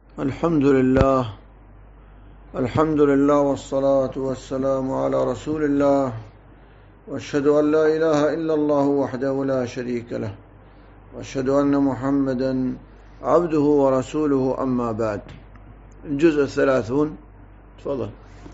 الحمد لله والصلاة والسلام على رسول الله، وأشهد أن لا إله إلا الله وحده لا شريك له، وأشهد أن محمدا عبده ورسوله، أما بعد. الجزء 30. تفضل.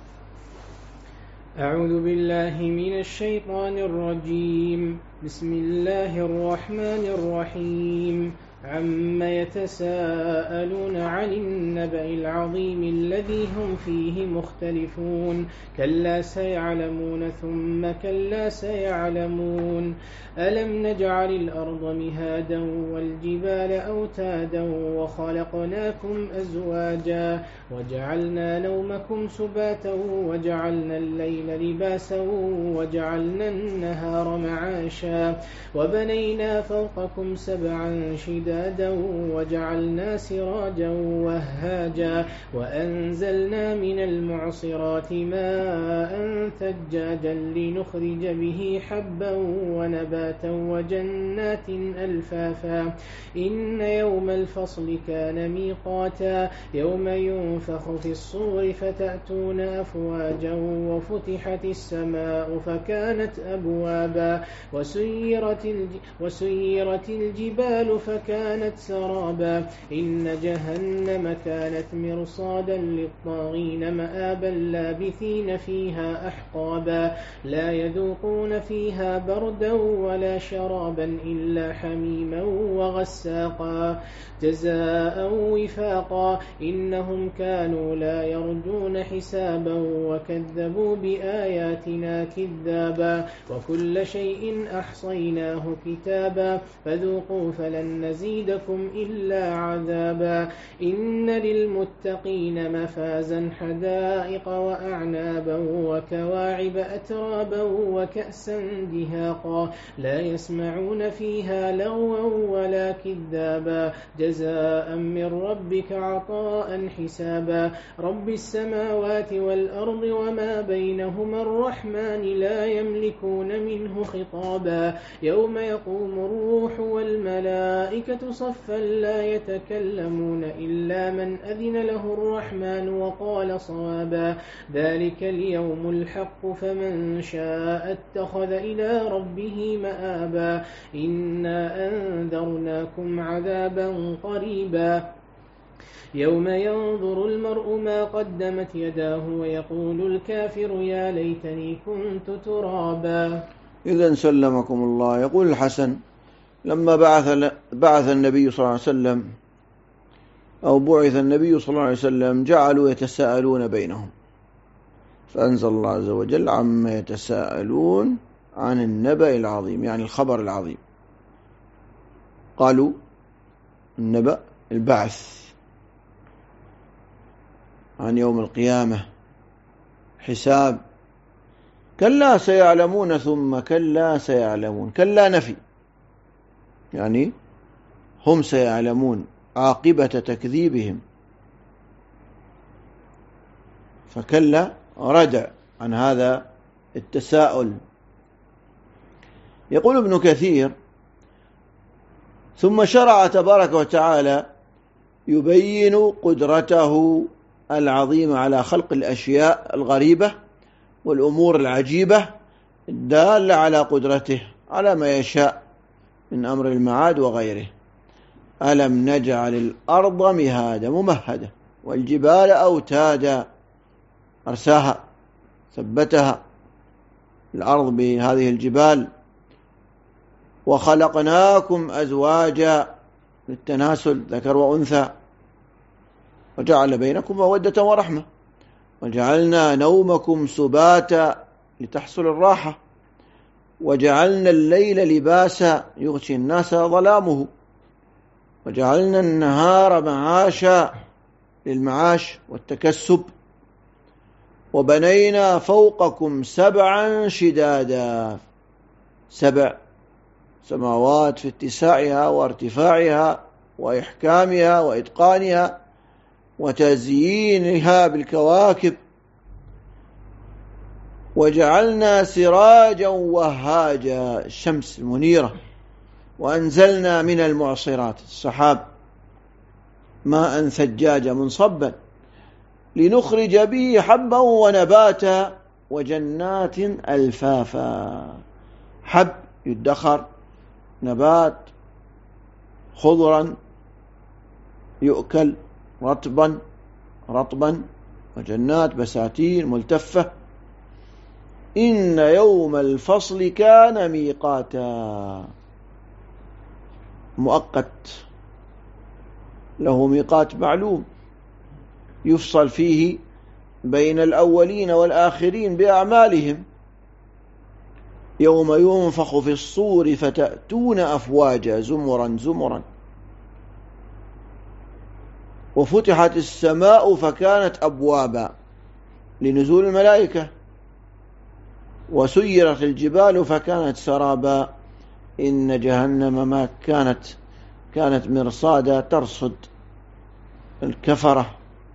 أعوذ بالله من الشيطان الرجيم. بسم الله الرحمن الرحيم. عما يتساءلون عن النبأ العظيم الذي هم فيه مختلفون. كلا سيعلمون ثم كلا سيعلمون. ألم نجعل الأرض مهادا والجبال أوتادا وخلقناكم أزواجا وجعلنا نومكم سباتا وجعلنا الليل لباسا وجعلنا النهار معاشا وبنينا فوقكم سبعا شدادا وجعلنا سراجا وهاجا وأنزلنا من المعصرات ماء ثجاجا لنخرج به حبا ونباتا وجنات ألفافا. إن يوم الفصل كان ميقاتا. يوم ينفخ في الصور فتأتون أفواجا وفتحت السماء فكانت أبوابا وسيرت الجبال فكانت سرابا. إن جهنم كانت مرصادا للطاغين مآبا لابثين فيها أحقابا. لا يذوقون فيها بردا ولا شرابا إلا حميما وغساقا جزاء وفاقا. إنهم كانوا لا يرجون حسابا وكذبوا بآياتنا كذابا. وكل شيء أحصيناه كتابا فذوقوا فلن نزيدكم إلا عذابا. إن للمتقين مفازا حدائق وأعنابا وكواعب أترابا وكأسا دهاقا. لا يسمعون فيها لغوا ولا كذابا. جزاء من ربك عطاء حسابا. رب السماوات والأرض وما بينهما الرحمن لا يملكون منه خطابا. يوم يقوم الروح والملائكة صفا لا يتكلمون إلا من أذن له الرحمن وقال صوابا. ذلك اليوم الحق فمن شاء اتخذ إلى ربه مآبا. إنا أنذرناكم عذابا قريبا. يوم ينظر المرء ما قدمت يداه ويقول الكافر يا ليتني كنت ترابا. إذن سلمكم الله. يقول الحسن: لما بعث النبي صلى الله عليه وسلم أو بعث النبي صلى الله عليه وسلم جعلوا يتساءلون بينهم، فأنزل الله عز وجل: عما يتساءلون عن النبأ العظيم، يعني الخبر العظيم. قالوا النبأ البعث عن يوم القيامة، حساب. كلا سيعلمون ثم كلا سيعلمون. كلا نفي، يعني هم سيعلمون عاقبة تكذيبهم، فكلا ردع عن هذا التساؤل. يقول ابن كثير: ثم شرع تبارك وتعالى يبين قدرته العظيمة على خلق الأشياء الغريبة والأمور العجيبة الدالة على قدرته على ما يشاء من أمر المعاد وغيره. ألم نجعل الأرض مهادا، ممهدة، والجبال أوتادا، أرساها، ثبتها الأرض بهذه الجبال. وخلقناكم أزواجا، للتناسل، ذكر وأنثى. وجعل بينكم مودة ورحمة. وجعلنا نومكم سباتا، لتحصل الراحة. وجعلنا الليل لباسا، يغشي الناس ظلامه. وجعلنا النهار معاشا، للمعاش والتكسب. وبنينا فوقكم سبعا شدادا، 7 سماوات في اتساعها وارتفاعها وإحكامها وإتقانها وتزيينها بالكواكب. وجعلنا سراجا وهاجا، الشمس المنيرة. وأنزلنا من المعصرات، السحاب. ماء ثجاجا منصبا لنخرج به حبا ونباتا وجنات ألفافا. حب يدخر، نبات خضرا يؤكل رطبا، وجنات بساتين ملتفة. إن يوم الفصل كان ميقاتا، مؤقت، له ميقات معلوم يفصل فيه بين الأولين والآخرين بأعمالهم. يوم ينفخ في الصور فتأتون أفواجا زمرا وفتحت السماء فكانت أبوابا لنزول الملائكة، وسيرت الجبال فكانت سرابا. إن جهنم ما كانت مرصادا ترصد الكفرة،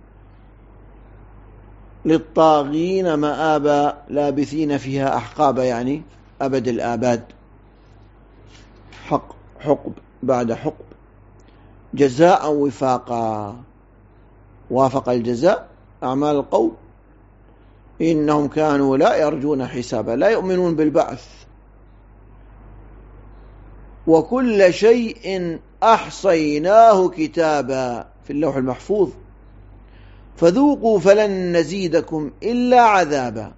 للطاغين مآبا لابثين فيها أحقابا، يعني أبد الآباد، حقب بعد حقب، جزاء وفاقا، وافق الجزاء أعمال القوم. إنهم كانوا لا يرجون حسابا، لا يؤمنون بالبعث. وكل شيء أحصيناه كتابا في اللوح المحفوظ فذوقوا فلن نزيدكم إلا عذابا.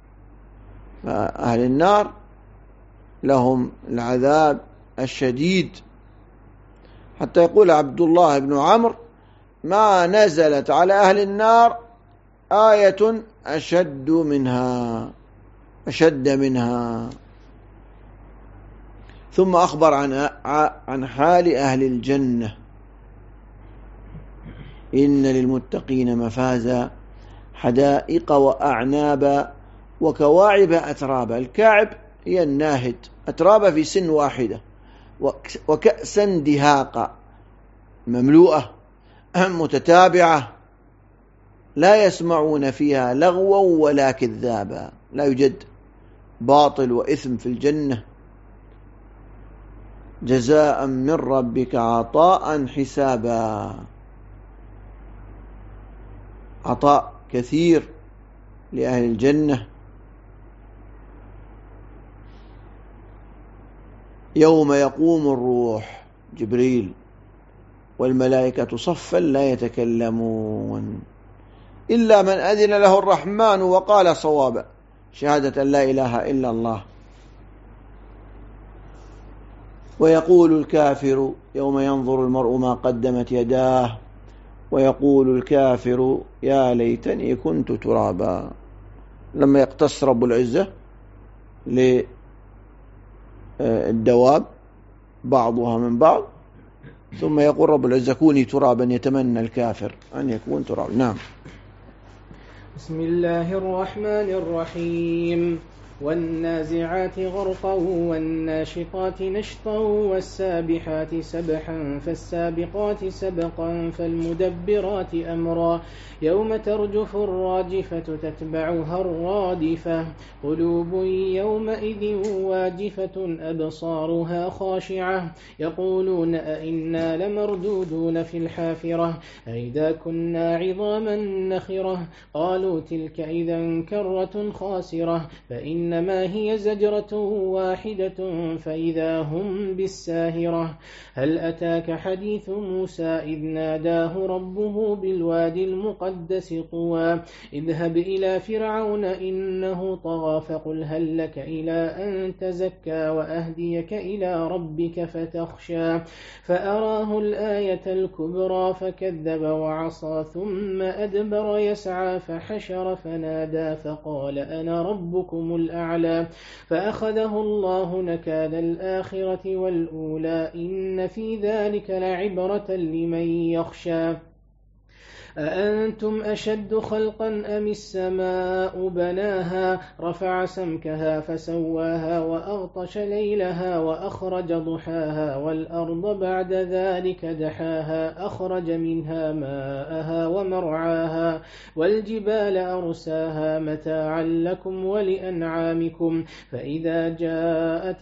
فأهل النار لهم العذاب الشديد، حتى يقول عبد الله بن عمرو: ما نزلت على أهل النار آية أشد منها. ثم أخبر عن حال أهل الجنة: إن للمتقين مفازا حدائق وأعنابا وكواعب أترابا. الكاعب هي الناهد، أترابا في سن واحدة، وكأسا دهاقا مملوءة متتابعة لا يسمعون فيها لغوا ولا كذابا. لا يوجد باطل وإثم في الجنة. جزاء من ربك عطاء حسابا، عطاء كثير لأهل الجنة. يوم يقوم الروح جبريل والملائكة صفا لا يتكلمون إلا من أذن له الرحمن وقال صوابا، شهادة لا إله إلا الله. ويقول الكافر يوم ينظر المرء ما قدمت يداه ويقول الكافر يا ليتني كنت ترابا. لما يقتص رب العزة للدواب بعضها من بعض، ثم يقول رب العزة كوني ترابا، يتمنى الكافر أن يكون ترابا. نعم. بسم الله الرحمن الرحيم. والنازعات غرقا والناشطات نشطا والسابحات سبحا فالسابقات سبقا فالمدبرات أمرا يوم ترجف الراجفة تتبعها الرادفة قلوب يومئذ واجفة أبصارها خاشعة يقولون أئنا لمردودون في الحافرة أئذا كنا عظاما نخرة قالوا تلك إذا كرة خاسرة فإنما هي زجرة واحدة فإذا هم بالساهرة هل أتاك حديث موسى إذ ناداه ربه بالوادي المقدس طوى اذهب إلى فرعون إنه طغى فقل هل لك إلى أن تزكى وأهديك إلى ربك فتخشى فأراه الآية الكبرى فكذب وعصى ثم أدبر يسعى فحشر فنادى فقال أنا ربكم الأعلى فأخذه الله نكال الآخرة والأولى إن في ذلك لعبرة لمن يخشى أأنتم أشد خلقا أم السماء بناها رفع سمكها فسواها وأغطش ليلها وأخرج ضحاها والأرض بعد ذلك دحاها أخرج منها ماءها ومرعاها والجبال أرساها متاعا لكم ولأنعامكم فإذا جاءت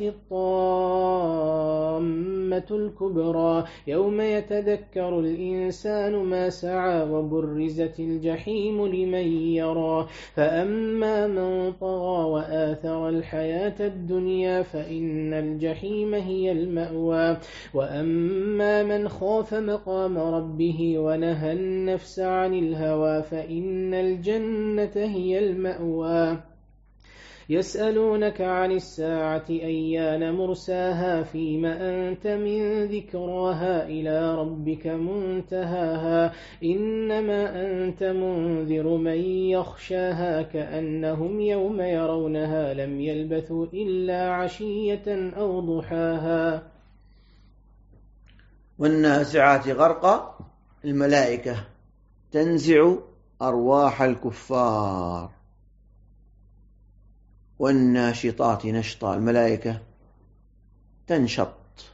الطامة الكبرى يوم يتذكر الإنسان ما سعى وبرزت الجحيم لمن يرى فأما من طغى وآثر الحياة الدنيا فإن الجحيم هي المأوى وأما من خاف مقام ربه ونهى النفس عن الهوى فإن الجنة هي المأوى يسألونك عن الساعة أيان مرساها فيما أنت من ذكراها إلى ربك منتهاها إنما أنت منذر من يخشاها كأنهم يوم يرونها لم يلبثوا إلا عشية أو ضحاها. والنازعات غرقا الملائكة تنزع أرواح الكفار، والناشطات نشطا الملائكة تنشط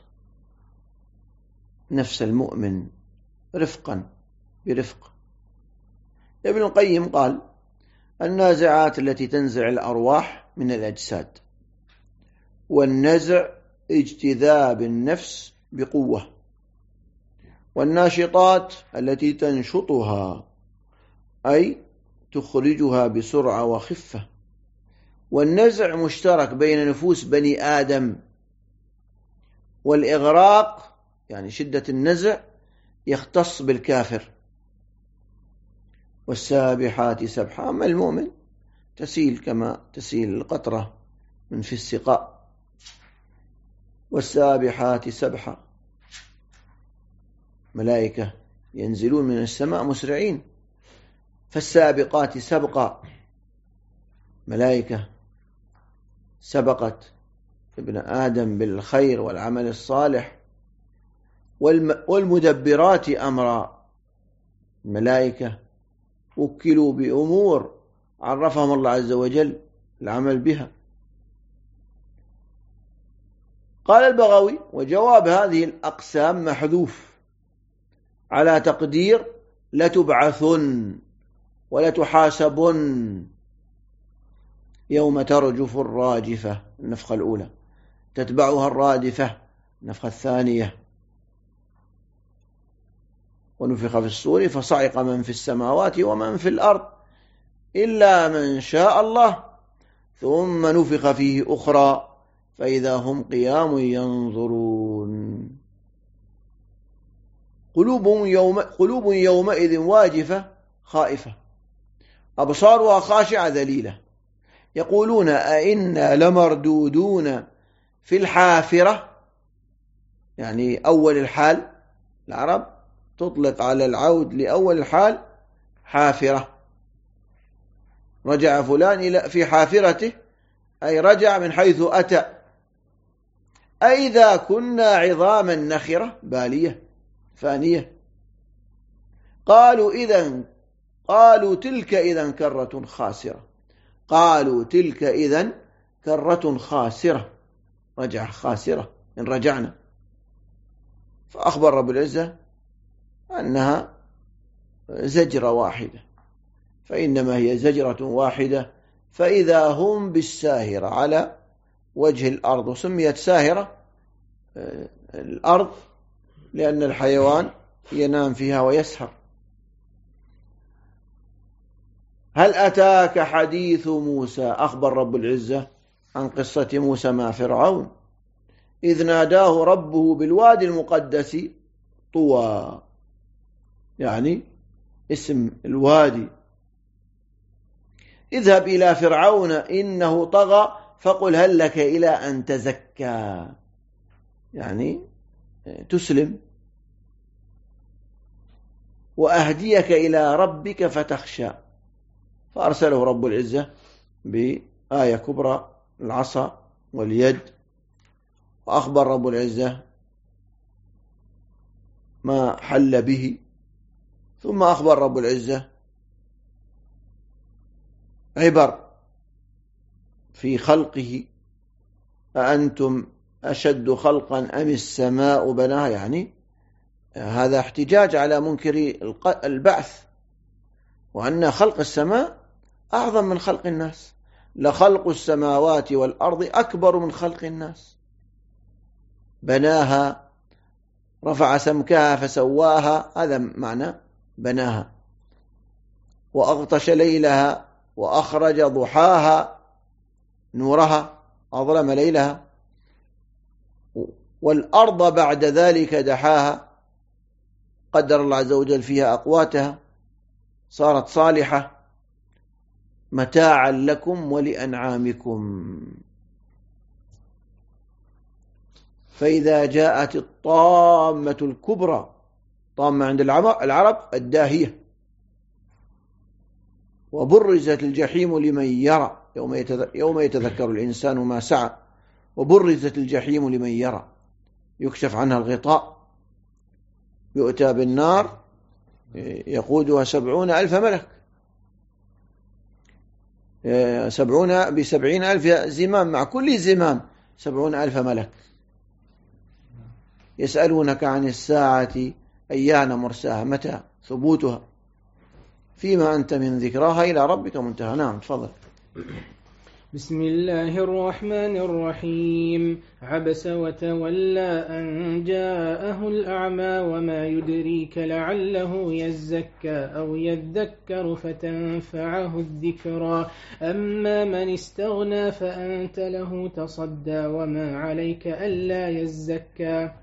نفس المؤمن رفقا برفق. ابن القيم قال النازعات التي تنزع الأرواح من الأجساد، والنزع اجتذاب النفس بقوة، والناشطات التي تنشطها أي تخرجها بسرعة وخفة. والنزع مشترك بين نفوس بني آدم، والإغراق يعني شدة النزع يختص بالكافر. والسابحات سبحا، أما المؤمن تسيل كما تسيل القطرة من في السقاء. والسابحات سبحا، ملائكة ينزلون من السماء مسرعين. فالسابقات سبقا، ملائكة سبقت ابن آدم بالخير والعمل الصالح. والمدبرات أمرا، الملائكة وكلوا بأمور عرفهم الله عز وجل العمل بها. قال البغوي وجواب هذه الأقسام محذوف على تقدير لتبعثن ولتحاسبن يوم ترجف الراجفة النفخة الأولى، تتبعها الرادفة النفخة الثانية. ونفخ في الصور فصعق من في السماوات ومن في الأرض إلا من شاء الله ثم نفخ فيه أخرى فإذا هم قيام ينظرون. قلوب يومئذ واجفة خائفة أبصارها خاشعة ذليلة يقولون أئنا لمردودون في الحافرة، يعني أول الحال. العرب تطلق على العود لأول الحال حافرة، رجع فلان إلى في حافرته أي رجع من حيث أتى. أئذا كنا عظاما نخرة بالية فانية. قالوا تلك إذن كرة خاسرة. قالوا تلك إذن كرة خاسرة، رجع خاسرة إن رجعنا. فأخبر رب العزة أنها زجرة واحدة، فإنما هي زجرة واحدة فإذا هم بالساهرة على وجه الأرض. وسميت ساهرة الأرض لأن الحيوان ينام فيها ويسهر. هل أتاك حديث موسى؟ أخبر رب العزة عن قصة موسى مع فرعون إذ ناداه ربه بالوادي المقدس طوى، يعني اسم الوادي. اذهب إلى فرعون إنه طغى فقل هل لك إلى أن تزكى، يعني تسلم، وأهديك إلى ربك فتخشى. فأرسله رب العزة بآية كبرى العصا واليد. وأخبر رب العزة ما حل به ثم أخبر رب العزة عبر في خلقه: أأنتم أشد خلقا أم السماء بناها. يعني هذا احتجاج على منكر البعث، وأن خلق السماء أعظم من خلق الناس. لخلق السماوات والأرض أكبر من خلق الناس. بناها، رفع سمكها فسواها، هذا معنى بناها. وأغطش ليلها وأخرج ضحاها، نورها، أظلم ليلها. والأرض بعد ذلك دحاها، قدر الله عز وجل فيها أقواتها، صارت صالحة متاعا لكم ولأنعامكم. فإذا جاءت الطامة الكبرى، طامة عند العرب الداهية، وبرزت الجحيم لمن يرى يوم يتذكر الإنسان ما سعى. وبرزت الجحيم لمن يرى، يكشف عنها الغطاء، يؤتى بالنار يقودها 70,000 ملك، 70,000 زمام، مع كل زمام 70,000 ملك. يسألونك عن الساعة أيان مرساها، متى ثبوتها، فيما أنت من ذكراها إلى ربك منتهى. نعم، تفضل. بسم الله الرحمن الرحيم. عبس وتولى أن جاءه الأعمى وما يدريك لعله يزكى أو يذكر فتنفعه الذكرى. أما من استغنى فأنت له تصدى وما عليك ألا يزكى.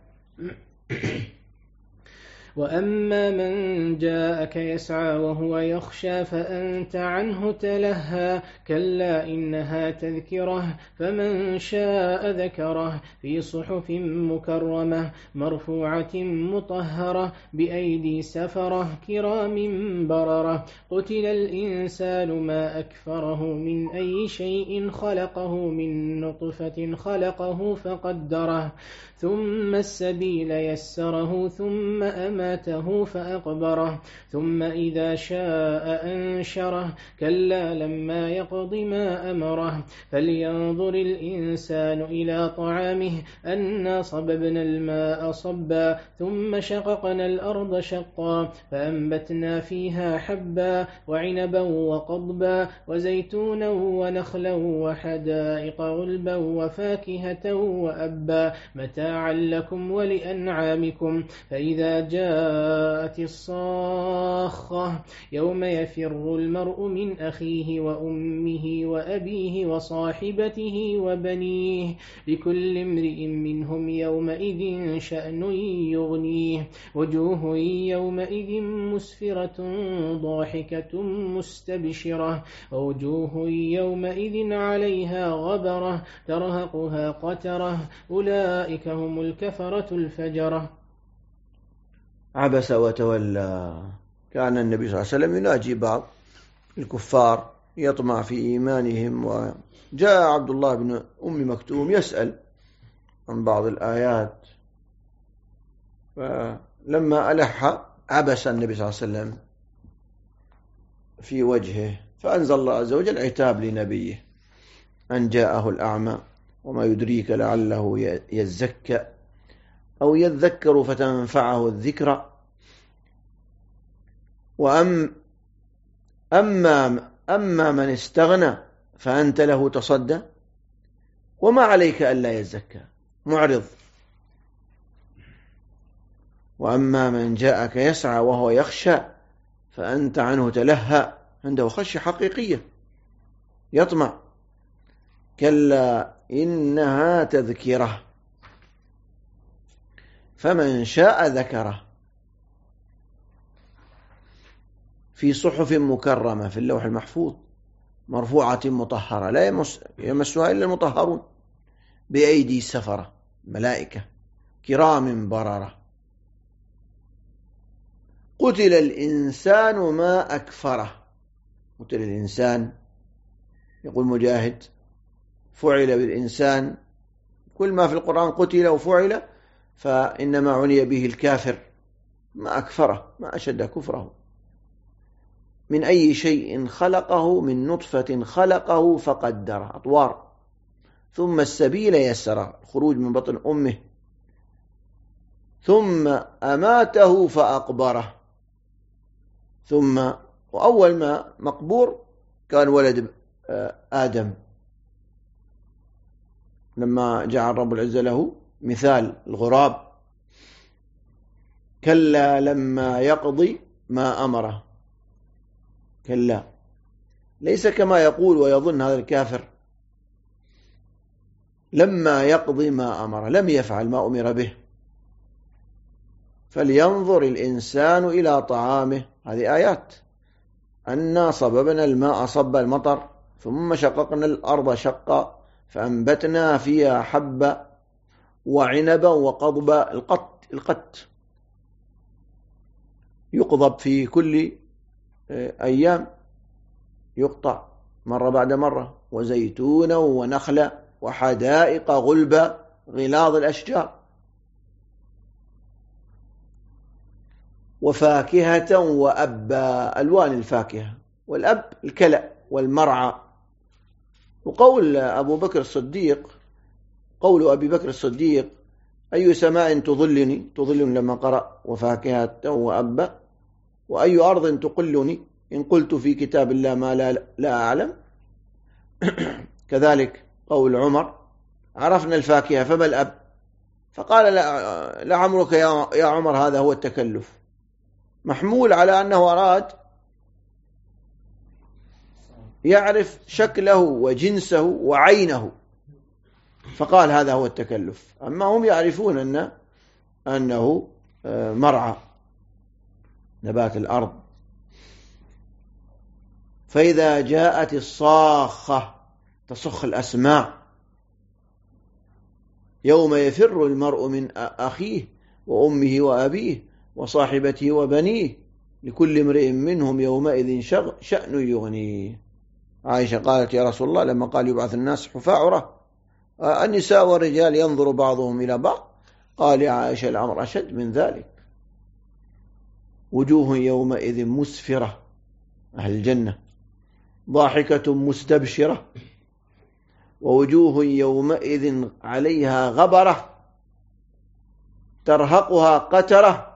وأما من جاءك يسعى وهو يخشى فأنت عنه تلهى. كلا إنها تذكرة فمن شاء ذكره في صحف مكرمة مرفوعة مطهرة بأيدي سفرة كرام بررة. قتل الإنسان ما أكفره من أي شيء خلقه من نطفة خلقه فقدره ثم السبيل يسره ثم أماته فأقبره ثم إذا شاء أنشره. كلا لما يقض ما أمره. فلينظر الإنسان إلى طعامه أنا صببنا الماء صبا ثم شققنا الأرض شقا فأنبتنا فيها حبا وعنبا وقضبا وزيتونا ونخلا وحدائق غلبا وفاكهة وأبا متاعا لكم ولأنعامكم. فإذا جاءت الصاخة يوم يفر المرء من أخيه وأمه وأبيه وصاحبته وبنيه لكل امرئ منهم يومئذ شأن يغنيه. وجوه يومئذ مسفرة ضاحكة مستبشرة ووجوه يومئذ عليها غبرة ترهقها قترة أولئك هم الكفرة الفجرة. عبس وتولى. كان النبي صلى الله عليه وسلم يناجي بعض الكفار يطمع في إيمانهم، وجاء عبد الله بن أم مكتوم يسأل عن بعض الآيات، فلما ألح عبس النبي صلى الله عليه وسلم في وجهه، فأنزل الله عز وجل عتاب لنبيه أن جاءه الأعمى وما يدريك لعله يزكى أو يذكر فتنفعه الذكرى. أما من استغنى فأنت له تصدى وما عليك ألا يزكى، معرض. وأما من جاءك يسعى وهو يخشى فأنت عنه تلهى، عنده خشية حقيقية، يطمع. كلا إنها تذكرة فمن شاء ذكره في صحف مكرمة في اللوح المحفوظ مرفوعة مطهرة لا يمسها إلا المطهرون بأيدي سفرة ملائكة كرام بررة. قتل الإنسان ما أكفره. قتل الإنسان، يقول مجاهد، فعل بالإنسان كل ما في القرآن قتل وفعل، فإنما عني به الكافر ما أكفره، ما أشد كفره. من أي شيء خلقه من نطفة خلقه فقدره، أطوار، ثم السبيل يسره، الخروج من بطن أمه، ثم أماته فأقبره، ثم وأول ما مقبور كان ولد آدم، لما جعل رب العزة له مثال الغراب: كلا لما يقضي ما أمره. كلا، ليس كما يقول ويظن هذا الكافر، لما يقضي ما أمره، لم يفعل ما أمر به. فلينظر الإنسان إلى طعامه، هذه آيات: أنا صببنا الماء صب، المطر، ثم شققنا الأرض شقا فأنبتنا فيها حبا وعنبا وقضبا. القط يقضب في كل أيام، يقطع مرة بعد مرة، وزيتونا ونخلا وحدائق غلبا غلاظ الأشجار، وفاكهة وأبا، ألوان الفاكهة، والأب الكلأ والمرعى. وقول أبو بكر الصديق، قول أبي بكر الصديق: أي سماء تظلني، لما قرأ وفاكهة وأبا، وأي أرض تقلني إن قلت في كتاب الله ما لا أعلم. كذلك قول عمر: عرفنا الفاكهة فما الأب؟ فقال: لعمرك يا عمر هذا هو التكلف، محمول على أنه أراد يعرف شكله وجنسه وعينه، فقال هذا هو التكلف. أما هم يعرفون أنه مرعى، نبات الأرض. فإذا جاءت الصاخة، تصخ الأسماع، يوم يفر المرء من أخيه وأمه وأبيه وصاحبته وبنيه لكل امرئ منهم يومئذ شأن يغنيه. عائشة قالت: يا رسول الله، لما قال يبعث الناس حفاة عراه، النساء والرجال ينظر بعضهم إلى بعض، قال يا عائشة: الأمر أشد من ذلك، وجوه يومئذ مسفرة، أهل الجنة، ضاحكة مستبشرة، ووجوه يومئذ عليها غبرة ترهقها قترة.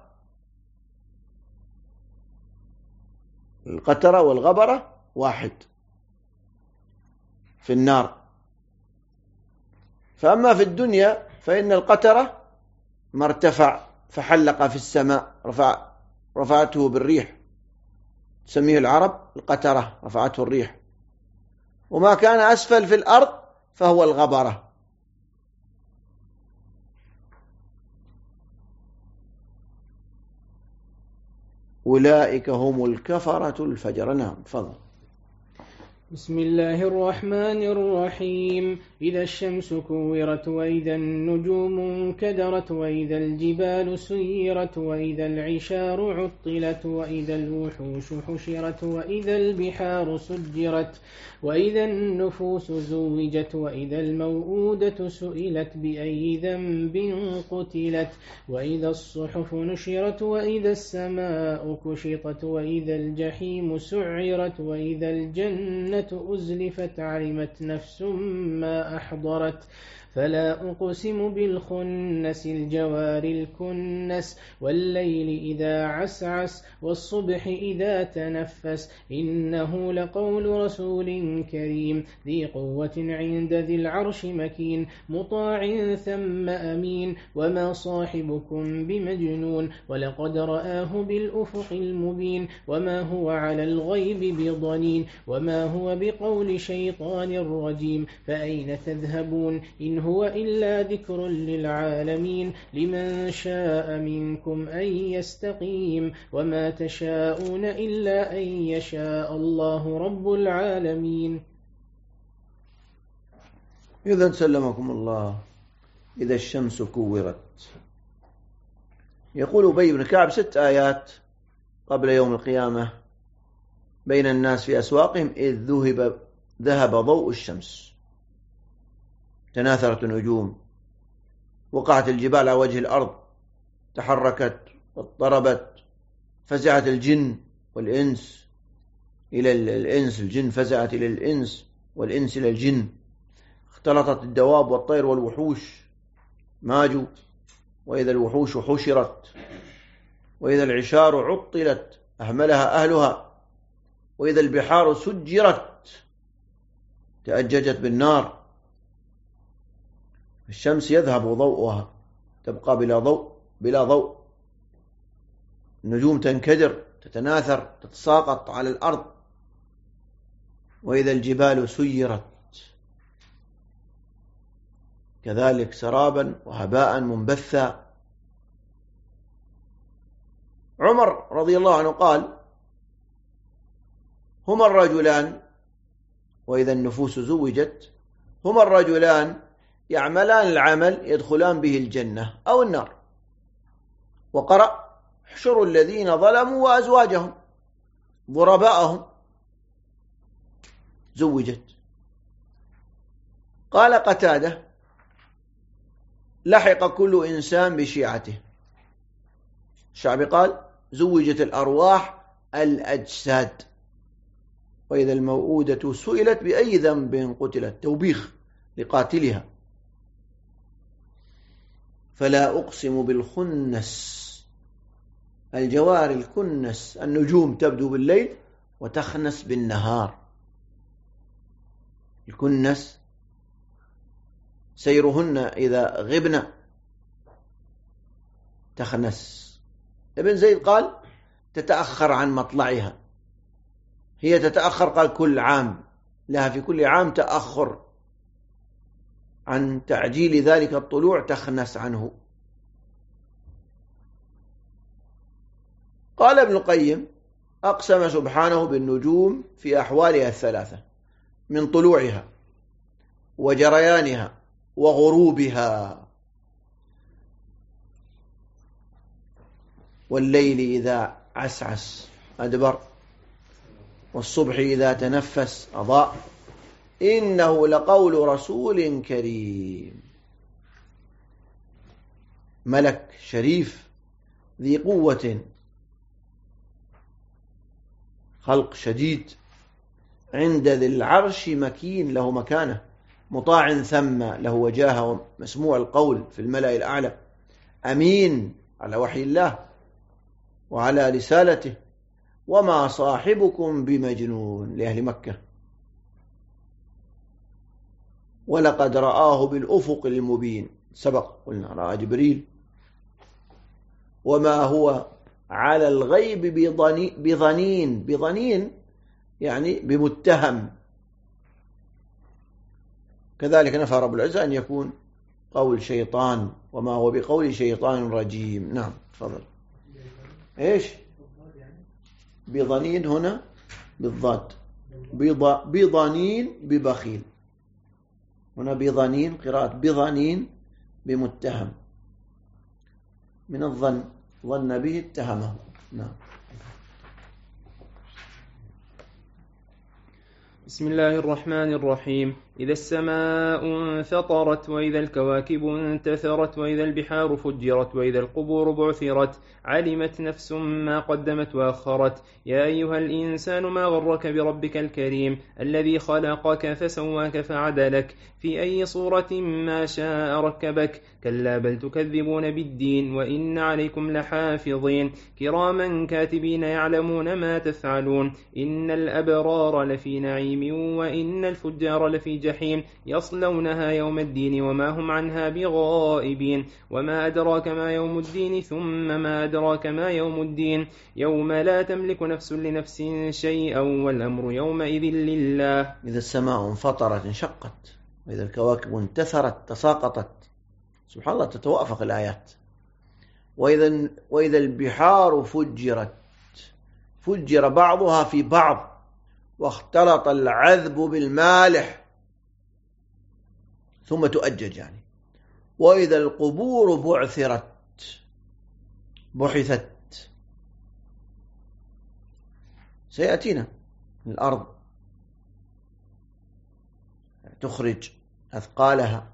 القترة والغبرة واحد في النار. فأما في الدنيا فإن القترة ما ارتفع فحلق في السماء، رفعته بالريح، تسميه العرب القترة، رفعته الريح. وما كان أسفل في الأرض فهو الغبرة. أولئك هم الكفرة الفجر. نعم، تفضل. بسم الله الرحمن الرحيم. إذا الشمس كورت، وإذا النجوم انكدرت، وإذا الجبال سيرت، وإذا العشار عطلت، وإذا الوحوش حشرت، وإذا البحار سجرت، وإذا النفوس زوجت، وإذا الموءودة سئلت بأي ذنب قتلت، وإذا الصحف نشرت، وإذا السماء كشطت، وإذا الجحيم سعرت، وإذا الجنة أزلفت، علمت نفس ما أحضرت. فلا أقسم بالخنس، الجوار الكنس، والليل إذا عسعس، والصبح إذا تنفس، إنه لقول رسول كريم ذي قوة عند ذي العرش مكين، مطاع ثم أمين، وما صاحبكم بمجنون، ولقد رآه بالأفق المبين، وما هو على الغيب بضنين، وما هو بقول شيطان رجيم. فأين تذهبون إن هو إلا ذكر للعالمين، لمن شاء منكم أن يستقيم، وما تشاءون إلا أن يشاء الله رب العالمين. إذا سلمكم الله. إذا الشمس كورت. يقول أبي بن كعب 6 آيات قبل يوم القيامة بين الناس في أسواقهم: إذ ذهب ضوء الشمس، تناثرت النجوم، وقعت الجبال على وجه الأرض، تحركت واضطربت، فزعت الجن والإنس إلى الإنس، الجن فزعت إلى الإنس والإنس إلى الجن، اختلطت الدواب والطير والوحوش ماجوا، وإذا الوحوش حشرت، وإذا العشار عطلت أهملها أهلها، وإذا البحار سجرت تأججت بالنار، الشمس يذهب ضوءها تبقى بلا ضوء، النجوم تنكدر تتناثر تتساقط على الأرض، وإذا الجبال سيرت كذلك سرابا وهباء منبثا. عمر رضي الله عنه قال: هما الرجلان، وإذا النفوس زوجت، هما الرجلان يعملان العمل يدخلان به الجنة أو النار. وقرأ: احشروا الذين ظلموا وأزواجهم ضرباءهم. زوجت. قال قتادة: لحق كل إنسان بشيعته. الشعبي قال: زوجت الأرواح الأجساد. وإذا الموءودة سئلت بأي ذنب قتلت، توبيخ لقاتلها. فلا أقسم بالخنس، الجوار الكنس، النجوم تبدو بالليل وتخنس بالنهار. الكنس سيرهن إذا غبن تخنس. ابن زيد قال: تتأخر عن مطلعها، هي تتأخر، قال كل عام، لها في كل عام تأخر عن تعجيل ذلك الطلوع، تخنس عنه. قال ابن القيم: أقسم سبحانه بالنجوم في أحوالها الثلاثة، من طلوعها وجريانها وغروبها، والليل إذا عسعس أدبر، والصبح إذا تنفس أضاء، إنه لقول رسول كريم. ملك شريف ذي قوة، خلق شديد، عند ذي العرش مكين، له مكانه، مطاع ثم، له وجاهه، مسموع القول في الملأ الأعلى، أمين على وحي الله وعلى رسالته، وما صاحبكم بمجنون، لأهل مكة، ولقد رآه بالأفق المبين، سبق قلنا رأى جبريل، وما هو على الغيب بظنين يعني بمتهم. كذلك نفى رب العزة أن يكون قول شيطان، وما هو بقول شيطان رجيم. نعم تفضل. ايش بظنين هنا؟ بالضاد. بظنين ببخيل، هنا بظنين، قراءة بظنين بمتهم، من الظن، ظن به اتهمه. نعم. بسم الله الرحمن الرحيم. إذا السماء انفطرت، وإذا الكواكب انتثرت، وإذا البحار فجرت، وإذا القبور بعثرت، علمت نفس ما قدمت وأخرت. يا أيها الإنسان ما غرك بربك الكريم، الذي خلقك فسواك فعدلك، في أي صورة ما شاء ركبك. كلا بل تكذبون بالدين، وإن عليكم لحافظين كراما كاتبين يعلمون ما تفعلون. إن الأبرار لفي نعيم، وإن الفجار لفي جحيم، يصلونها يوم الدين وما هم عنها بغائبين. وما أدراك ما يوم الدين، ثم ما أدراك ما يوم الدين، يوم لا تملك نفس لنفس شيئا، والأمر يومئذ لله. إذا السماء انفطرت انشقت، وإذا الكواكب انتثرت تساقطت. سبحان الله، تتوافق الآيات. وإذا البحار فجرت، فجر بعضها في بعض، واختلط العذب بالمالح ثم تؤجج يعني. وإذا القبور بعثرت، بحثت، سيأتينا الأرض تخرج أثقالها.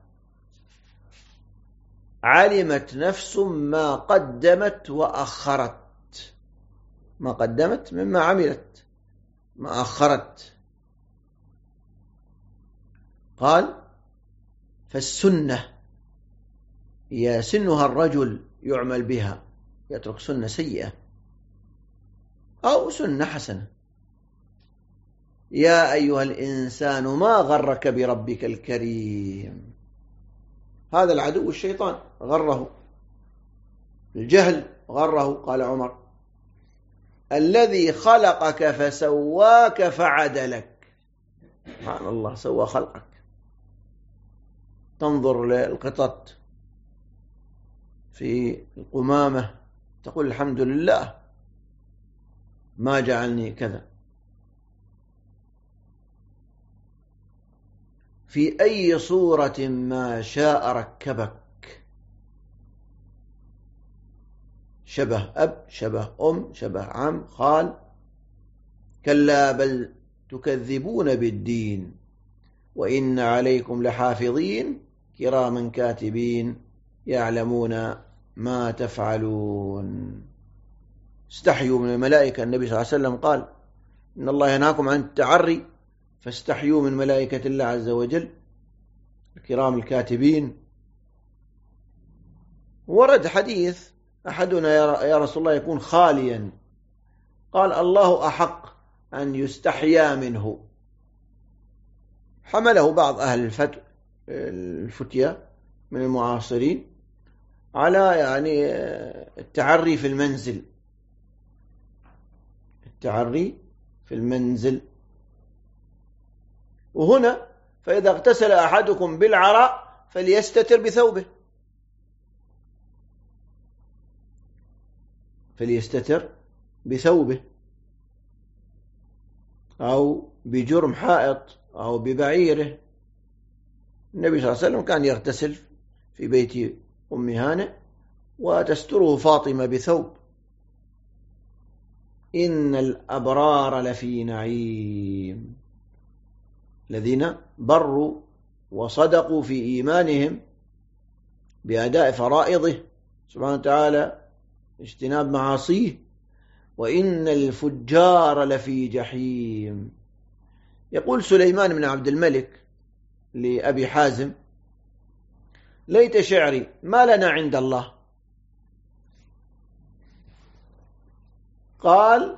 علمت نفس ما قدمت وأخرت، ما قدمت مما عملت، ما أخرت. قال فالسنة يسنها الرجل يعمل بها، يترك سنة سيئة أو سنة حسنة. يا أيها الإنسان ما غرك بربك الكريم. هذا العدو الشيطان غره، الجهل غره. قال عمر الذي خلقك فسواك فعدلك. سبحان الله، سوى خلقك. تنظر للقطط في القمامة تقول الحمد لله ما جعلني كذا. في أي صورة ما شاء ركبك. شبه أب، شبه أم، شبه عم، خال. كلا بل تكذبون بالدين وإن عليكم لحافظين كراما كاتبين يعلمون ما تفعلون. استحيوا من الملائكة. النبي صلى الله عليه وسلم قال إن الله ينهاكم عن التعري فاستحيوا من ملائكة الله عز وجل الكرام الكاتبين. ورد حديث أحدنا يا رسول الله يكون خاليا، قال الله أحق أن يستحيا منه. حمله بعض أهل الفتية من المعاصرين على يعني التعري في المنزل، التعري في المنزل. وهنا فإذا اغتسل أحدكم بالعراء فليستتر بثوبه، فليستتر بثوبه أو بجرم حائط أو ببعيره. النبي صلى الله عليه وسلم كان يغتسل في بيت أم هانئ وتستره فاطمة بثوب. إن الأبرار لفي نعيم، الذين بروا وصدقوا في إيمانهم بأداء فرائضه سبحانه وتعالى، اجتناب معاصيه. وإن الفجار لفي جحيم. يقول سليمان بن عبد الملك لأبي حازم ليت شعري ما لنا عند الله. قال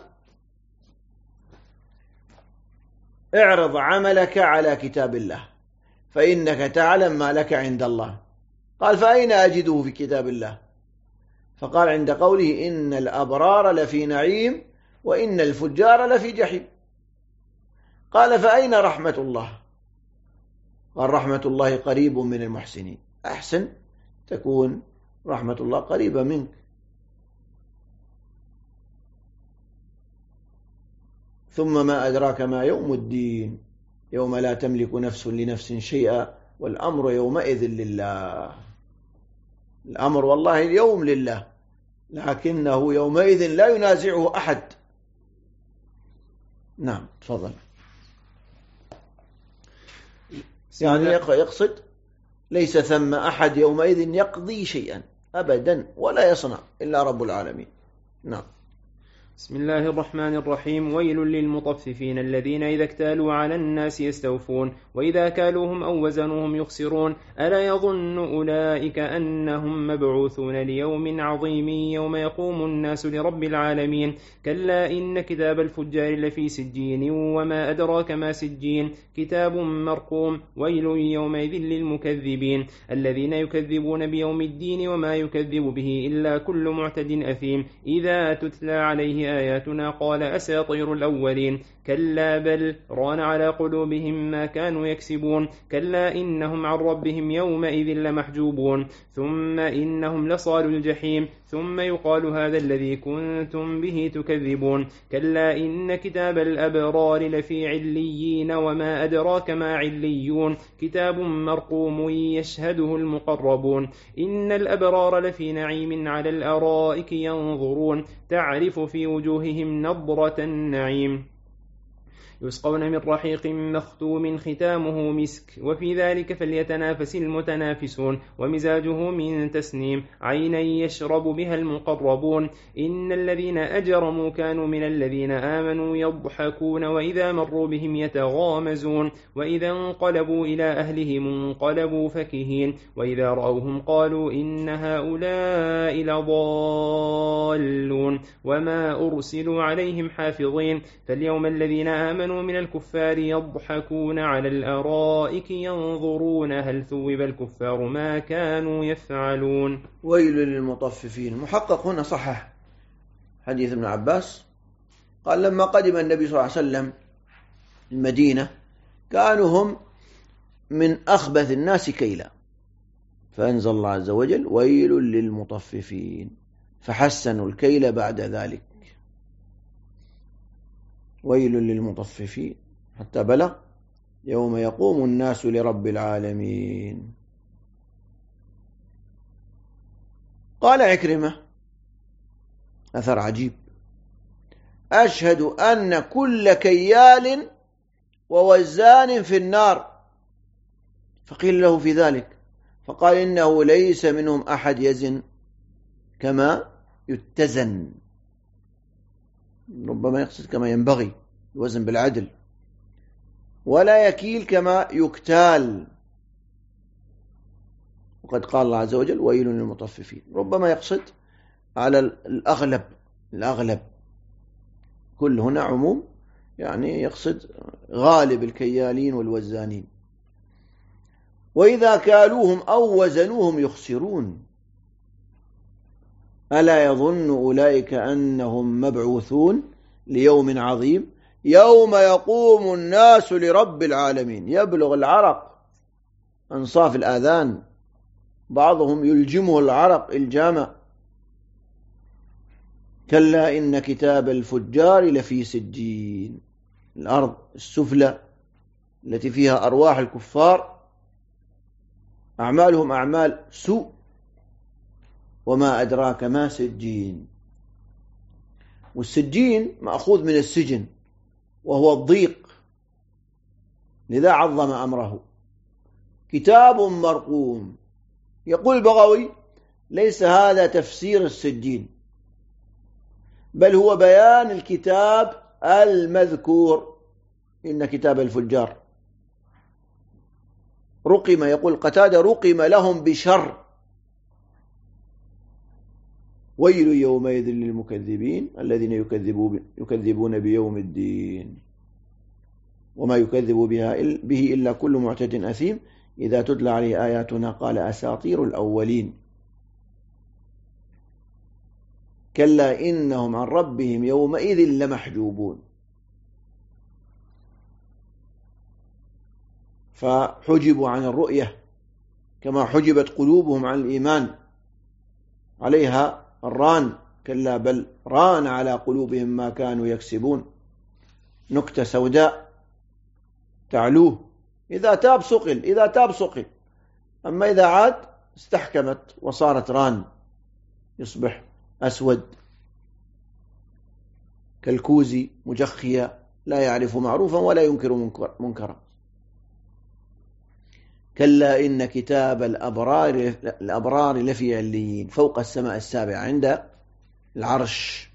اعرض عملك على كتاب الله فإنك تعلم ما لك عند الله. قال فأين أجده في كتاب الله؟ فقال عند قوله إن الأبرار لفي نعيم وإن الفجار لفي جحيم. قال فأين رحمة الله؟ قال رحمة الله قريب من المحسنين. أحسن تكون رحمة الله قريبة منك. ثم ما أدراك ما يوم الدين يوم لا تملك نفس لنفس شيئا والأمر يومئذ لله. الأمر والله اليوم لله، لكنه يومئذ لا ينازعه أحد. نعم تفضل. يعني يقصد ليس ثم أحد يومئذ يقضي شيئا أبدا ولا يصنع إلا رب العالمين. نعم. بسم الله الرحمن الرحيم. ويل للمطففين الذين إذا اكتالوا على الناس يستوفون وإذا كالوهم أو وزنوهم يخسرون ألا يظن أولئك أنهم مبعوثون ليوم عظيم يوم يقوم الناس لرب العالمين. كلا إن كتاب الفجار لفي سجين وما أدراك ما سجين كتاب مرقوم. ويل يومئذ للمكذبين الذين يكذبون بيوم الدين وما يكذب به إلا كل معتد أثيم إذا تتلى عليه آياتنا قال أساطير الأولين. كلا بل ران على قلوبهم ما كانوا يكسبون. كلا إنهم عن ربهم يومئذ لمحجوبون ثم إنهم لصال الجحيم ثم يقال هذا الذي كنتم به تكذبون. كلا إن كتاب الأبرار لفي عليين وما أدراك ما عليون كتاب مرقوم يشهده المقربون. إن الأبرار لفي نعيم على الأرائك ينظرون تعرف في وجوههم نضرة النعيم يسقون من رحيق مختوم ختامه مسك وفي ذلك فليتنافس المتنافسون ومزاجه من تسنيم عينا يشرب بها المقربون إن الذين أجرموا كانوا من الذين آمنوا يضحكون وإذا مروا بهم يتغامزون وإذا انقلبوا إلى أهلهم انقلبوا فكهين وإذا رأوهم قالوا إن هؤلاء لضالون وما أرسلوا عليهم حافظين فاليوم الذين آمنوا من الكفار يضحكون على الأرائك ينظرون هل ثوب الكفار ما كانوا يفعلون. ويل للمطففين. محقق هنا صحح حديث ابن عباس قال لما قدم النبي صلى الله عليه وسلم المدينة كانوا هم من أخبث الناس كيلا فأنزل الله عز وجل ويل للمطففين فحسنوا الكيل بعد ذلك. ويل للمطففين حتى بلغ يوم يقوم الناس لرب العالمين. قال عكرمة أثر عجيب أشهد أن كل كيال ووزان في النار فقيل له في ذلك فقال إنه ليس منهم أحد يزن كما يتزن ربما يقصد كما ينبغي الوزن بالعدل ولا يكيل كما يكتال وقد قال الله عز وجل ويل للمطففين ربما يقصد على الأغلب كل هنا عموم يعني يقصد غالب الكيالين والوزانين. وإذا كالوهم أو وزنوهم يخسرون ألا يظن أولئك أنهم مبعوثون ليوم عظيم يوم يقوم الناس لرب العالمين. يبلغ العرق أنصاف الآذان بعضهم يلجمه العرق الجامة. كلا إن كتاب الفجار لفي سجين. الأرض السفلى التي فيها أرواح الكفار أعمالهم أعمال سوء وما أدراك ما سجين. والسجين مأخوذ من السجن وهو الضيق لذا عظم أمره. كتاب مرقوم. يقول البغوي ليس هذا تفسير السجين بل هو بيان الكتاب المذكور إن كتاب الفجار رقم. يقول قتادة رقم لهم بشر. ويل يومئذ للمكذبين الذين يكذبون بيوم الدين وما يكذب به إلا كل معتد أثيم إذا تتلى عليه آياتنا قال أساطير الأولين. كلا إنهم عن ربهم يومئذ لمحجوبون. فحجبوا عن الرؤية كما حجبت قلوبهم عن الإيمان عليها الران. كلا بل ران على قلوبهم ما كانوا يكسبون. نكتة سوداء تعلوه إذا تاب سقل أما إذا عاد استحكمت وصارت ران يصبح أسود كالكوزي مجخيا لا يعرف معروفا ولا ينكر منكرا. كلا إن كتاب الأبرار لفي عليين فوق السماء السابعة عند العرش.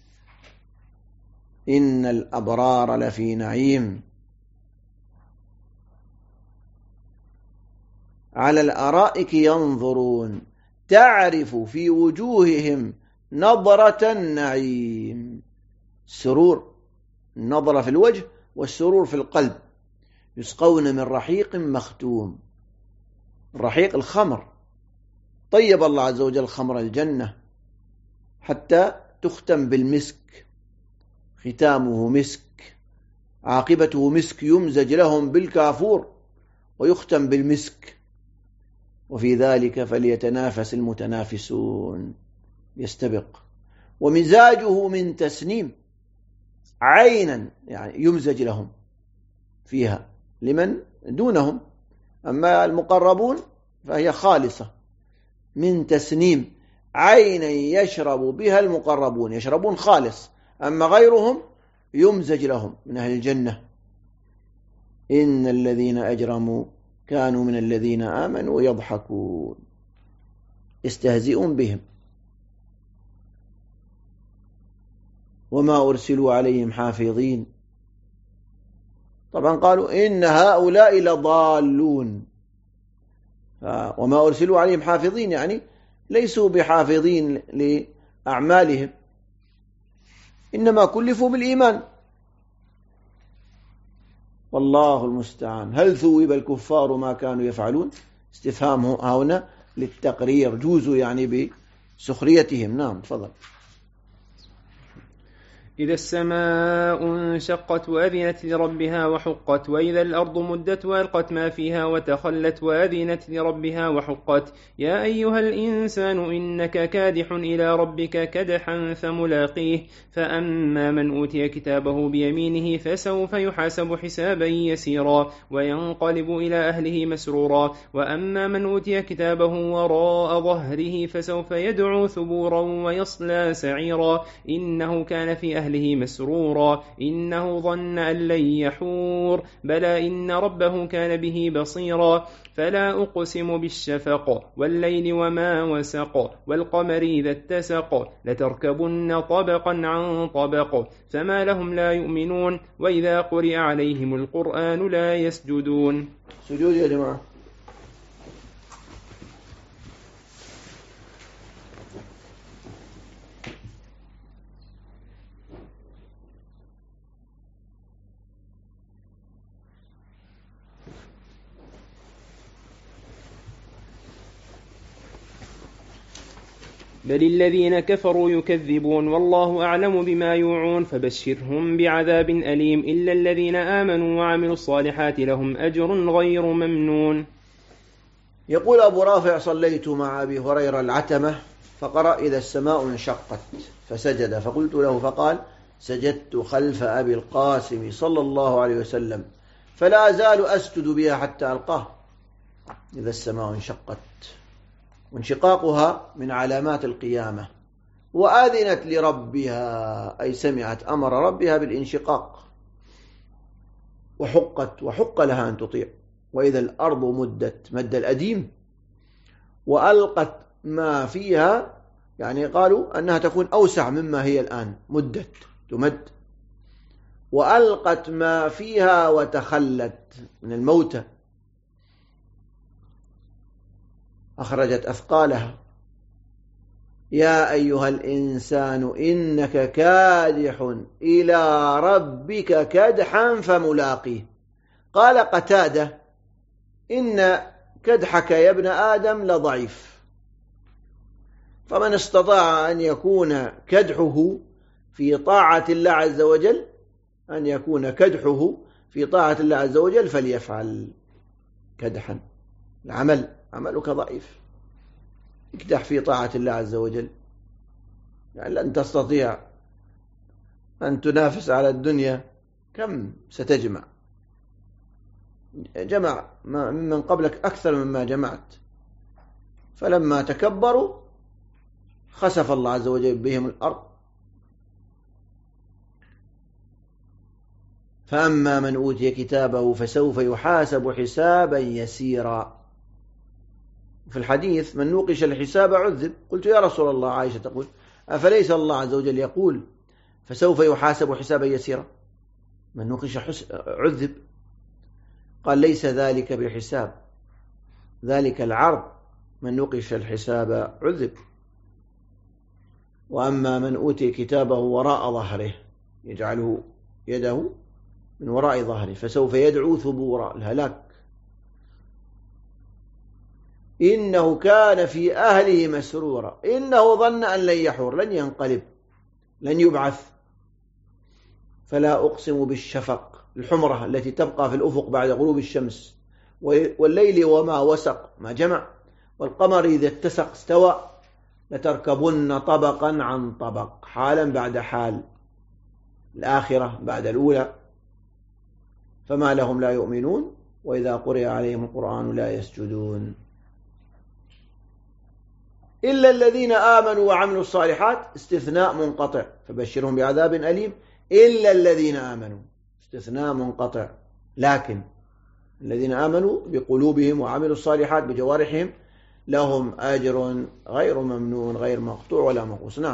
إن الأبرار لفي نعيم على الأرائك ينظرون تعرف في وجوههم نظرة النعيم. السرور النظرة في الوجه والسرور في القلب. يسقون من رحيق مختوم. الرحيق الخمر. طيب الله عز وجل خمر الجنة حتى تختم بالمسك ختامه مسك عاقبته مسك يمزج لهم بالكافور ويختم بالمسك. وفي ذلك فليتنافس المتنافسون يستبق. ومزاجه من تسنيم عينا يعني يمزج لهم فيها لمن دونهم. أما المقربون فهي خالصة من تسنيم عينا يشرب بها المقربون يشربون خالص. أما غيرهم يمزج لهم من أهل الجنة إن الذين أجرموا كانوا من الذين آمنوا يضحكون يستهزئون بهم وما أرسلوا عليهم حافظين. طبعا قالوا إن هؤلاء لضالون، وما أرسلوا عليهم حافظين يعني ليسوا بحافظين لأعمالهم، إنما كلفوا بالإيمان. والله المستعان. هل ثوب الكفار ما كانوا يفعلون؟ استفهام هنا للتقرير، جوزوا يعني بسخريتهم. نعم تفضل. إذا السماء انشقت وأذنت لربها وحقت، وإذا الأرض مدت وألقت ما فيها وتخلت وأذنت لربها وحقت. يا أيها الإنسان إنك كادح إلى ربك كدحا فملاقيه، فأما من أوتي كتابه بيمينه فسوف يحاسب حسابا يسيرا وينقلب إلى أهله مسرورا، وأما من أوتي كتابه وراء ظهره فسوف يدعو ثبورا ويصلى سعيرا إنه كان في أهله مسرورا إنه ظن أن لن يحور بلى إن ربه كان به بصيرا. فلا أقسم بالشفق والليل وما وسق والقمر إذا اتسق لتركبن طبقا عن طبق فما لهم لا يؤمنون وإذا قرئ عليهم القرآن لا يسجدون. سجود يا جماعة. بل الذين كفروا يكذبون والله أعلم بما يوعون فبشرهم بعذاب أليم إلا الذين آمنوا وعملوا الصالحات لهم أجر غير ممنون. يقول أبو رافع: صليت مع أبي هريرة العتمة فقرأ: إذا السماء انشقت فسجد، فقلت له فقال: سجدت خلف أبي القاسم صلى الله عليه وسلم فلا أزال أسجد بها حتى ألقاه. إذا السماء انشقت، وانشقاقها من علامات القيامة. وآذنت لربها أي سمعت أمر ربها بالانشقاق. وحقت، وحق لها أن تطيع. وإذا الأرض مدت مد الأديم، وألقت ما فيها، يعني قالوا أنها تكون أوسع مما هي الآن، مدت تمد. وألقت ما فيها وتخلت من الموتى، أخرجت أثقالها. يا أيها الإنسان إنك كادح إلى ربك كدحا فملاقيه. قال قتادة: إن كدحك يا ابن آدم لضعيف. فمن استطاع أن يكون كدحه في طاعة الله عز وجل، أن يكون كدحه في طاعة الله عز وجل فليفعل كدحا. العمل عملك ضعيف، اكدح في طاعة الله عز وجل. يعني لن تستطيع أن تنافس على الدنيا. كم ستجمع؟ جمع ممن قبلك أكثر مما جمعت، فلما تكبروا خسف الله عز وجل بهم الأرض. فأما من أوتي كتابه فسوف يحاسب حسابا يسيرا. في الحديث: من نوقش الحساب عذب. قلت: يا رسول الله، عائشة تقول: أفليس الله عز وجل يقول فسوف يحاسب حسابا يسيرا؟ من نوقش عذب. قال: ليس ذلك بحساب، ذلك العرض. من نوقش الحساب عذب. وأما من أوتي كتابه وراء ظهره، يجعله يده من وراء ظهره، فسوف يدعو ثبورا، الهلاك. إنه كان في أهله مسرورا إنه ظن أن لن يحور، لن ينقلب، لن يبعث. فلا أقسم بالشفق، الحمرة التي تبقى في الأفق بعد غروب الشمس. والليل وما وسق، ما جمع. والقمر إذا اتسق استوى. لتركبن طبقا عن طبق، حالا بعد حال، الآخرة بعد الأولى. فما لهم لا يؤمنون وإذا قرئ عليهم القرآن لا يسجدون إلا الذين آمنوا وعملوا الصالحات. استثناء منقطع، فبشرهم بعذاب أليم. إلا الذين آمنوا، استثناء منقطع. لكن الذين آمنوا بقلوبهم وعملوا الصالحات بجوارحهم لهم أجر غير ممنون غير مقطوع ولا منقوص. نعم.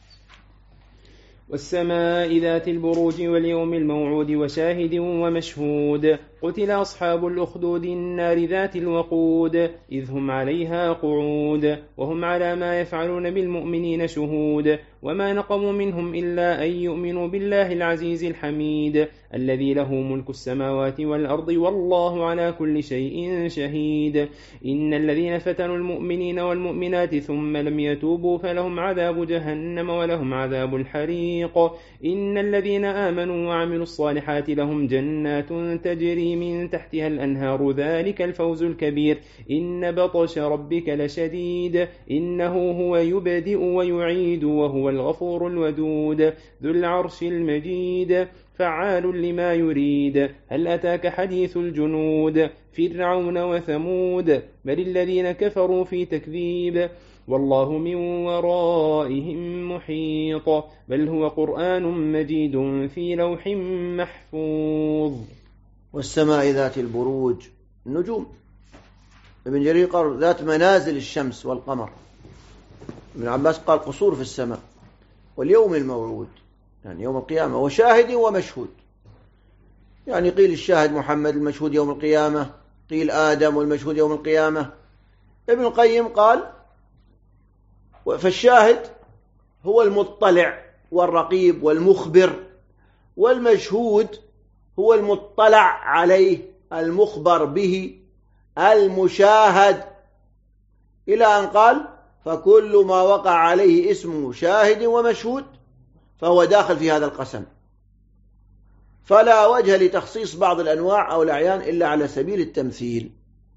والسماء ذات البروج واليوم الموعود وشاهد ومشهود. قتل أصحاب الأخدود النار ذات الوقود إذ هم عليها قعود وهم على ما يفعلون بالمؤمنين شهود. وما نقموا منهم إلا أن يؤمنوا بالله العزيز الحميد الذي له ملك السماوات والأرض والله على كل شيء شهيد. إن الذين فتنوا المؤمنين والمؤمنات ثم لم يتوبوا فلهم عذاب جهنم ولهم عذاب الحريق. إن الذين آمنوا وعملوا الصالحات لهم جنات تجري من تحتها الأنهار ذلك الفوز الكبير. إن بطش ربك لشديد إنه هو يبدئ ويعيد وهو الغفور الودود ذو العرش المجيد فعال لما يريد. هل أتاك حديث الجنود فرعون وثمود بل الذين كفروا في تكذيب والله من ورائهم محيط بل هو قرآن مجيد في لوح محفوظ. والسماء ذات البروج النجوم. ابن جرير قال ذات منازل الشمس والقمر. ابن عباس قال قصور في السماء. واليوم الموعود يعني يوم القيامة وشاهد ومشهود. يعني قيل الشاهد محمد المشهود يوم القيامة قيل آدم والمشهود يوم القيامة. ابن القيم قال فالشاهد هو المطلع والرقيب والمخبر والمشهود هو المطلع عليه المخبر به المشاهد إلى أن قال فكل ما وقع عليه اسمه شاهد ومشهود فهو داخل في هذا القسم. فلا وجه لتخصيص بعض الأنواع أو الأعيان إلا على سبيل التمثيل.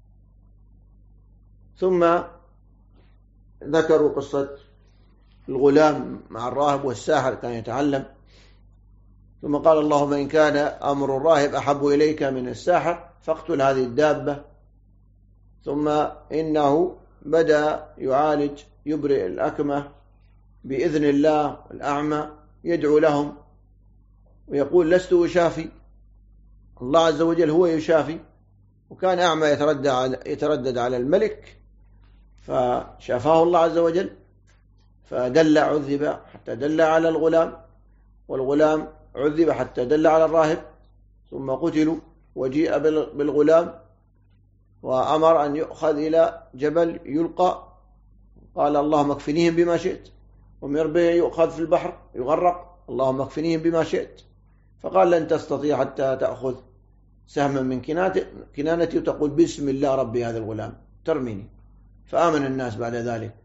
ثم ذكروا قصة الغلام مع الراهب والساحر كان يتعلم. ثم قال اللهم إن كان أمر الراهب أحب إليك من الساحر فاقتل هذه الدابة. ثم إنه بدأ يعالج يبرئ الأكمة بإذن الله الأعمى يدعو لهم ويقول لست أشافي الله عز وجل هو يشافي. وكان أعمى يتردد على الملك فشافاه الله عز وجل فدل عذب حتى دل على الغلام والغلام عذب حتى دل على الراهب ثم قتلوا وجيء بالغلام وأمر أن يؤخذ إلى جبل يلقى قال اللهم اكفنيهم بما شئت ومر به يؤخذ في البحر يغرق اللهم اكفنيهم بما شئت. فقال لن تستطيع حتى تأخذ سهما من كنانتي وتقول بسم الله ربي هذا الغلام ترميني. فآمن الناس بعد ذلك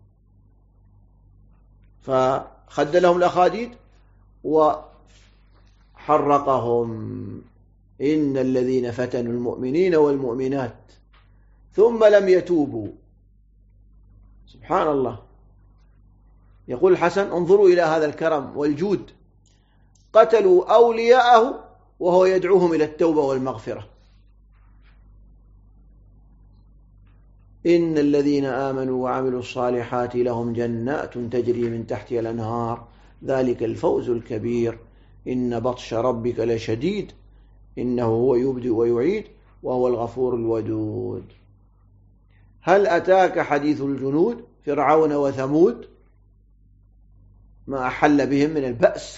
فخد لهم الأخاديد وحرقهم. إن الذين فتنوا المؤمنين والمؤمنات ثم لم يتوبوا. سبحان الله. يقول الحسن انظروا إلى هذا الكرم والجود قتلوا أولياءه وهو يدعوهم إلى التوبة والمغفرة. إن الذين آمنوا وعملوا الصالحات لهم جنات تجري من تحتها الأنهار ذلك الفوز الكبير. إن بطش ربك لشديد إنه هو يبدئ ويعيد وهو الغفور الودود. هل أتاك حديث الجنود فرعون وثمود ما أحل بهم من البأس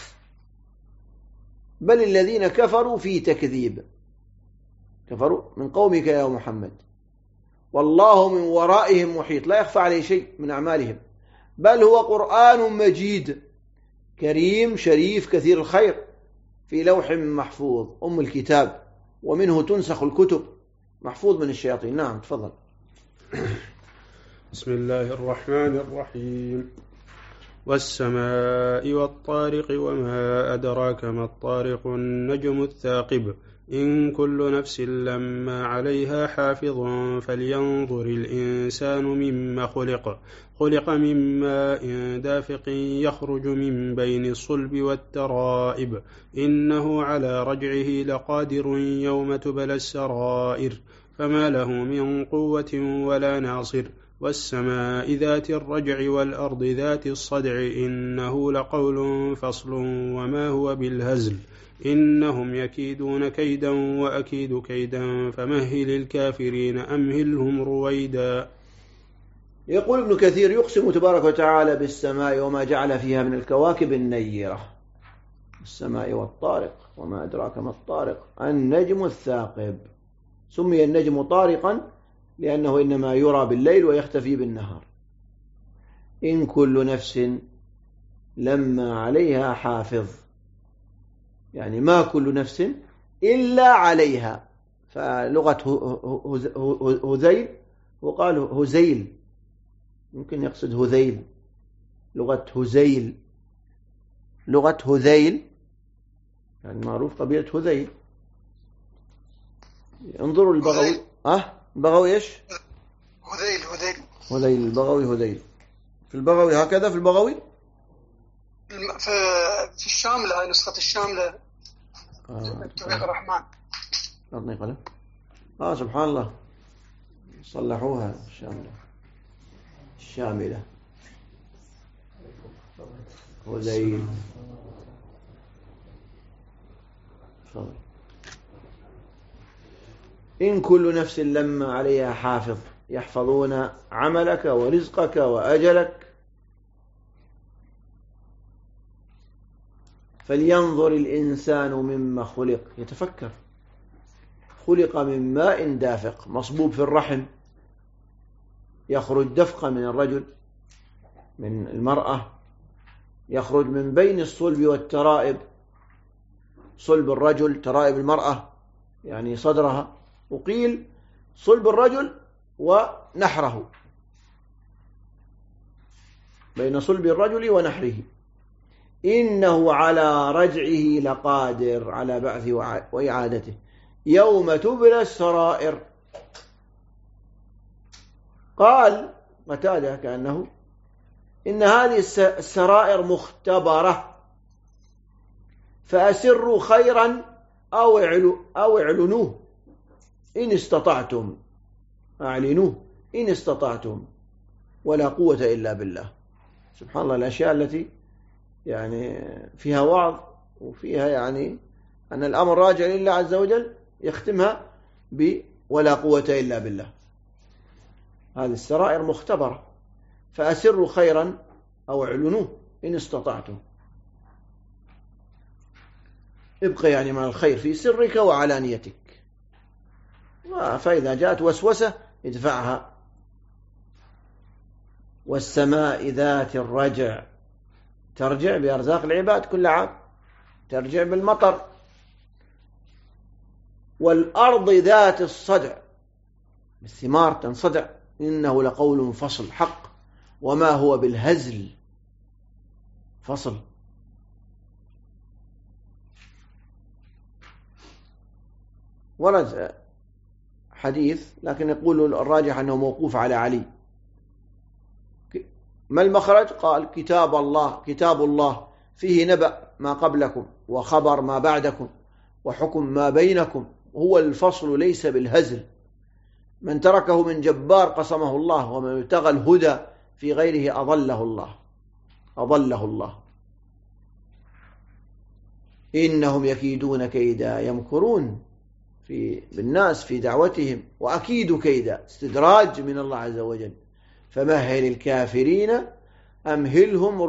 بل الذين كفروا في تكذيب. كفروا من قومك يا محمد والله من ورائهم محيط لا يخفى عليه شيء من أعمالهم بل هو قرآن مجيد كريم شريف كثير الخير في لوح محفوظ أم الكتاب ومنه تنسخ الكتب محفوظ من الشياطين. نعم تفضل. بسم الله الرحمن الرحيم. والسماء والطارق وما أدراك ما الطارق النجم الثاقب إن كل نفس لما عليها حافظ فلينظر الإنسان مما خلق من ماء دافق يخرج من بين الصلب والترائب إنه على رجعه لقادر يوم تبلى السرائر فما له من قوة ولا ناصر. والسماء ذات الرجع والأرض ذات الصدع إنه لقول فصل وما هو بالهزل إنهم يكيدون كيدا وأكيد كيدا فمهل الكافرين أمهلهم رويدا. يقول ابن كثير: يقسم تبارك وتعالى بالسماء وما جعل فيها من الكواكب النيرة، السماء والطارق وما أدراك ما الطارق، النجم الثاقب. سمي النجم طارقا لأنه إنما يرى بالليل ويختفي بالنهار. إن كل نفس لما عليها حافظ، يعني ما كل نفس إلا عليها. فلغة هذيل وقال هزيل، ممكن يقصد هذيل، لغة هزيل، لغة هذيل يعني معروف قبيلة هذيل. انظروا البغوي. البغوي ايش؟ هذيل البغوي هذيل. في البغوي هكذا، في البغوي في الشاملة، هاي نسخة الشاملة توفيق الرحمن. أعطني قلم. سبحان الله، صلحوها الشاملة هذيل. إن كل نفس لما عليها حافظ يحفظون عملك ورزقك وأجلك. فلينظر الإنسان مما خلق، يتفكر. خلق من ماء دافق مصبوب في الرحم، يخرج دفقة من الرجل من المرأة، يخرج من بين الصلب والترائب، صلب الرجل ترائب المرأة يعني صدرها، وقيل صلب الرجل ونحره، بين صلب الرجل ونحره. إنه على رجعه لقادر، على بعثه وإعادته يوم تبلى السرائر. قال قتادة كأنه إن هذه السرائر مختبرة، فأسروا خيرا أو اعلنوه إن استطعتم، أعلنوه إن استطعتم، ولا قوة إلا بالله. سبحان الله، الأشياء التي يعني فيها وعظ وفيها يعني أن الأمر راجع لله عز وجل، يختمها ولا قوة إلا بالله. هذه السرائر مختبرة، فأسروا خيرا أو اعلنوه إن استطعتم. ابقى يعني مع الخير في سرك وعلانيتك، فإذا جاءت وسوسة ادفعها. والسماء ذات الرجع، ترجع بأرزاق العباد كل عام، ترجع بالمطر. والأرض ذات الصدع، الثمار تنصدع. إنه لقول فصل حق وما هو بالهزل. فصل. ورد حديث لكن يقول الراجح أنه موقوف على علي. ما المخرج؟ قال كتاب الله فيه نبأ ما قبلكم وخبر ما بعدكم وحكم ما بينكم، هو الفصل ليس بالهزل. من تركه من جبار قسمه الله، ومن ابتغى الهدى في غيره أضله الله. إنهم يكيدون كيدا، يمكرون بالناس في دعوتهم، وأكيد كيدا، استدراج من الله عز وجل. فمهل الكافرين أمهلهم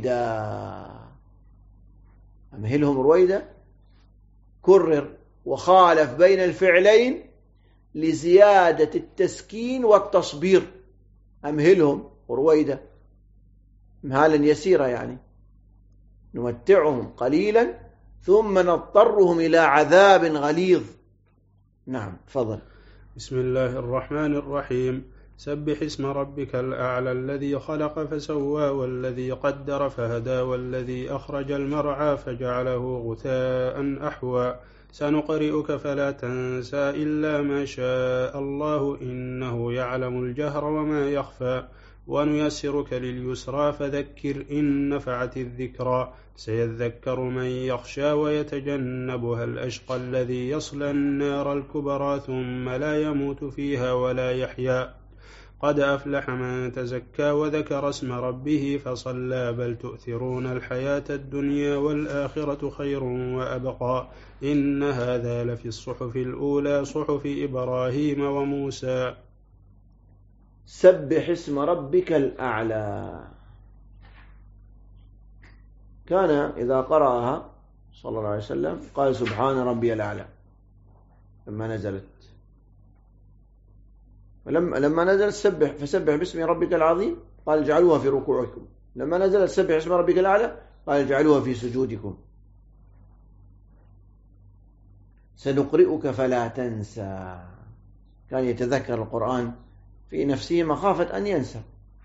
رويدا. كرر وخالف بين الفعلين لزيادة التسكين والتصبير. أمهلهم رويدا، مهالا يسيرا، يعني نمتعهم قليلا ثم نضطرهم إلى عذاب غليظ. نعم، فضل. بسم الله الرحمن الرحيم. سبح اسم ربك الأعلى الذي خلق فسوى والذي قدر فهدى والذي أخرج المرعى فجعله غثاء أحوى. سنقرئك فلا تنسى إلا ما شاء الله إنه يعلم الجهر وما يخفى. ونيسرك لليسرى فذكر إن نفعت الذكرى. سيذكر من يخشى ويتجنبها الأشقى الذي يصلى النار الكبرى ثم لا يموت فيها ولا يحيا. قد أفلح من تزكى وذكر اسم ربه فصلى بل تؤثرون الحياة الدنيا والآخرة خير وأبقى إن هذا لفي الصحف الأولى صحف إبراهيم وموسى. سبح اسم ربك الأعلى. كان إذا قرأها صلى الله عليه وسلم قال سبحان ربي الأعلى لما نزلت، لما نزلت فسبح باسم ربك العظيم قال اجعلوها في ركوعكم، لما نزلت سبح اسم ربك الأعلى قال اجعلوها في سجودكم. سنقرئك فلا تنسى، كان يتذكر القرآن في نفسه مخافة أن ينسى،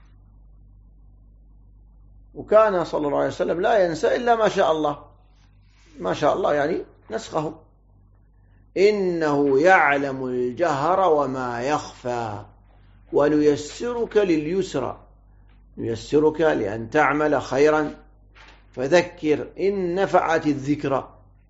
وكان صلى الله عليه وسلم لا ينسى إلا ما شاء الله، ما شاء الله يعني نسخه. إنه يعلم الجهر وما يخفى ونيسرك لليسرى، نيسرك لأن تعمل خيرا فذكر إن نفعت الذكرى.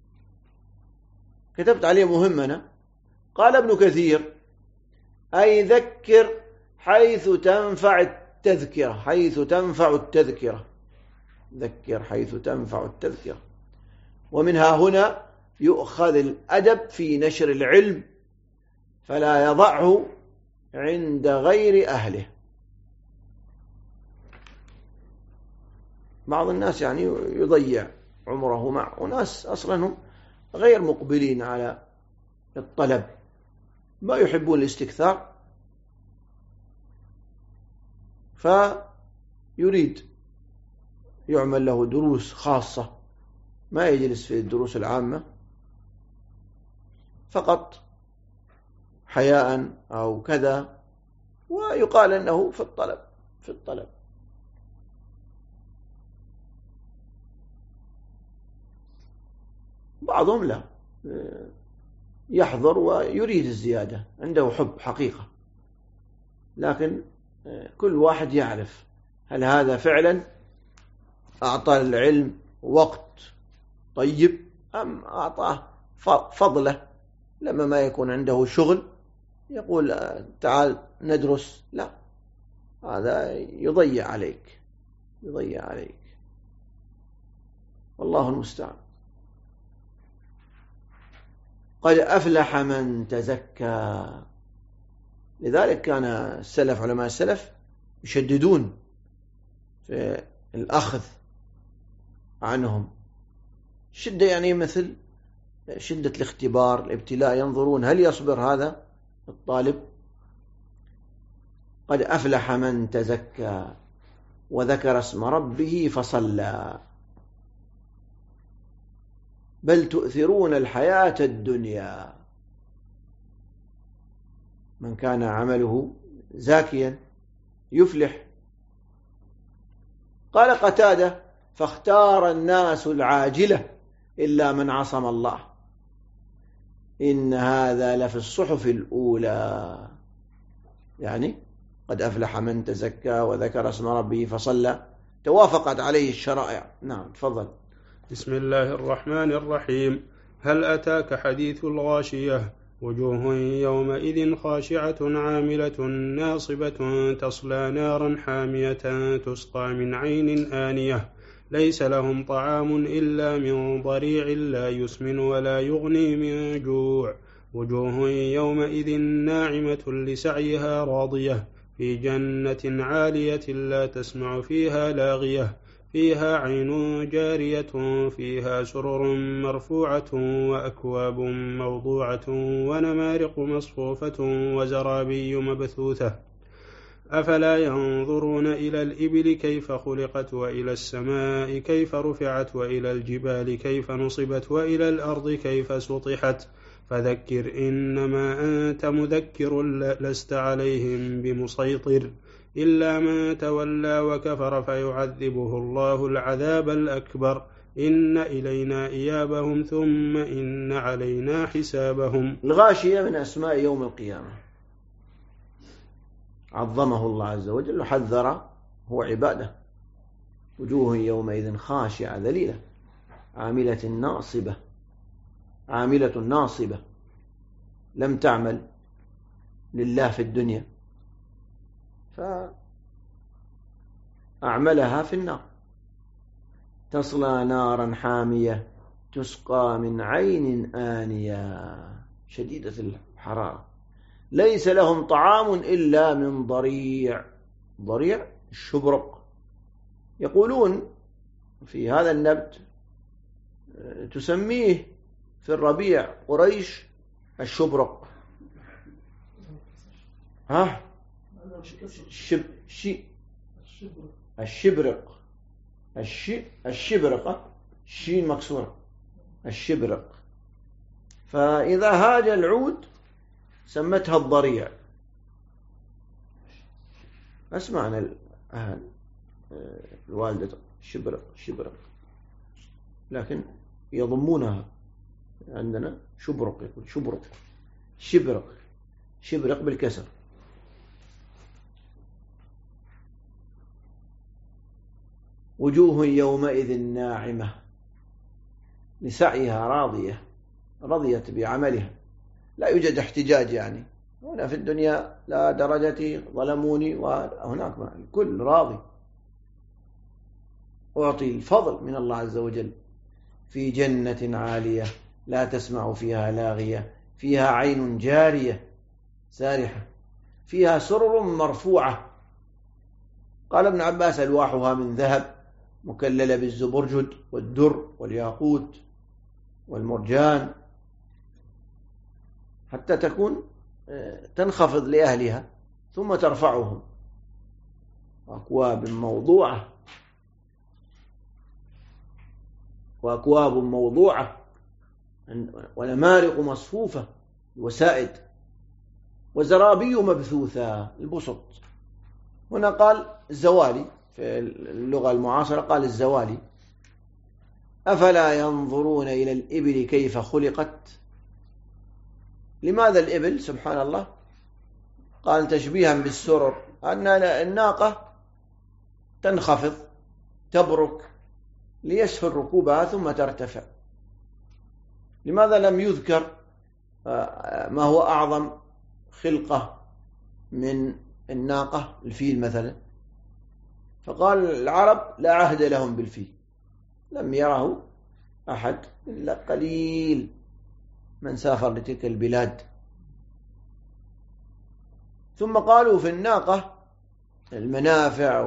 كتبت عليه مهمنا، قال ابن كثير أي ذكر حيث تنفع التذكرة، حيث تنفع التذكرة، ذكر حيث تنفع التذكرة. ومنها هنا يؤخذ الأدب في نشر العلم فلا يضعه عند غير أهله. بعض الناس يعني يضيع عمره مع أناس أصلا هم غير مقبلين على الطلب، ما يحبون الاستكثار، فيريد يعمل له دروس خاصة، ما يجلس في الدروس العامة فقط حياء أو كذا، ويقال أنه في الطلب. بعضهم لا، يحضر ويريد الزيادة، عنده حب حقيقة، لكن كل واحد يعرف هل هذا فعلا أعطى العلم وقت طيب أم أعطاه فضله لما ما يكون عنده شغل يقول تعال ندرس. لا، هذا يضيع عليك والله المستعان. قد أفلح من تزكى. لذلك كان السلف، علماء السلف يشددون في الأخذ عنهم شدة، يعني مثل شدة الاختبار الابتلاء، ينظرون هل يصبر هذا الطالب. قد أفلح من تزكى وذكر اسم ربه فصلى بل تؤثرون الحياة الدنيا. من كان عمله زاكيا يفلح. قال قتادة فاختار الناس العاجلة إلا من عصم الله إن هذا لفي الصحف الأولى. يعني قد أفلح من تزكى وذكر اسم ربه فصلى، توافقت عليه الشرائع. نعم تفضل. بسم الله الرحمن الرحيم. هل أتاك حديث الغاشية وجوه يومئذ خاشعة عاملة ناصبة تصلى نارا حامية تسقى من عين آنية ليس لهم طعام إلا من ضريع لا يسمن ولا يغني من جوع وجوه يومئذ ناعمة لسعيها راضية في جنة عالية لا تسمع فيها لاغية فيها عين جارية فيها سرر مرفوعة وأكواب موضوعة ونمارق مصفوفة وزرابي مبثوثة أفلا ينظرون إلى الإبل كيف خلقت وإلى السماء كيف رفعت وإلى الجبال كيف نصبت وإلى الأرض كيف سطحت فذكر إنما أنت مذكر لست عليهم بمسيطر إلا من تولى وكفر فيعذبه الله العذاب الأكبر إن إلينا إيابهم ثم إن علينا حسابهم. الغاشية من أسماء يوم القيامة، عظمه الله عز وجل وحذر، هو عباده. وجوه يومئذ خاشعة ذليلة عاملة ناصبة لم تعمل لله في الدنيا فأعملها في النار. تصلى نارا حامية تسقى من عين آنية شديدة الحرارة ليس لهم طعام إلا من ضريع. ضريع الشبرق. يقولون في هذا النبت تسميه في الربيع قريش الشبرق. الشبرق. الشبرق شين مكسورة. الشبرق. فإذا هاج العود سمتها الضريع. أسمعنا الوالدة شبرق لكن يضمونها عندنا شبرق. يقول شبرق بالكسر. وجوه يومئذ ناعمة لسعيها راضية. رضيت بعملها. لا يوجد احتجاج يعني هنا في الدنيا لا درجتي ظلموني وهناك ما الكل راضي. أعطي الفضل من الله عز وجل في جنة عالية لا تسمع فيها لاغية فيها عين جارية سارحة فيها سرر مرفوعة. قال ابن عباس ألواحها من ذهب مكللة بالزبرجد والدر والياقوت والمرجان حتى تكون تنخفض لأهلها ثم ترفعهم. وأكواب موضوعة ونمارق مصفوفة وسائد وزرابي مبثوثة البسط. هنا قال الزوالي في اللغة المعاصرة قال الزوالي. أفلا ينظرون إلى الإبل كيف خلقت. لماذا الإبل سبحان الله؟ قال تشبيها بالسرر أن الناقة تنخفض تبرك ليسهل ركوبها ثم ترتفع. لماذا لم يذكر ما هو أعظم خلقة من الناقة الفيل مثلا؟ فقال العرب لا عهد لهم بالفيل لم يره أحد إلا قليل من سافر لتلك البلاد. ثم قالوا في الناقة المنافع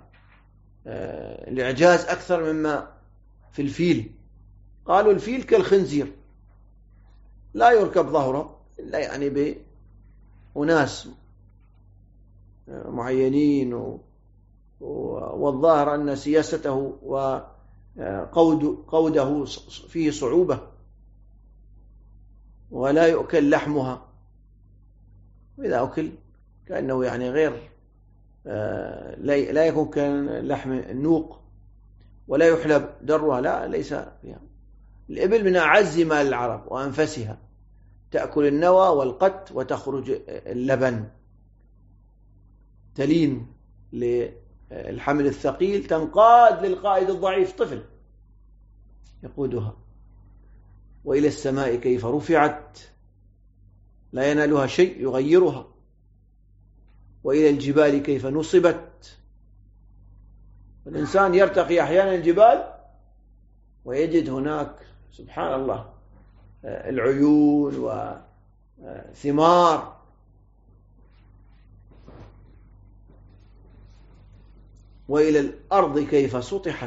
والإعجاز أكثر مما في الفيل. قالوا الفيل كالخنزير لا يركب ظهره إلا يعني بأناس معينين والظاهر أن سياسته وقوده فيه صعوبة ولا يؤكل لحمها. وإذا أكل كأنه يعني غير لا يكون كلحم النوق ولا يحلب درها لا ليس فيها. الإبل من أعز مال العرب وأنفسها تأكل النوى والقت وتخرج اللبن تلين للحمل الثقيل تنقاد للقائد الضعيف طفل يقودها. وإلى السماء كيف رفعت لا ينالها شيء يغيرها. وإلى الجبال كيف نصبت. الإنسان يرتقي أحيانا الجبال ويجد هناك سبحان الله العيون وثمار. وإلى الأرض كيف سطحت.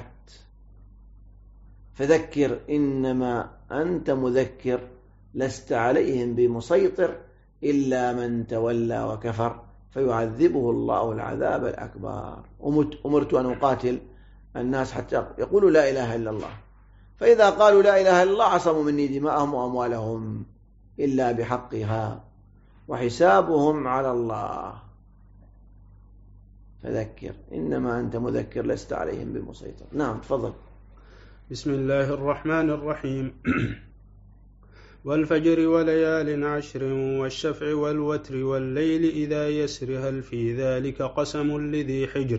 فذكر إنما أنت مذكر لست عليهم بمسيطر إلا من تولى وكفر فيعذبه الله العذاب الأكبر. أمرت أن أقاتل الناس حتى يقولوا لا إله إلا الله. فإذا قالوا لا إله إلا الله عصموا مني دماءهم وأموالهم إلا بحقها وحسابهم على الله. فذكر إنما أنت مذكر لست عليهم بمسيطر. نعم تفضل. بسم الله الرحمن الرحيم. والفجر وليال عشر والشفع والوتر والليل إذا يسر هل في ذلك قسم لذي حجر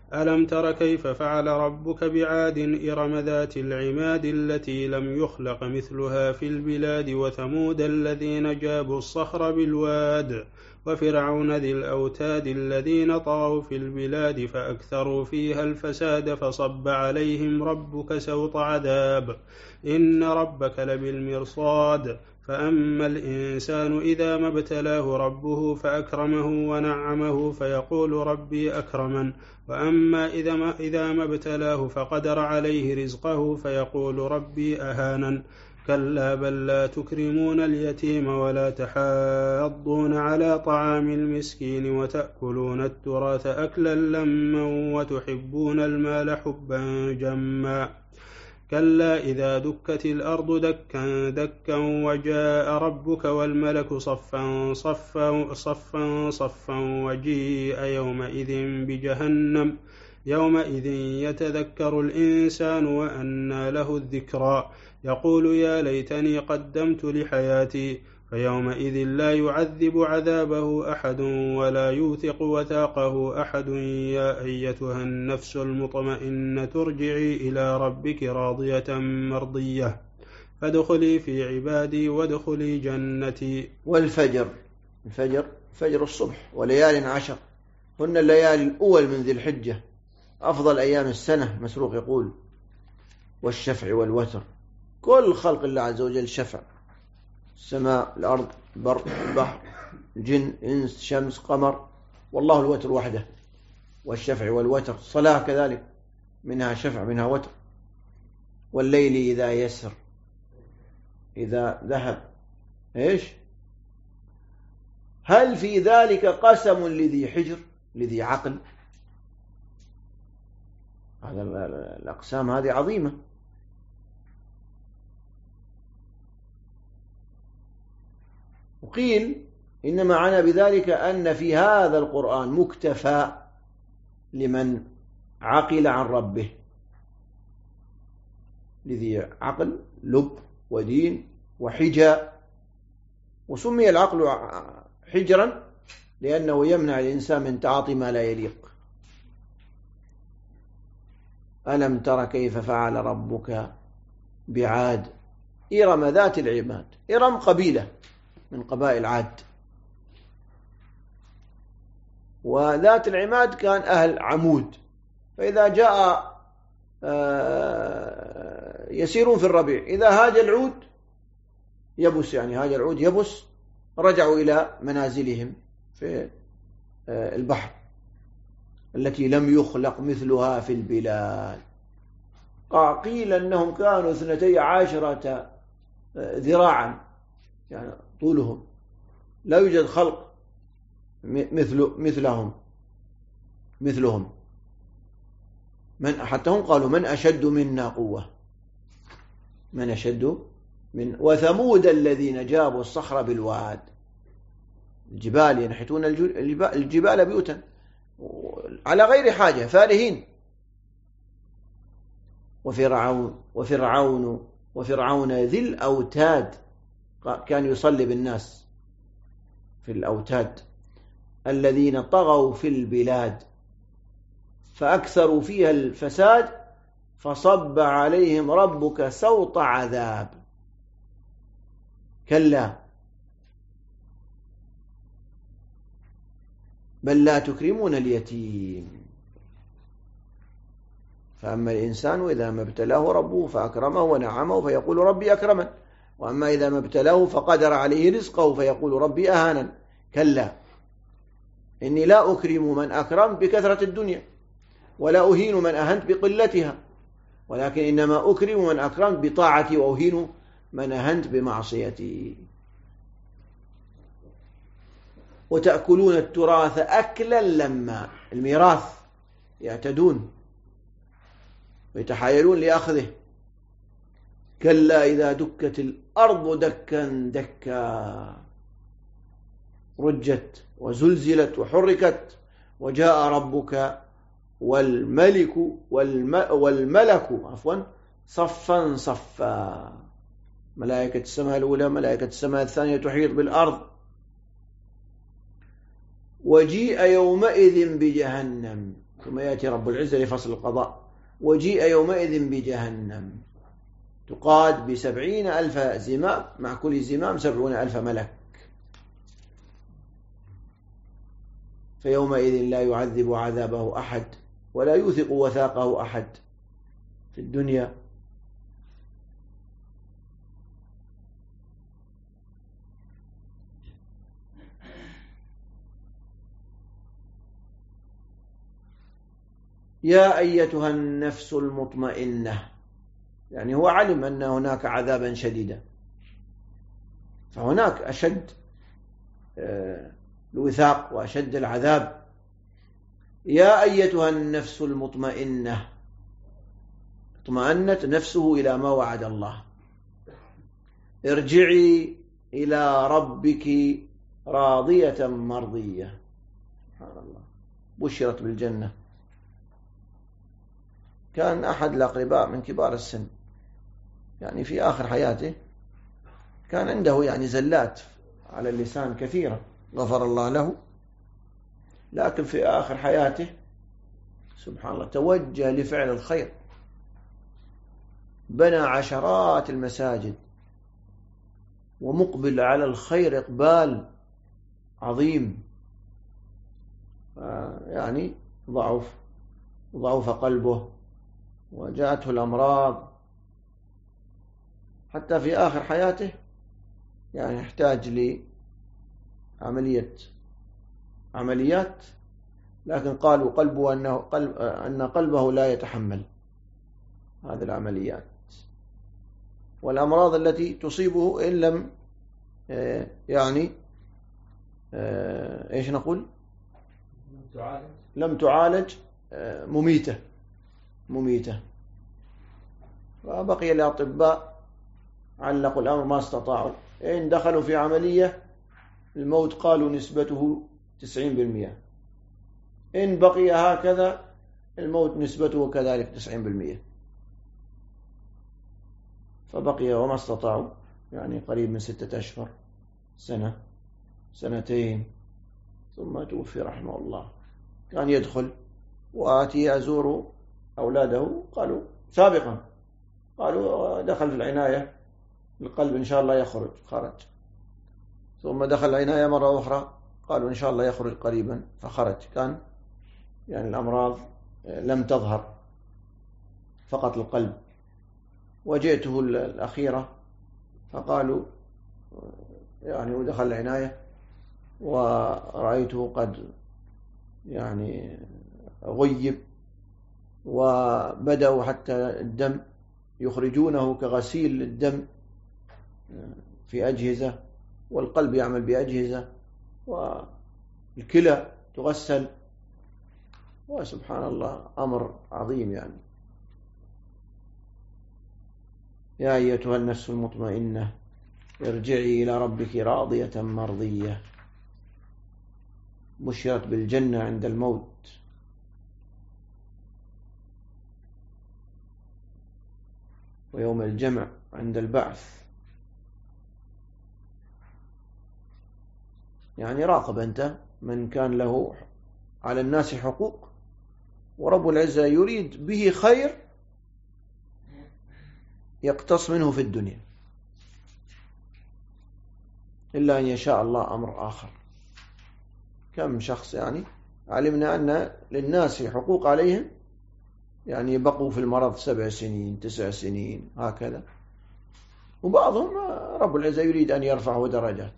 ألم تر كيف فعل ربك بعاد إرم ذات العماد التي لم يخلق مثلها في البلاد وثمود الذين جابوا الصخر بالواد وفرعون ذي الأوتاد الذين طغوا في البلاد فأكثروا فيها الفساد فصب عليهم ربك سوط عذاب إن ربك لبالمرصاد فأما الإنسان إذا ما ابتلاه ربه فأكرمه ونعمه فيقول ربي أكرمن وأما إذا ما ابتلاه فقدر عليه رزقه فيقول ربي أهانن كلا بل لا تكرمون اليتيم ولا تحاضون على طعام المسكين وتأكلون التراث أكلا لما وتحبون المال حبا جما كلا إذا دكت الأرض دكا دكا وجاء ربك والملك صفا صفا صفا صفا وجيء يومئذ بجهنم يومئذ يتذكر الإنسان وأنى له الذكرى يقول يا ليتني قدمت لحياتي فيومئذ لا يعذب عذابه أحد ولا يوثق وثاقه أحد يا أيتها النفس المطمئنة ارجعي إلى ربك راضية مرضية فادخلي في عبادي وادخلي جنتي. والفجر، فجر الصبح وليال عشر هن الليالي الأول من ذي الحجة أفضل أيام السنة. مسروق يقول والشفع والوتر، كل خلق الله عز وجل شفع، السماء الأرض البر البحر الجن إنس شمس قمر، والله الوتر وحده. والشفع والوتر، الصلاة كذلك منها شفع منها وتر. والليل إذا يسر، إذا ذهب إيش؟ هل في ذلك قسم لذي حجر لذي عقل؟ هذا الأقسام هذه عظيمة. وقيل إن معنى بذلك أن في هذا القرآن مكتفى لمن عقل عن ربه، لذي عقل لب ودين وحجة. وسمي العقل حجرا لأنه يمنع الإنسان من تعاطي ما لا يليق. ألم تر كيف فعل ربك بعاد إرم ذات العماد. إرم قبيلة من قبائل عاد، وذات العماد كان أهل عمود. فإذا جاء يسيرون في الربيع، إذا هاج العود يبس، يعني هاج العود يبس، رجعوا إلى منازلهم في البحر التي لم يخلق مثلها في البلاد. قيل أنهم كانوا 12 ذراعا، يعني طولهم، لا يوجد خلق مثلهم. حتى هم قالوا من أشد منا قوة، من أشد من. وثمود الذين جابوا الصخر بالواد، الجبال ينحتون الجبال بيوتا على غير حاجة فارهين. وفرعون ذي الأوتاد، كان يصلي بالناس في الأوتاد، الذين طغوا في البلاد فأكثروا فيها الفساد فصب عليهم ربك سوط عذاب. كلا بل لا تكرمون اليتيم. فأما الإنسان إذا ما ابتلاه ربه فأكرمه ونعمه فيقول ربي أكرمن، وأما إذا ما ابتلاه فقدر عليه رزقه فيقول ربي أهانن. كلا إني لا أكرم من أكرمت بكثرة الدنيا، ولا أهين من أهنت بقلتها، ولكن إنما أكرم من أكرمت بطاعتي، وأهين من أهنت بمعصيتي. وتأكلون التراث أكلا لما، الميراث يعتدون ويتحايلون لأخذه. كلا إذا دكت الأرض دكا دكا، رجت وزلزلت وحركت، وجاء ربك والملك صفا صفا. ملائكة السماء الأولى ملائكة السماء الثانية تحيط بالأرض. وجيء يومئذ بجهنم، ثم يأتي رب العزة لفصل القضاء. وجيء يومئذ بجهنم تقاد ب70,000 زمام، مع كل زمام 70,000 ملك، فيومئذ لا يعذب عذابه أحد ولا يوثق وثاقه أحد في الدنيا. يا أيتها النفس المطمئنة، يعني هو علم أن هناك عذابا شديدا، فهناك أشد الوثاق وأشد العذاب. يا أيتها النفس المطمئنة، اطمأنت نفسه إلى ما وعد الله، ارجعي إلى ربك راضية مرضية. سبحان الله، بشرت بالجنة. كان أحد الأقرباء من كبار السن، يعني في آخر حياته كان عنده يعني زلات على اللسان كثيرة، غفر الله له، لكن في آخر حياته سبحان الله توجه لفعل الخير، بنى عشرات المساجد ومقبل على الخير إقبال عظيم. يعني ضعف قلبه وجاءته الأمراض، حتى في آخر حياته يعني يحتاج عمليات، لكن قالوا قلبه أن قلبه لا يتحمل هذه العمليات والأمراض التي تصيبه إن لم إيش نقول لم تعالج مميتة. وبقي الأطباء علقوا الأمر ما استطاعوا، إن دخلوا في عملية الموت قالوا نسبته 90%، إن بقي هكذا الموت نسبته كذلك 90%. فبقي وما استطاعوا، يعني قريب من 6 أشهر، سنة، سنتين، ثم توفي رحمه الله. كان يدخل وآتي أزور أولاده، قالوا سابقا دخل في العناية، القلب إن شاء الله خرج، ثم دخل العناية مرة أخرى، قالوا إن شاء الله يخرج قريبا، فخرج. كان يعني الأمراض لم تظهر، فقط القلب. وجئته الأخيرة فقالوا يعني ودخل العناية ورأيته قد يعني غيب، وبدأوا حتى الدم يخرجونه كغسيل الدم في أجهزة، والقلب يعمل بأجهزة، والكلى تغسل، وسبحان الله أمر عظيم. يعني يا أيتها النفس المطمئنة ارجعي إلى ربك راضية مرضية، بشرت بالجنة عند الموت. ويوم الجمع عند البعث. يعني راقب أنت من كان له على الناس حقوق ورب العزة يريد به خير يقتص منه في الدنيا، إلا أن يشاء الله أمر آخر. كم شخص يعني علمنا أن للناس حقوق عليهم، يعني بقوا في المرض 7 سنين 9 سنين هكذا، وبعضهم رب العزة يريد أن يرفعه درجات،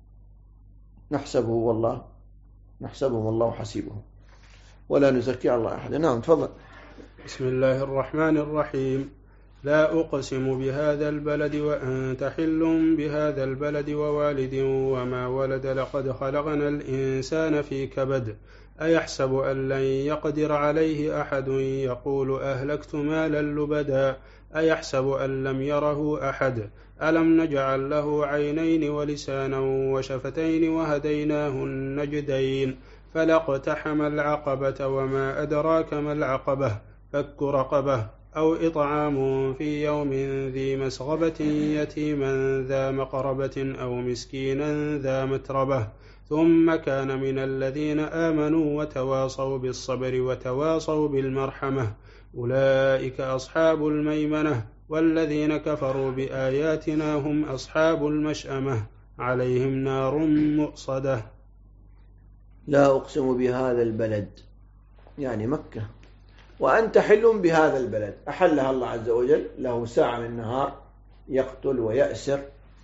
نحسبهم والله حسيبهم ولا نزكي على الله أحد. نعم تفضل. بسم الله الرحمن الرحيم. لا أقسم بهذا البلد وأنت حل بهذا البلد ووالد وما ولد لقد خلقنا الإنسان في كبد أيحسب أن لن يقدر عليه أحد يقول أهلكت مالا لبدا أيحسب أن لم يره أحد ألم نجعل له عينين ولسانا وشفتين وهديناه النجدين فلاقتحم العقبة وما أدراك ما العقبة فك رقبة أو إطعام في يوم ذي مسغبة يتيما ذا مقربة أو مسكينا ذا متربة ثم كان من الذين آمنوا وتواصوا بالصبر وتواصوا بالمرحمة أولئك أصحاب الميمنة والذين كفروا بآياتنا هم أصحاب المشأمة عليهم نار مؤصدة. لا أقسم بهذا البلد يعني مكة وأنت حل بهذا البلد، أحلها الله عز وجل، له ساعة من النهار يقتل ويأسر.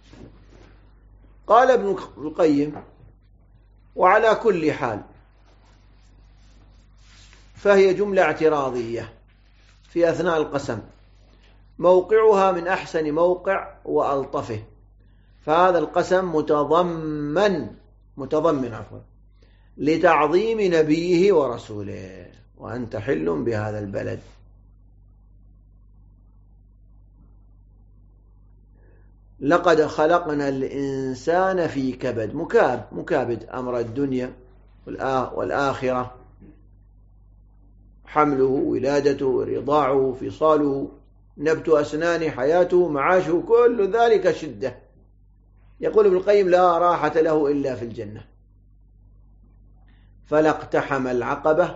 قال ابن القيم: وعلى كل حال فهي جملة اعتراضية في أثناء القسم، موقعها من أحسن موقع وألطفه، فهذا القسم متضمن لتعظيم نبيه ورسوله، وأنت حل بهذا البلد. لقد خلقنا الإنسان في كبد، مكابد أمر الدنيا والآخرة، حمله، ولادته، رضاعه، فصاله، نبت أسنانه، حياته، معاشه، كل ذلك شدة. يقول ابن القيم: لا راحة له إلا في الجنة. فلا اقتحم العقبة،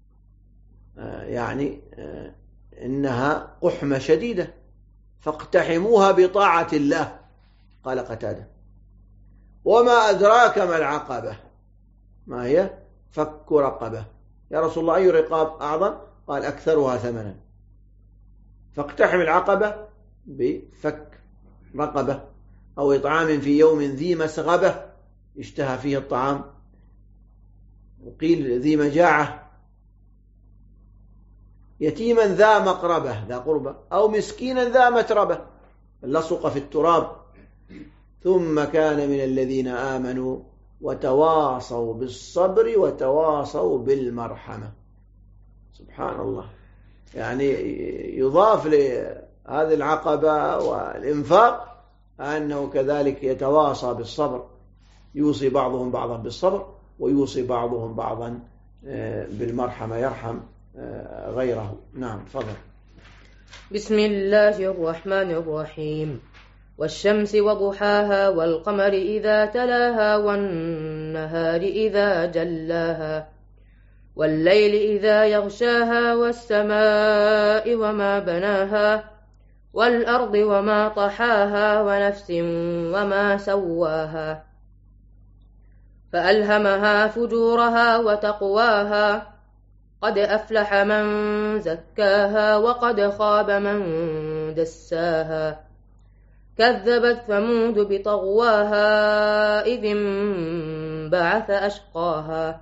يعني إنها قحمة شديدة، فاقتحموها بطاعة الله. قال قتادة: وما أدراك ما العقبة؟ ما هي؟ فك رقبة. يا رسول الله أي رقاب أعظم؟ قال: أكثرها ثمنا. فاقتحم العقبة بفك رقبة، أو إطعام في يوم ذي مسغبة اشتهى فيه الطعام، وقيل ذي مجاعة، يتيما ذا مقربة ذا قربة، أو مسكينا ذا متربة لصق في التراب. ثم كان من الذين آمنوا وتواصوا بالصبر وتواصوا بالمرحمة. سبحان الله، يعني يضاف لهذه العقبة والإنفاق أنه كذلك يتواصى بالصبر، يوصي بعضهم بعضا بالصبر ويوصي بعضهم بعضا بالمرحمة، يرحم غيره. نعم، تفضل. بسم الله الرحمن الرحيم. والشمس وضحاها والقمر إذا تلاها والنهار إذا جلاها والليل إذا يغشاها والسماء وما بناها والأرض وما طحاها ونفس وما سواها فألهمها فجورها وتقواها قد أفلح من زكاها وقد خاب من دساها كذبت ثمود بطغواها إذ انبعث أشقاها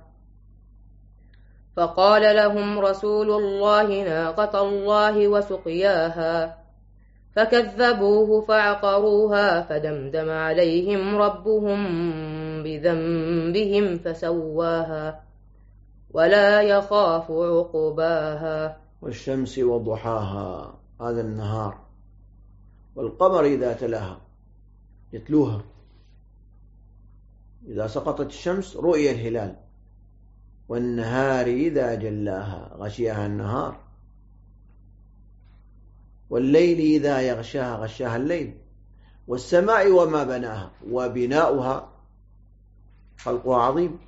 فقال لهم رسول الله ناقة الله وسقياها فكذبوه فعقروها فدمدم عليهم ربهم بذنبهم فسواها ولا يخاف عقباها. والشمس وضحاها، هذا النهار، والقمر إذا تلاها يتلوها، إذا سقطت الشمس رؤي الهلال، والنهار إذا جلاها غشيها النهار، والليل إذا يغشاها غشاها الليل، والسماء وما بناها، وبناؤها خلقها عظيم،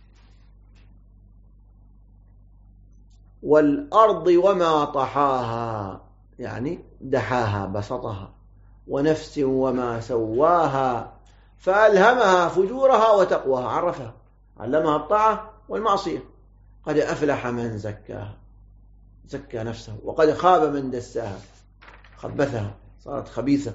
والأرض وما طحاها يعني دحاها بسطها، ونفس وما سواها فألهمها فجورها وتقواها، عرفها، علمها الطاعة والمعصية. قد أفلح من زكاها، زكى نفسه، وقد خاب من دساها، خبثها، صارت خبيثة.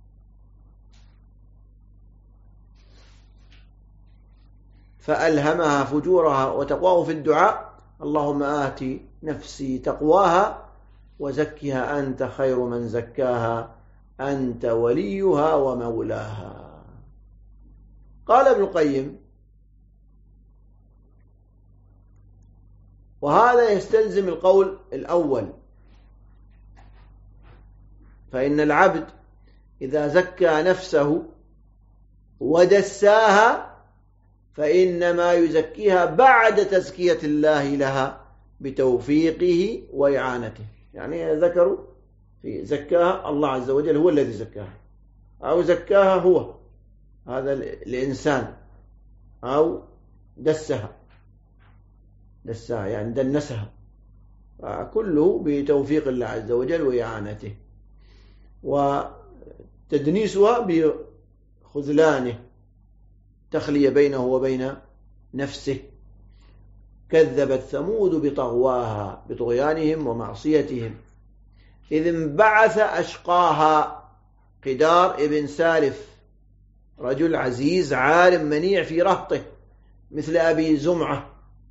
فألهمها فجورها وتقواه في الدعاء: اللهم آت نفسي تقواها وزكها أنت خير من زكاها أنت وليها ومولاها. قال ابن القيم: وهذا يستلزم القول الأول، فإن العبد إذا زكى نفسه ودساها فإنما يزكيها بعد تزكية الله لها بتوفيقه وإعانته. يعني ذكروا في زكاها الله عز وجل هو الذي زكاها، أو زكاها هو هذا الإنسان أو دسها يعني دنسها، كله بتوفيق الله عز وجل وإعانته، وتدنيسها بخذلانه، تخلي بينه وبين نفسه. كذبت ثمود بطغواها، بطغيانهم ومعصيتهم، إذ انبعث أشقاها. قدار ابن سالف رجل عزيز عالم منيع في رهطه مثل أبي زمعة.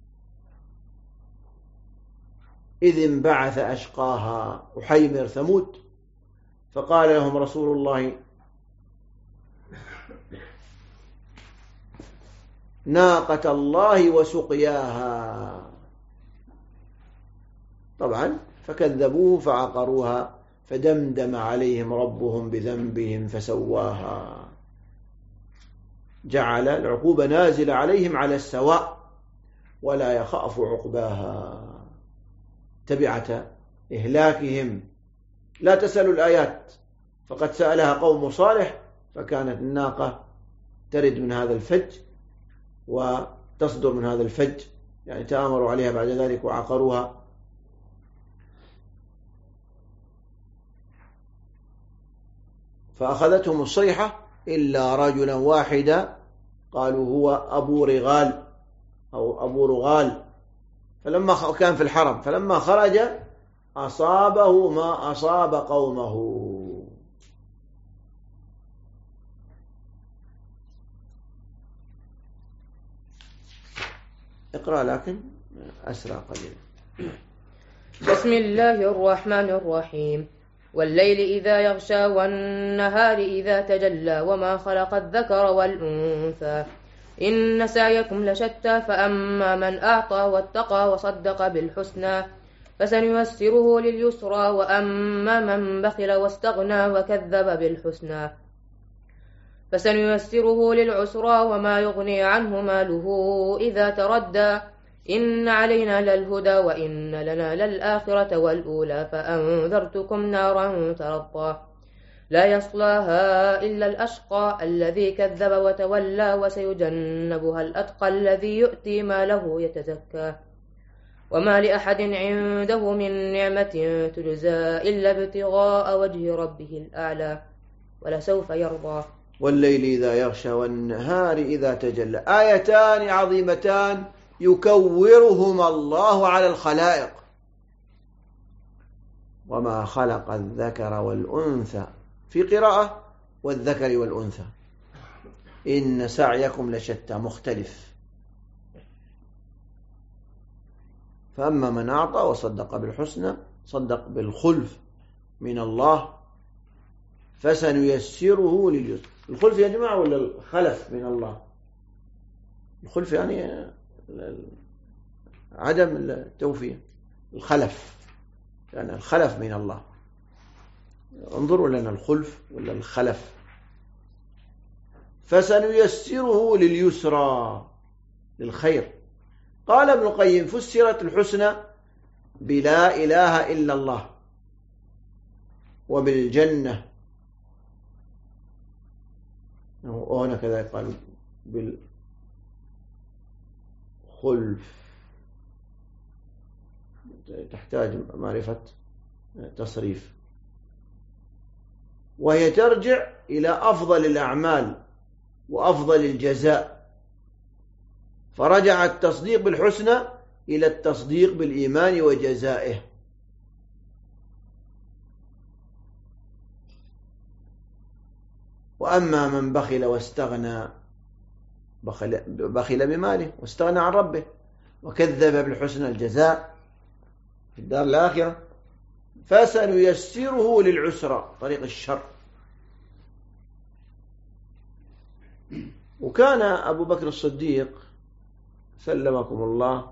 إذ انبعث أشقاها، أحيمر ثمود، فقال لهم رسول الله: ناقة الله وسقياها. طبعا فكذبوه فعقروها فدمدم عليهم ربهم بذنبهم فسواها. جعل العقوبة نازلة عليهم على السواء ولا يخاف عقباها، تبعة إهلاكهم. لا تسألوا الآيات، فقد سألها قوم صالح فكانت الناقة ترد من هذا الفج وتصدر من هذا الفج، يعني تآمروا عليها بعد ذلك وعقروها. فأخذتهم الصيحة إلا رجلا واحدا قالوا هو أبو رغال أو أبو رغال، فلما كان في الحرم فلما خرج أصابه ما أصاب قومه. اقرأ لكن أسرع قليلا. بسم الله الرحمن الرحيم. والليل إذا يغشى والنهار إذا تجلى وما خلق الذكر والأنثى إن سعيكم لشتى فأما من أعطى واتقى وصدق بالحسنى فسنيسره لليسرى وأما من بخل واستغنى وكذب بالحسنى فسنيسره للعسرى وما يغني عنه ماله إذا تردى إن علينا للهدى وإن لنا للآخرة والأولى فأنذرتكم نارا تلظى لا يصلاها إلا الأشقى الذي كذب وتولى وسيجنبها الأتقى الذي يؤتي ماله يتزكى وما لأحد عنده من نعمة تجزى إلا ابتغاء وجه ربه الأعلى ولسوف يرضى. والليل إذا يغشى والنهار إذا تجلى، آيتان عظيمتان يكورهما الله على الخلائق. وما خلق الذكر والأنثى في قراءة والذكر والأنثى، إن سعيكم لشتى، مختلف. فأما من أعطى وصدق بالحسنى، صدق بالخلف من الله، فسنيسره لليسر. الخلف يا جماعة ولا الخلف من الله؟ الخلف يعني عدم التوفيق، الخلف يعني الخلف من الله. انظروا لنا الخلف ولا الخلف. فسنيسره لليسرى، للخير. قال ابن القيم: فسرت الحسنى بلا إله إلا الله وبالجنة، وهنا كذلك قالوا بالخلف، تحتاج معرفة تصريف، وهي ترجع إلى أفضل الأعمال وأفضل الجزاء، فرجع التصديق بالحسنى إلى التصديق بالإيمان وجزائه. وأما من بخل واستغنى، بخل بماله واستغنى عن ربه وكذب بالحسنى الجزاء في الدار الآخرة، فسنيسره للعسرى، طريق الشر. وكان أبو بكر الصديق سلمكم الله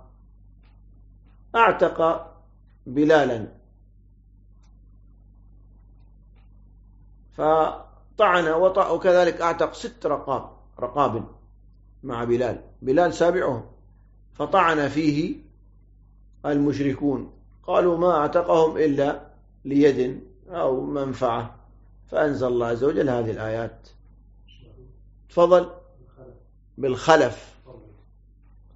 أعتق بلالا، فطعن وكذلك أعتق 6 رقاب مع بلال سابعهم، فطعن فيه المشركون، قالوا ما أعتقهم إلا ليد أو منفعة، فأنزل الله عز وجل هذه الآيات. تفضل. بالخلف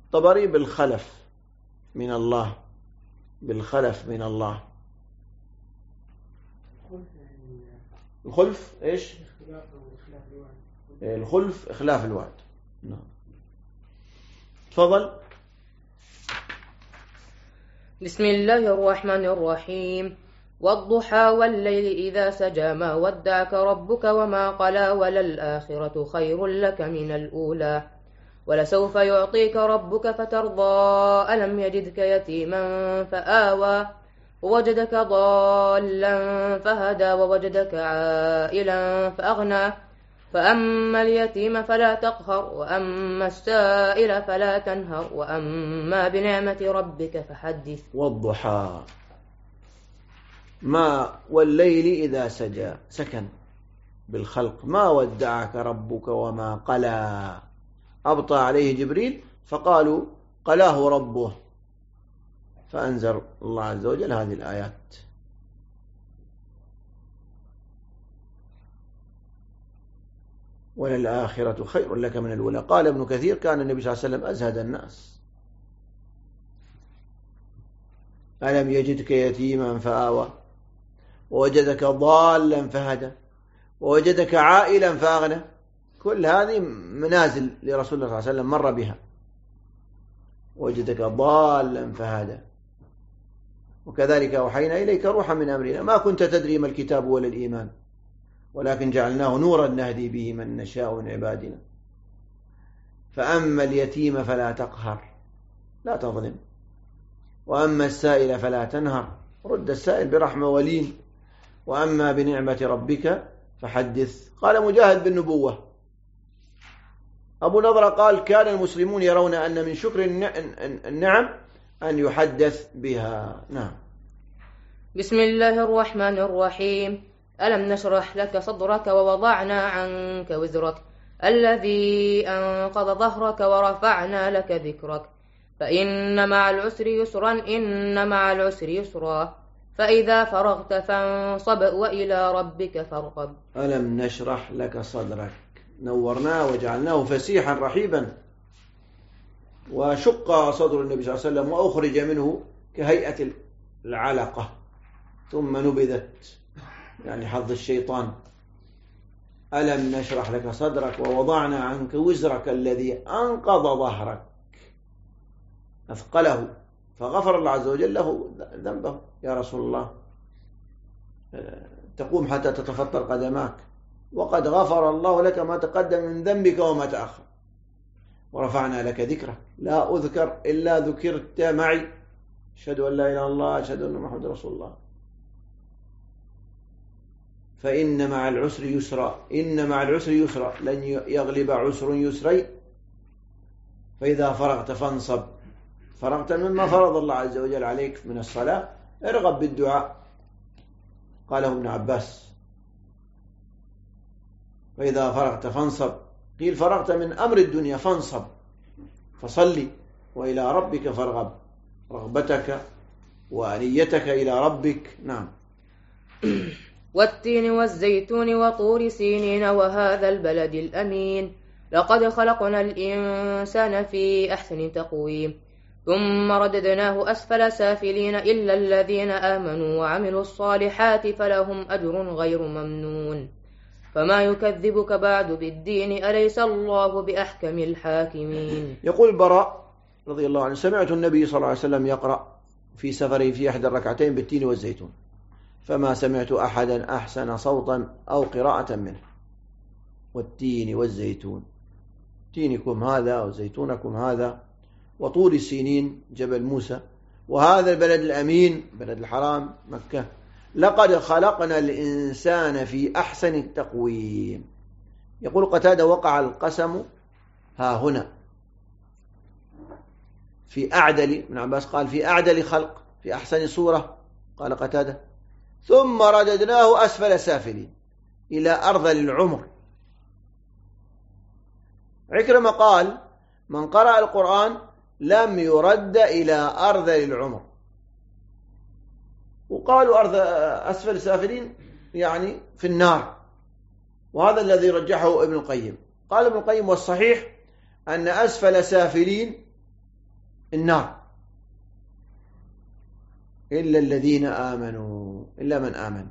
الطبري بالخلف من الله، بالخلف من الله. الخلف إيش؟ الخلف إخلاف الوعد. نعم. تفضل. بسم الله الرحمن الرحيم. والضحى والليل إذا سجى ما ودعك ربك وما قلى وللآخرة خير لك من الأولى ولسوف يعطيك ربك فترضى ألم يجدك يتيما فآوى ووجدك ضالا فهدى ووجدك عائلا فأغنى فأما اليتيم فلا تقهر وأما السائل فلا تنهر وأما بنعمة ربك فحدث. والضحى ما والليل إذا سجى سكن بالخلق، ما ودعك ربك وما قلى، أبطى عليه جبريل فقالوا قلاه ربه، فأنزل الله عز وجل هذه الآيات. وللآخرة خير لك من الأولى. قال ابن كثير كان النبي صلى الله عليه وسلم أزهد الناس. ألم يجدك يتيما فآوى ووجدك ضالا فهدى ووجدك عائلا فأغنى. كل هذه منازل لرسول الله صلى الله عليه وسلم مر بها. وجدك ضالا فهدى. وكذلك أوحينا إليك روحا من أمرنا ما كنت تدري ما الكتاب ولا الإيمان ولكن جعلناه نورا نهدي به من نشاء من عبادنا. فأما اليتيم فلا تقهر، لا تظلم، وأما السائل فلا تنهر، رد السائل برحمة ولين، وأما بنعمة ربك فحدث. قال مجاهد بالنبوة. أبو نضرة قال كان المسلمون يرون أن من شكر النعم أن يحدث بها. نعم. بسم الله الرحمن الرحيم. ألم نشرح لك صدرك ووضعنا عنك وزرك الذي أنقض ظهرك ورفعنا لك ذكرك فإن مع العسر يسرا إن مع العسر يسرا فإذا فرغت فانصب وإلى ربك فارغب. ألم نشرح لك صدرك، نورناه وجعلناه فسيحا رحيبا، وشق صدر النبي صلى الله عليه وسلم وأخرج منه كهيئة العلقة ثم نبذت، يعني حظ الشيطان. ألم نشرح لك صدرك ووضعنا عنك وزرك الذي أنقض ظهرك، أثقله، فغفر الله عز وجل له ذنبه. يا رسول الله تقوم حتى تتفطر قدماك وقد غفر الله لك ما تقدم من ذنبك وما تأخر. ورفعنا لك ذكرك، لا أذكر إلا ذكرت معي، أشهد أن لا إله إلا الله أشهد أن محمد رسول الله. فإن مع العسر يسرا، إن مع العسر يسرا، لن يغلب عسر يسرين. فإذا فرغت فانصب، فرغت مما فرض الله عز وجل عليك من الصلاة، ارغب بالدعاء. قاله ابن عباس. فإذا فرغت فانصب، قيل فرغت من أمر الدنيا فانصب فصلي وإلى ربك فارغب، رغبتك وأنيتك إلى ربك. نعم. والتين والزيتون وطور سينين وهذا البلد الأمين لقد خلقنا الإنسان في أحسن تقويم ثم رددناه أسفل سافلين إلا الذين آمنوا وعملوا الصالحات فلهم أجر غير ممنون فما يكذبك بعد بالدين أليس الله بأحكم الحاكمين. يقول براء رضي الله عنه سمعت النبي صلى الله عليه وسلم يقرأ في سفره في أحد الركعتين بالتين والزيتون فما سمعت أحدا أحسن صوتا أو قراءة منه. والتين والزيتون، تينكم هذا وزيتونكم هذا، وطور السينين جبل موسى، وهذا البلد الأمين بلد الحرام مكة. لقد خلقنا الإنسان في أحسن التقويم. يقول قتادة وقع القسم ها هنا في أعدل، ابن عباس قال في أعدل خلق، في أحسن صورة، قال قتادة ثم رددناه أسفل سافلين إلى أرذل العمر. عكرمة قال من قرأ القرآن لم يرد إلى أرذل العمر. وقالوا أسفل سافلين يعني في النار، وهذا الذي رجحه ابن القيم. قال ابن القيم والصحيح أن أسفل سافلين النار إلا الذين آمنوا، إلا من آمن،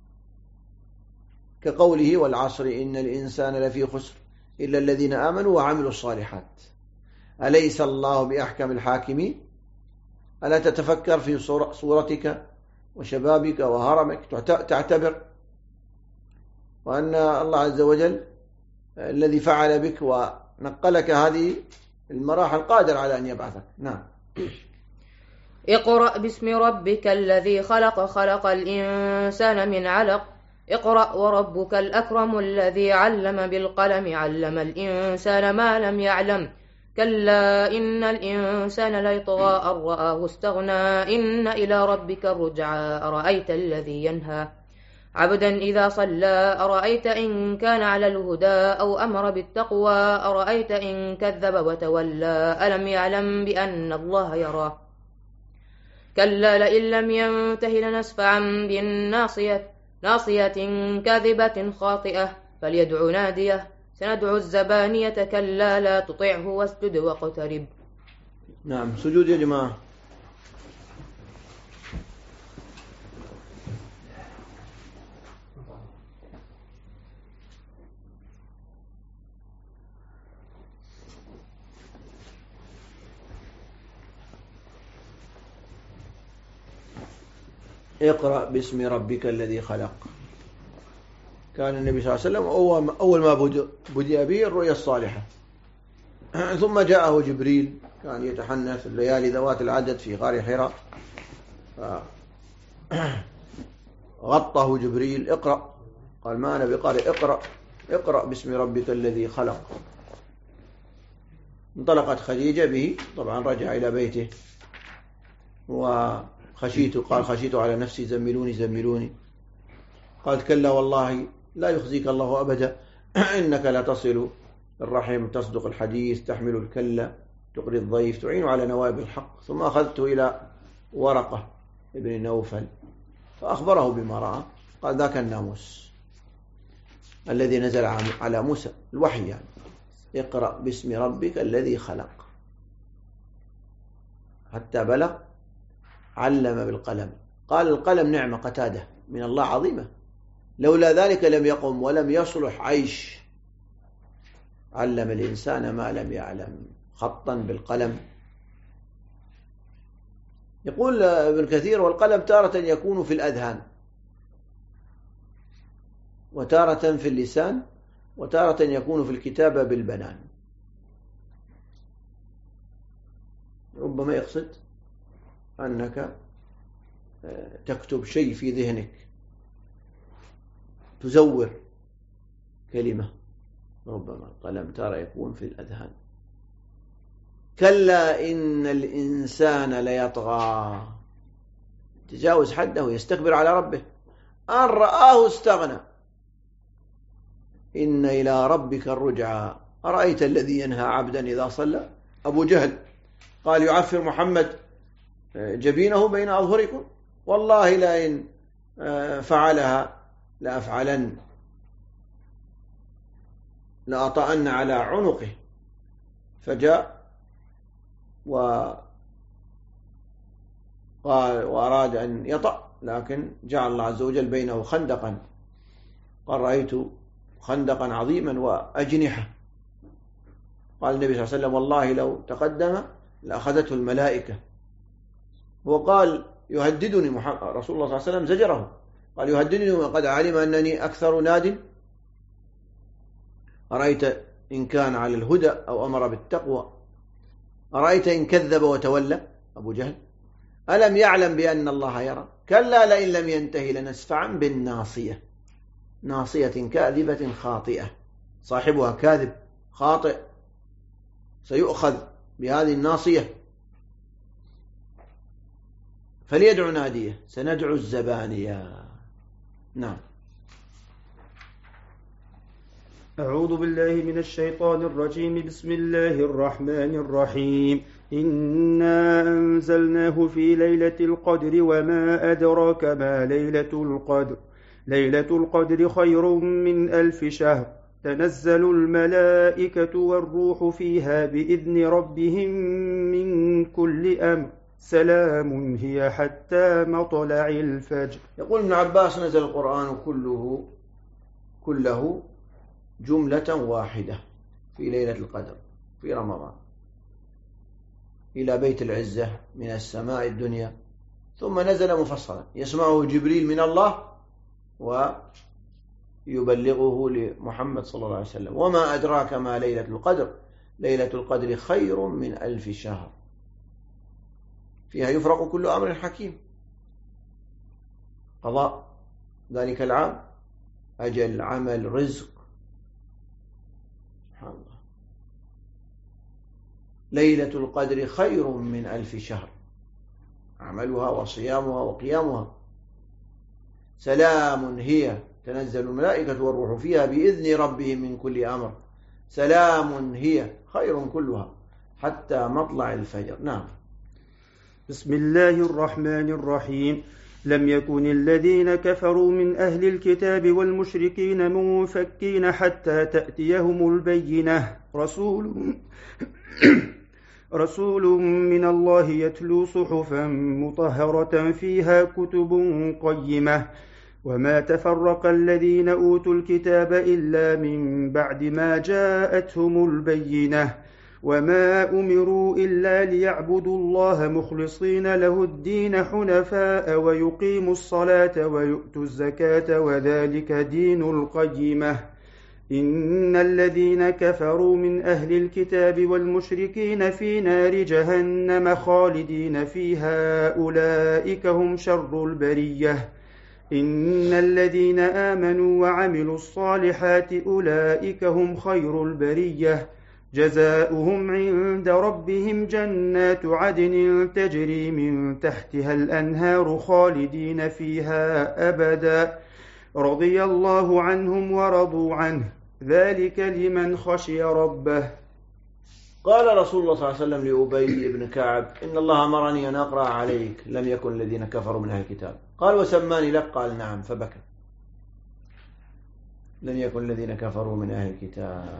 كقوله والعصر إن الإنسان لفي خسر إلا الذين آمنوا وعملوا الصالحات. أليس الله بأحكم الحاكمين؟ ألا تتفكر في صورتك وشبابك وهرمك تعتبر وأن الله عز وجل الذي فعل بك ونقلك هذه المراحل قادر على أن يبعثك. نعم. اقرأ باسم ربك الذي خلق، خلق الإنسان من علق. اقرأ وربك الأكرم الذي علم بالقلم، علم الإنسان ما لم يعلم. كلا إن الإنسان ليطغى أن رآه استغنى، إن إلى ربك الرجعى. أرأيت الذي ينهى عبدا إذا صلى، أرأيت إن كان على الهدى أو أمر بالتقوى، أرأيت إن كذب وتولى. ألم يعلم بأن الله يرى. كلا لئن لم ينته لنسفعا بالناصية، ناصية كاذبة خاطئة، فليدع ناديه. سندع الزبانية كلا لا تطعه واسجد واقترب. نعم. سجود يا جماعة. اقرأ باسم ربك الذي خلق. كان النبي صلى الله عليه وسلم أول ما بدأ به الرؤيا الصالحة، ثم جاءه جبريل، كان يتحنث الليالي ذوات العدد في غار حراء، غطه جبريل. اقرأ، قال ما أنا بقارئ، اقرأ باسم ربك الذي خلق. انطلقت خديجة به، طبعا رجع إلى بيته قال خشيت على نفسي، زملوني. قال كلا والله لا يخزيك الله أبدا، إنك لا تصل الرحم، تصدق الحديث، تحمل الكلة، تقري الضيف، تعين على نوائب الحق. ثم أخذته إلى ورقة ابن نوفل فأخبره بما رأى. قال ذاك الناموس الذي نزل على موسى، الوحي يعني. اقرأ باسم ربك الذي خلق، حتى بلغ علم بالقلم. قال القلم نعمة قتادة من الله عظيمة، لولا ذلك لم يقم ولم يصلح عيش. علم الإنسان ما لم يعلم، خطا بالقلم. يقول ابن كثير والقلم تارة يكون في الأذهان، وتارة في اللسان، وتارة يكون في الكتابة بالبنان. ربما يقصد أنك تكتب شيء في ذهنك، تزور كلمة. ربما القلم ترى يكون في الأذهان. كلا إن الإنسان ليطغى، تجاوز حده، يستكبر على ربه، أن رآه استغنى. إن إلى ربك الرجعى. أرأيت الذي ينهى عبدا إذا صلى. أبو جهل قال يعفر محمد جبينه بين أظهركم، والله لئن فعلها لأفعلن، لأطأن على عنقه. فجاء وأراد أن يطأ، لكن جعل الله عز وجل بينه خندقا. قال رأيت خندقا عظيما وأجنحة. قال النبي صلى الله عليه وسلم والله لو تقدم لأخذته الملائكة. وقال يهددني رسول الله صلى الله عليه وسلم زجره، قال يهددني وقد علم أنني أكثر ناد. أرأيت إن كان على الهدى أو أمر بالتقوى، أرأيت إن كذب وتولى. أبو جهل ألم يعلم بأن الله يرى. كلا لئن لم ينتهي لنسفعا بالناصية، ناصية كاذبة خاطئة، صاحبها كاذب خاطئ، سيؤخذ بهذه الناصية. فليدع ناديه، سندع الزبانية. نعم. أعوذ بالله من الشيطان الرجيم. بسم الله الرحمن الرحيم. إنا أنزلناه في ليلة القدر وما أدراك ما ليلة القدر. ليلة القدر خير من 1000 شهر. تنزل الملائكة والروح فيها بإذن ربهم من كل أمر سلام هي حتى مطلع الفجر. يقول ابن عباس: نزل القرآن كله جملة واحدة في ليلة القدر في رمضان إلى بيت العزة من السماء الدنيا، ثم نزل مفصلا يسمعه جبريل من الله ويبلغه لمحمد صلى الله عليه وسلم: وما أدراك ما ليلة القدر، ليلة القدر خير من 1000 شهر، فيها يفرق كل أمر حكيم، قضاء ذلك العام، أجل، عمل، رزق. سبحان الله. ليلة القدر خير من 1000 شهر، عملها وصيامها وقيامها. سلام هي، تنزل الملائكة والروح فيها بإذن ربهم من كل أمر، سلام هي خير كلها حتى مطلع الفجر. نعم. بسم الله الرحمن الرحيم. لم يكن الذين كفروا من أهل الكتاب والمشركين منفكين حتى تأتيهم البينة، رسول من الله يتلو صحفا مطهرة فيها كتب قيمة. وما تفرق الذين أوتوا الكتاب إلا من بعد ما جاءتهم البينة، وما أمروا إلا ليعبدوا الله مخلصين له الدين حنفاء ويقيموا الصلاة ويؤتوا الزكاة وذلك دين القيمة. إن الذين كفروا من أهل الكتاب والمشركين في نار جهنم خالدين فيها أولئك هم شر البرية. إن الذين آمنوا وعملوا الصالحات أولئك هم خير البرية، جزاؤهم عند ربهم جنات عدن تجري من تحتها الأنهار خالدين فيها أبدا، رضي الله عنهم ورضوا عنه، ذلك لمن خشي ربه. قال رسول الله صلى الله عليه وسلم لأبي بن كعب: إن الله أمرني أن أقرأ عليك لم يكن الذين كفروا من أهل الكتاب. قال: وسماني لك؟ قال: نعم. فبكى. لم يكن الذين كفروا من أهل الكتاب.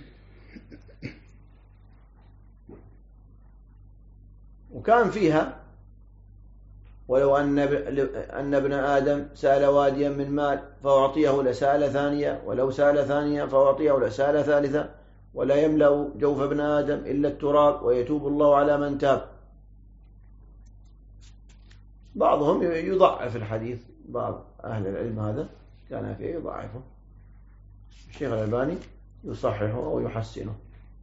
وكان فيها: ولو أن ابن آدم سأل واديا من مال فأعطيه لسأل ثانية، ولو سأل ثانية فأعطيه لسأل ثالثة، ولا يملأ جوف ابن آدم إلا التراب ويتوب الله على من تاب. بعضهم يضعف الحديث، بعض أهل العلم هذا كان فيه يضعفه، الشيخ الألباني يصححه أو يحسنه.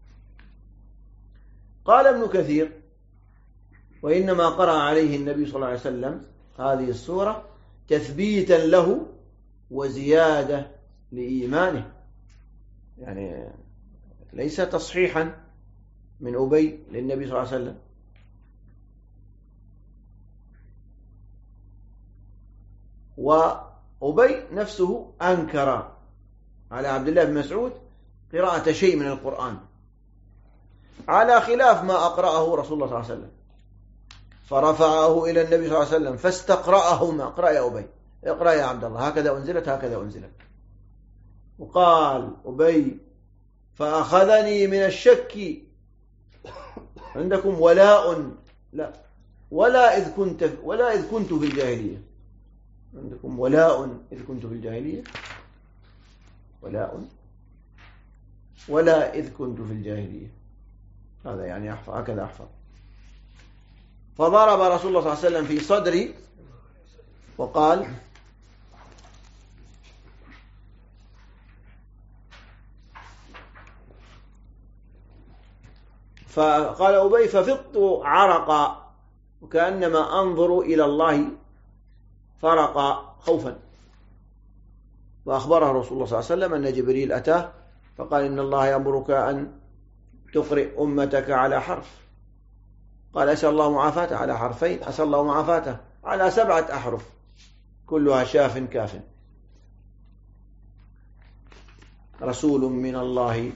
قال ابن كثير: وإنما قرأ عليه النبي صلى الله عليه وسلم هذه السورة تثبيتا له وزيادة لإيمانه، يعني ليس تصحيحا من أبي للنبي صلى الله عليه وسلم. وأبي نفسه أنكر على عبد الله بن مسعود قراءة شيء من القرآن على خلاف ما أقرأه رسول الله صلى الله عليه وسلم، فرفعه إلى النبي صلى الله عليه وسلم فاستقرأه: ما اقرأ يا أبي، اقرأ يا عبد الله، هكذا أنزلت هكذا أنزلت. وقال أبي: فأخذني من الشك عندكم ولاء، لا، ولا إذ كنت في الجاهلية، عندكم ولاء إذ كنت في الجاهلية، ولاء ولا إذ كنت في الجاهلية، هذا يعني أحفظ، هكذا أحفظ. فضرب رسول الله صلى الله عليه وسلم في صدري وقال: فقال أبي: ففضت عرقا وكأنما أنظر إلى الله فرقا خوفا. وأخبره رسول الله صلى الله عليه وسلم أن جبريل أتاه فقال: إن الله يأمرك أن تقرئ أمتك على حرف. قال: أسأل الله معافاته على حرفين، أسأل الله معافاته على 7 أحرف كلها شاف كاف. رسول من الله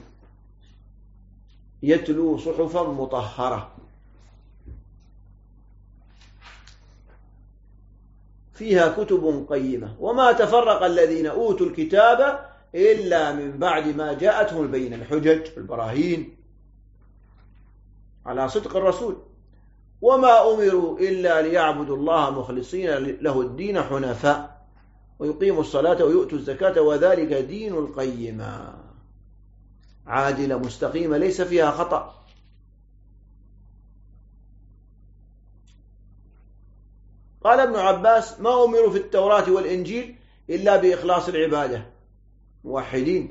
يتلو صحفا مطهرة فيها كتب قيمة، وما تفرق الذين أوتوا الكتاب إلا من بعد ما جاءتهم البينة، الحجج، البراهين، على صدق الرسول. وما أمروا إلا ليعبدوا الله مخلصين له الدين حنفاء ويقيموا الصلاة ويؤتوا الزكاة وذلك دين القيمة، عادلة مستقيمة ليس فيها خطأ. قال ابن عباس: ما أمروا في التوراة والإنجيل إلا بإخلاص العبادة موحدين.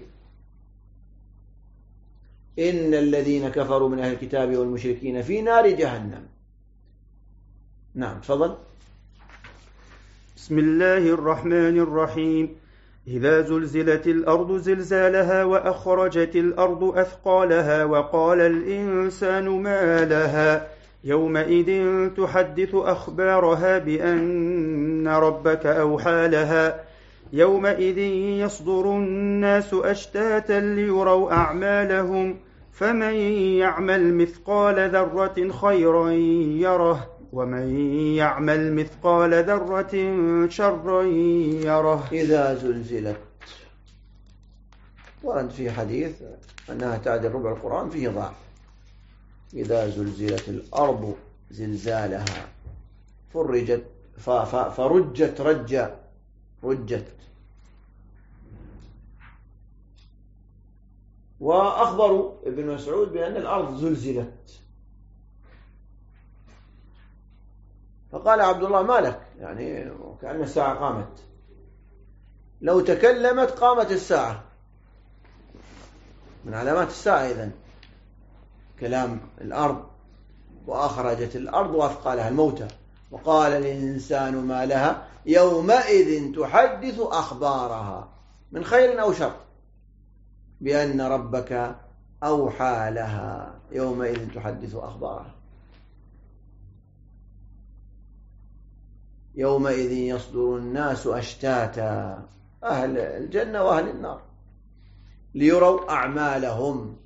إن الذين كفروا من أهل الكتاب والمشركين في نار جهنم. نعم، تفضل. بسم الله الرحمن الرحيم. إذا زلزلت الأرض زلزالها وأخرجت الأرض أثقالها وقال الإنسان ما لها يومئذ تحدث أخبارها بأن ربك أوحى لها يومئذ يصدر الناس أشتاتا ليروا أعمالهم فمن يعمل مثقال ذرة خيرا يره ومن يعمل مثقال ذرة شرا يره. إذا زلزلت، ورد في حديث أنها تعدل ربع القرآن، فيه ضعف. إذا زلزلت الأرض زلزالها فرجت رجت. وأخبروا ابن مسعود بأن الأرض زلزلت، فقال عبد الله: ما لك؟ يعني كأن الساعة قامت. لو تكلمت قامت الساعة، من علامات الساعة إذن كلام الأرض. وأخرجت الأرض وأثقالها، الموتى. وقال الإنسان ما لها يومئذ تحدث أخبارها من خير أو شر بأن ربك أوحى لها يومئذ تحدث أخبارها. يومئذ يصدر الناس أشتاتا، أهل الجنة وأهل النار، ليروا أعمالهم.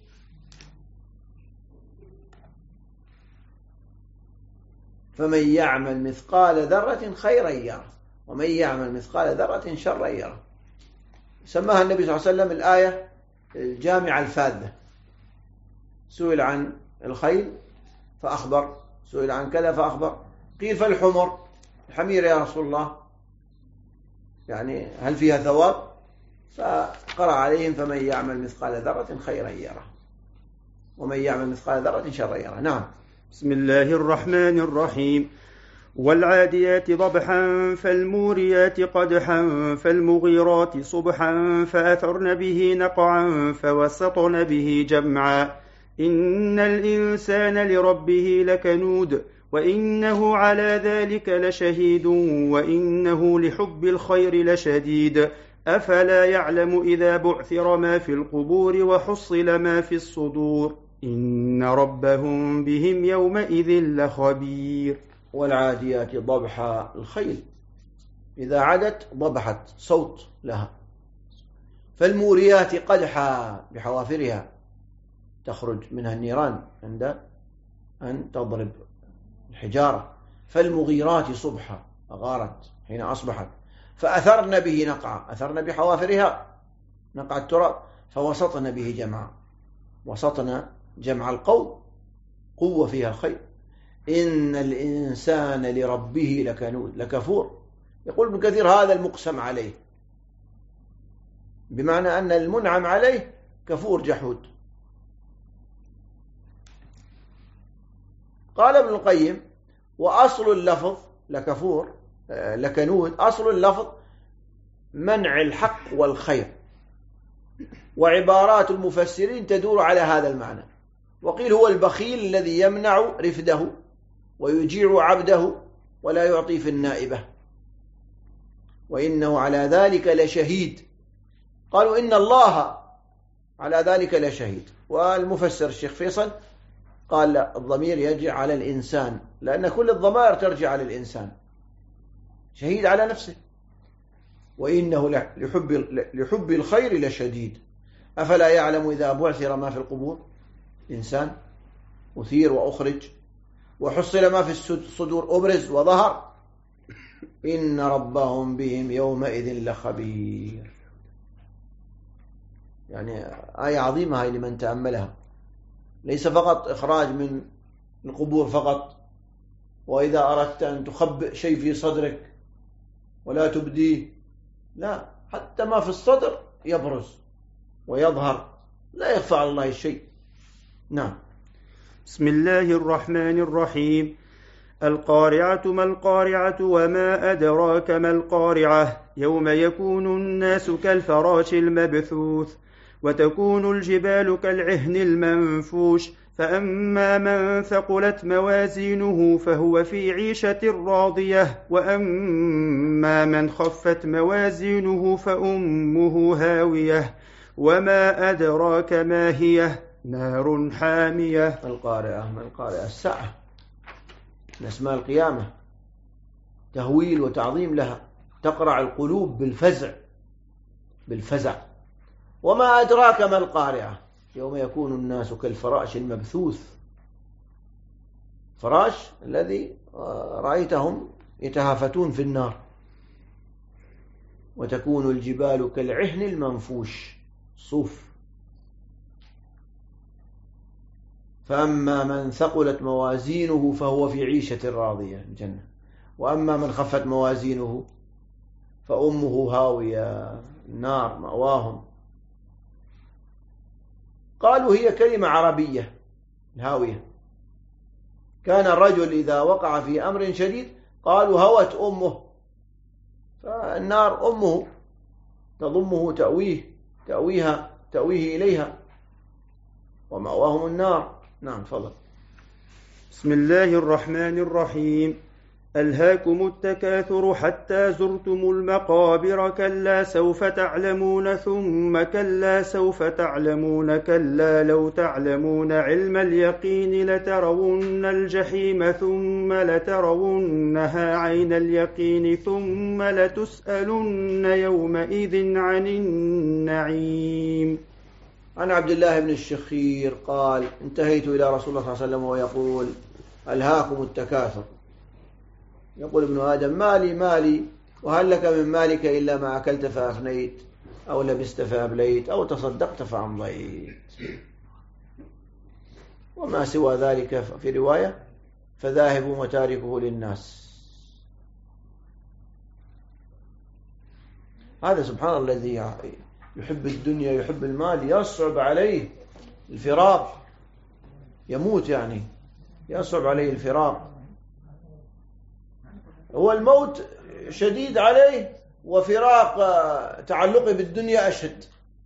فمن يعمل مثقال ذرة خيرا يره ومن يعمل مثقال ذرة شرا يره. سماها النبي صلى الله عليه وسلم الآية الجامعة الفاذة. سئل عن الخيل فأخبر، سئل عن كذا فأخبر. قيل: فالحمر، الحمير يا رسول الله، يعني هل فيها ثواب؟ فقرأ عليهم: فمن يعمل مثقال ذرة خيرا يره ومن يعمل مثقال ذرة شرا يره. نعم. بسم الله الرحمن الرحيم. والعاديات ضبحا فالموريات قدحا فالمغيرات صبحا فأثرن به نقعا فوسطن به جمعا إن الإنسان لربه لكنود وإنه على ذلك لشهيد وإنه لحب الخير لشديد أفلا يعلم إذا بعثر ما في القبور وحصل ما في الصدور إن ربهم بهم يومئذ لخبير. والعاديات ضبحا، الخيل إذا عدت ضبحت، صوت لها. فالموريات قدحا، بحوافرها تخرج منها النيران عند أن تضرب الحجارة. فالمغيرات صبحا، أغارت حين أصبحت. فأثرن به نقعا، أثرن بحوافرها نقع التراب. فوسطن به جمعا، وسطنا جمع القوم، قوة فيها الخير. إن الإنسان لربه لكنود، لكفور. يقول ابن كثير: هذا المقسم عليه، بمعنى أن المنعم عليه كفور جحود. قال ابن القيم: وأصل اللفظ لكفور لكنود، أصل اللفظ منع الحق والخير، وعبارات المفسرين تدور على هذا المعنى. وقيل: هو البخيل الذي يمنع رفده ويجيع عبده ولا يعطي في النائبة، وإنه على ذلك لشهيد. قالوا: إن الله على ذلك لشهيد. والمفسر الشيخ فيصل قال: لا، الضمير يرجع على الإنسان، لأن كل الضمائر ترجع على الإنسان. شهيد على نفسه. وإنه لحب الخير لشديد أفلا يعلم إذا بعثر ما في القبور. إنسان أثير وأخرج، وحصل ما في الصدور أبرز وظهر. إن ربهم بهم يومئذ لخبير. يعني آية عظيمة هاي لمن تأملها، ليس فقط إخراج من القبور فقط، وإذا أردت أن تخبئ شيء في صدرك ولا تبديه، لا، حتى ما في الصدر يبرز ويظهر، لا يخفى على الله الشيء. نعم. بسم الله الرحمن الرحيم. القارعة ما القارعة وما أدراك ما القارعة يوم يكون الناس كالفراش المبثوث وتكون الجبال كالعهن المنفوش فأما من ثقلت موازينه فهو في عيشة راضية وأما من خفت موازينه فأمه هاوية وما أدراك ما هي نار حامية. القارعة ما القارعة؟ الساعة من أسماء القيامة، تهويل وتعظيم لها، تقرع القلوب بالفزع. وما أدراك ما القارعة يوم يكون الناس كالفراش المبثوث، فراش الذي رأيتهم يتهافتون في النار. وتكون الجبال كالعهن المنفوش، صوف. فأما من ثقلت موازينه فهو في عيشة راضية، الجنة. وأما من خفت موازينه فأمه هاوية، النار مأواهم. قالوا هي كلمة عربية، الهاوية. كان الرجل إذا وقع في أمر شديد قالوا هوت أمه، فالنار أمه تضمه، تأويه إليها، ومأواهم النار. نعم، تفضل. بسم الله الرحمن الرحيم. ألهاكم التكاثر حتى زرتم المقابر كلا سوف تعلمون ثم كلا سوف تعلمون كلا لو تعلمون علم اليقين لترون الجحيم ثم لترونها عين اليقين ثم لتسألن يومئذ عن النعيم. عن عبد الله بن الشخير قال انتهيت إلى رسول الله صلى الله عليه وسلم ويقول ألهاكم التكاثر، يقول ابن آدم مالي وهل لك من مالك إلا ما أكلت فأفنيت أو لبست فأبليت أو تصدقت فأمضيت، وما سوى ذلك في رواية فذاهب وتاركه للناس. هذا سبحان الله الذي يحب الدنيا يحب المال، يصعب عليه الفراق، يموت يعني يصعب عليه الفراق. هو الموت شديد عليه وفراق تعلقه بالدنيا أشد.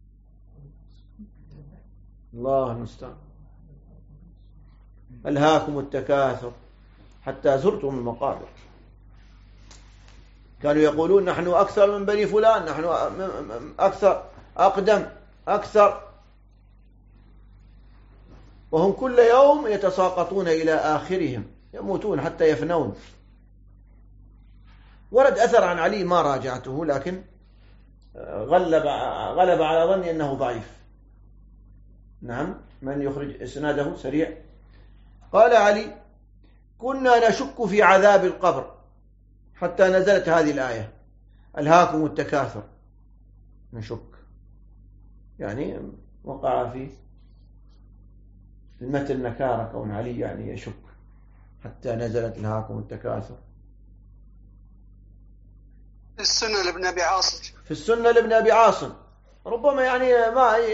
الله المستعان. ألهاكم التكاثر حتى زرتم المقابر. كانوا يقولون نحن أكثر من بني فلان، نحن أكثر، أقدم، أكثر، وهم كل يوم يتساقطون إلى آخرهم، يموتون حتى يفنون. ورد أثر عن علي ما راجعته، لكن غلب على ظني أنه ضعيف. نعم، من يخرج إسناده سريع. قال علي كنا نشك في عذاب القبر حتى نزلت هذه الآية ألهاكم التكاثر. نشك يعني وقع في المتن نكارة كون علي يعني يشك، حتى نزلت ألهاكم التكاثر. السنة لابن أبي عاصم، في السنة لابن أبي عاصم. ربما يعني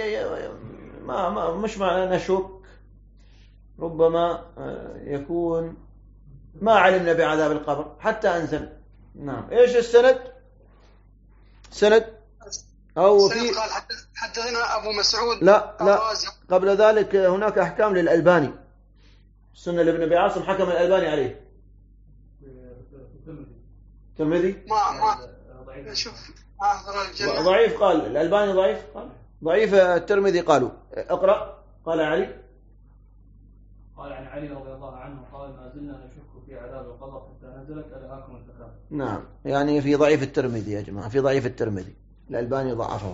ما مش معنى نشك، ربما يكون ما علمنا بعذاب القبر حتى أنزل. نعم. إيش السند؟ سند أو في قال حدثنا أبو مسعود. لا قبل ذلك هناك أحكام للألباني. السنة لابن أبي عاصم حكم الألباني عليه. الترمذي شوف ضعيف، قال الألباني ضعيف، قال ضعيف. الترمذي قالوا اقرأ. قال علي عن علي رضي الله عنه قال ما زلنا نشك في عذاب القبر حتى نزلت ألهاكم التكاثر. نعم، يعني في ضعيف الترمذي يا جماعة، في ضعيف الترمذي، الألباني ضعفه.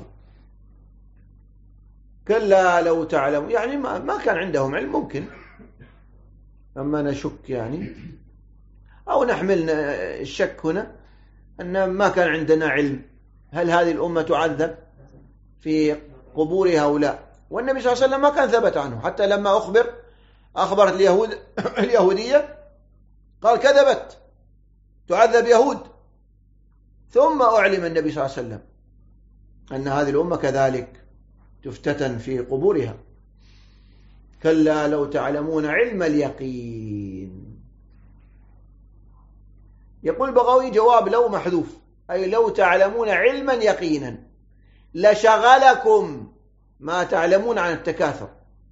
كلا لو تعلم، يعني ما كان عندهم علم ممكن، أما نشك يعني، أو نحمل الشك هنا أن ما كان عندنا علم هل هذه الأمة تعذب في قبورها أو لا. والنبي صلى الله عليه وسلم ما كان ثبت عنه، حتى لما أخبر أخبرت اليهودية قال كذبت تعذب يهود، ثم أعلم النبي صلى الله عليه وسلم أن هذه الأمة كذلك تفتتن في قبورها. كلا لو تعلمون علم اليقين. يقول البغوي جواب لو محذوف، أي لو تعلمون علما يقينا لشغلكم ما تعلمون عن التكاثر،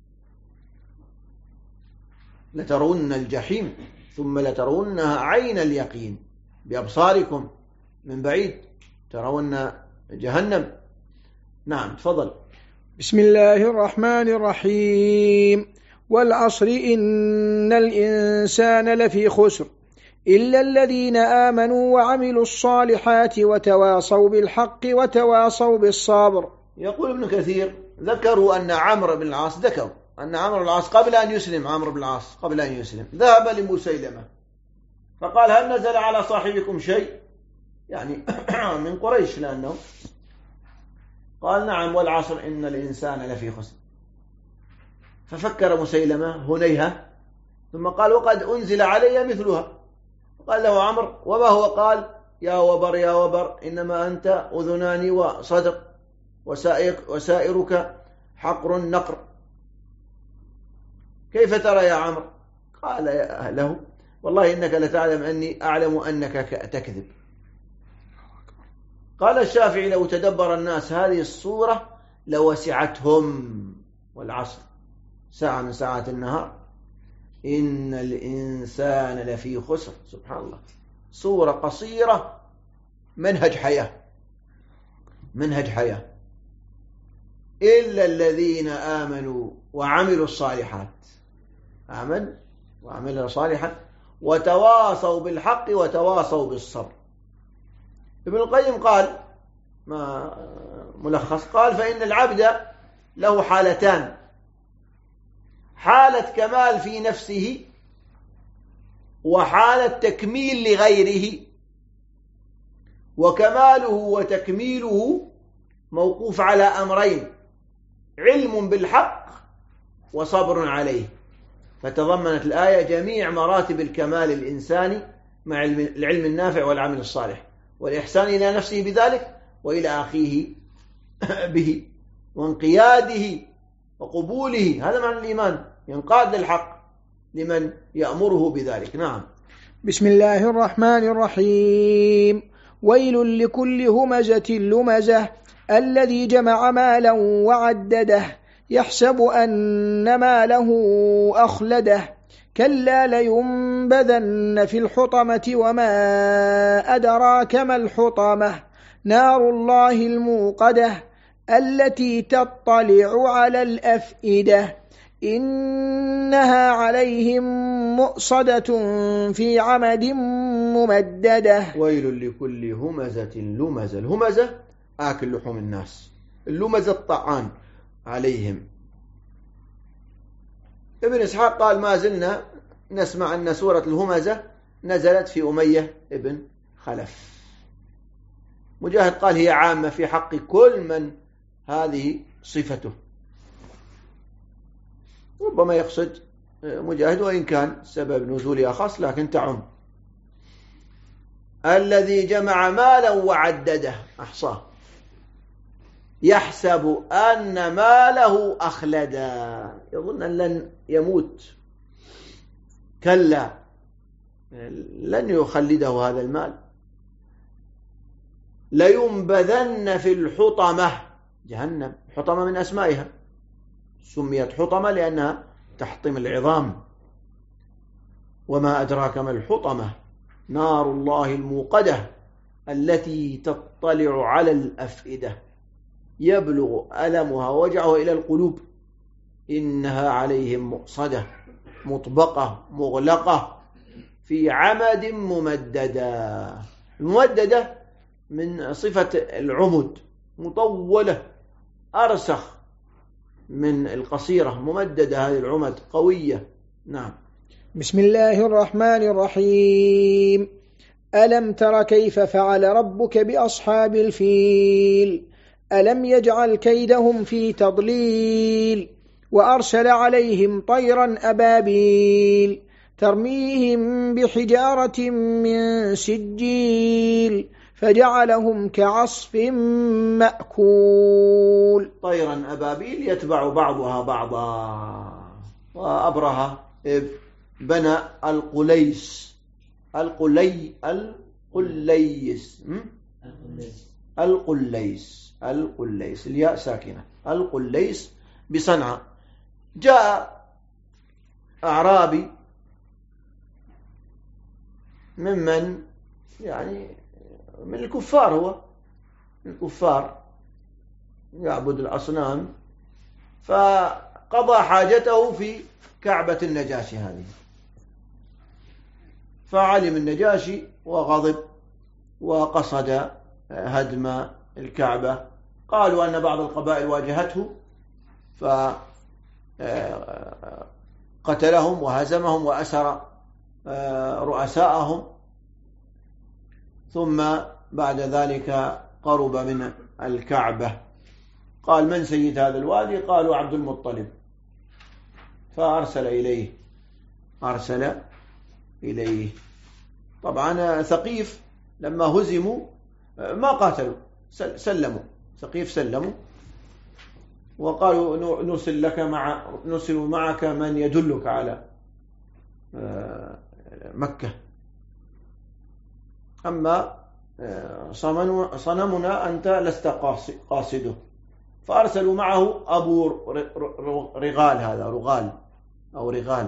لترون الجحيم ثم لترونها عين اليقين بأبصاركم من بعيد، ترون جهنم. نعم تفضل. بسم الله الرحمن الرحيم. والعصر إن الإنسان لفي خسر إلا الذين آمنوا وعملوا الصالحات وتواصوا بالحق وتواصوا بالصبر. يقول ابن كثير ذكروا أن عمرو بن العاص قبل أن يسلم، عمرو بن العاص قبل أن يسلم ذهب لمسيلمة فقال هل نزل على صاحبكم شيء، يعني من قريش، لأنه قال نعم والعصر إن الإنسان لفي خسر. ففكر مسيلمة هنيهة ثم قال وقد أنزل علي مثلها. قال له عمرو وما هو؟ قال يا وبر يا وبر إنما أنت أذنان وصدر وسائرك حقر نقر. كيف ترى يا عمرو؟ قال له والله إنك لتعلم أني أعلم أنك تكذب. قال الشافعي لو تدبر الناس هذه الصورة لوسعتهم. والعصر ساعة من ساعات النهار إن الإنسان لفي خسر. سبحان الله، صورة قصيرة، منهج حياة. إلا الذين آمنوا وعملوا الصالحات، آمن وعملوا صالحا وتواصوا بالحق وتواصوا بالصبر. ابن القيم قال ما ملخص، قال فإن العبد له حالتان: حالة كمال في نفسه وحالة تكميل لغيره، وكماله وتكميله موقوف على أمرين: علم بالحق وصبر عليه. فتضمنت الآية جميع مراتب الكمال الإنساني مع العلم النافع والعمل الصالح والإحسان إلى نفسه بذلك وإلى أخيه به، وانقياده وقبوله. هذا معنى الإيمان، ينقاد للحق لمن يأمره بذلك. نعم. بسم الله الرحمن الرحيم. ويل لكل همزة لمزة الذي جمع مالا وعدده يحسب أن ماله أخلده كلا لينبذن في الحطمة وما أدراك ما الحطمة نار الله الموقدة التي تطلع على الأفئدة إنها عليهم مؤصدة في عمد ممددة. ويل لكل همزة لمزة. الهمزة آكل لحوم الناس، اللمزة الطعان عليهم. ابن إسحاق قال ما زلنا نسمع أن سورة الهمزة نزلت في أمية ابن خلف. مجاهد قال هي عامة في حق كل من هذه صفته. ربما يقصد مجاهد وإن كان سبب نزولها خاص، لكن تعم. الذي جمع مالا وعدده أحصاه يحسب أن ماله أخلدا، يظن أن لن يموت. كلا لن يخلده هذا المال. لينبذن في الحطمة، جهنم. حطمة من أسمائها، سميت حطمة لأنها تحطم العظام. وما أدراك ما الحطمة نار الله الموقدة التي تطلع على الأفئدة يبلغ ألمها ووجعها إلى القلوب إنها عليهم مؤصدة مطبقة مغلقة في عمد ممددة. الممددة من صفة العمد، مطولة أرسخ من القصيرة، ممددة هذه العمد قوية. نعم. بسم الله الرحمن الرحيم. ألم تر كيف فعل ربك بأصحاب الفيل ألم يجعل كيدهم في تضليل وأرسل عليهم طيرا أبابيل ترميهم بحجارة من سجيل فجعلهم كعصف مأكول. طيرا أبابيل يتبع بعضها بعضا. وأبرهة بنى القليس القليس الياء ساكنة، القليس بصنعاء. جاء أعرابي ممن يعني من الكفار، هو من الكفار يعبد الأصنام، فقضى حاجته في كعبة النجاشي هذه. فعلم النجاشي وغضب وقصد هدم الكعبة. قالوا أن بعض القبائل واجهته فقتلهم وهزمهم وأسر رؤساءهم. ثم بعد ذلك قرب من الكعبة، قال: من سيد هذا الوادي؟ قالوا: عبد المطلب. فأرسل إليه. طبعا ثقيف لما هزموا ما قاتلوا، سلموا. ثقيف سلموا وقالوا: نرسل معك من يدلك على مكة، أما صنمنا أنت لست قاصده. فأرسلوا معه أبو رغال، هذا رغال،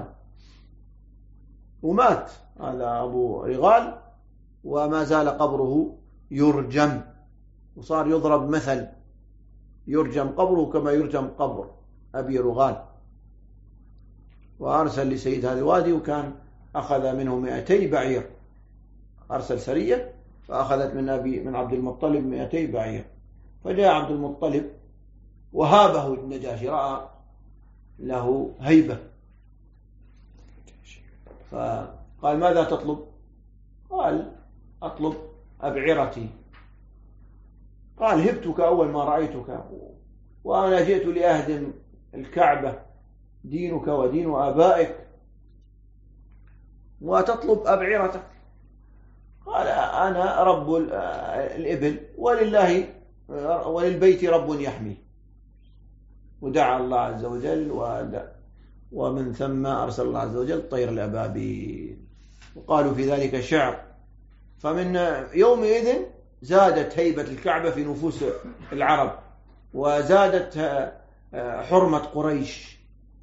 ومات هذا أبو رغال، وما زال قبره يرجم، وصار يضرب مثل، يرجم قبره كما يرجم قبر أبي رغال. وأرسل لسيد هذا الوادي، وكان أخذ منه 200 بعير. أرسل سرية فأخذت من عبد المطلب 200 بعير. فجاء عبد المطلب وهابه النجاشي، رأى له هيبة، فقال: ماذا تطلب؟ قال: أطلب أبعرتي. قال: هبتك أول ما رأيتك، وأنا جئت لأهدم الكعبة، دينك ودين آبائك، وتطلب أبعرتك. قال: أنا رب الإبل، وللبيت رب يحمي. ودعا الله عز وجل، ومن ثم أرسل الله عز وجل طير الأبابيل. وقالوا في ذلك شعر. فمن يومئذ زادت هيبة الكعبة في نفوس العرب، وزادت حرمة قريش.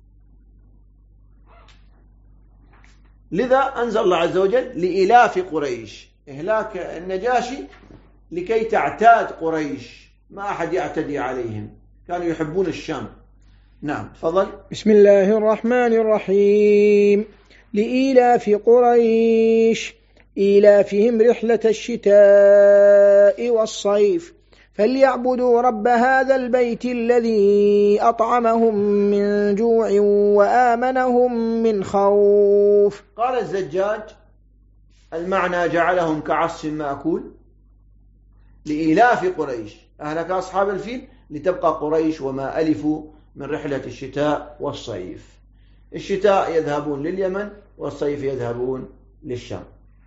لذا أنزل الله عز وجل لإلاف قريش، إهلاك النجاشي لكي تعتاد قريش، ما أحد يعتدي عليهم، كانوا يحبون الشام. نعم، تفضل. بسم الله الرحمن الرحيم. لإيلاف قريش إيلافهم رحلة الشتاء والصيف فليعبدوا رب هذا البيت الذي أطعمهم من جوع وآمنهم من خوف. قال الزجاج: المعنى جعلهم كعصف مأكول لإيلاف قريش، أهلك أصحاب الفيل لتبقى قريش وما ألفوا من رحلة الشتاء والصيف. الشتاء يذهبون لليمن، والصيف يذهبون للشام.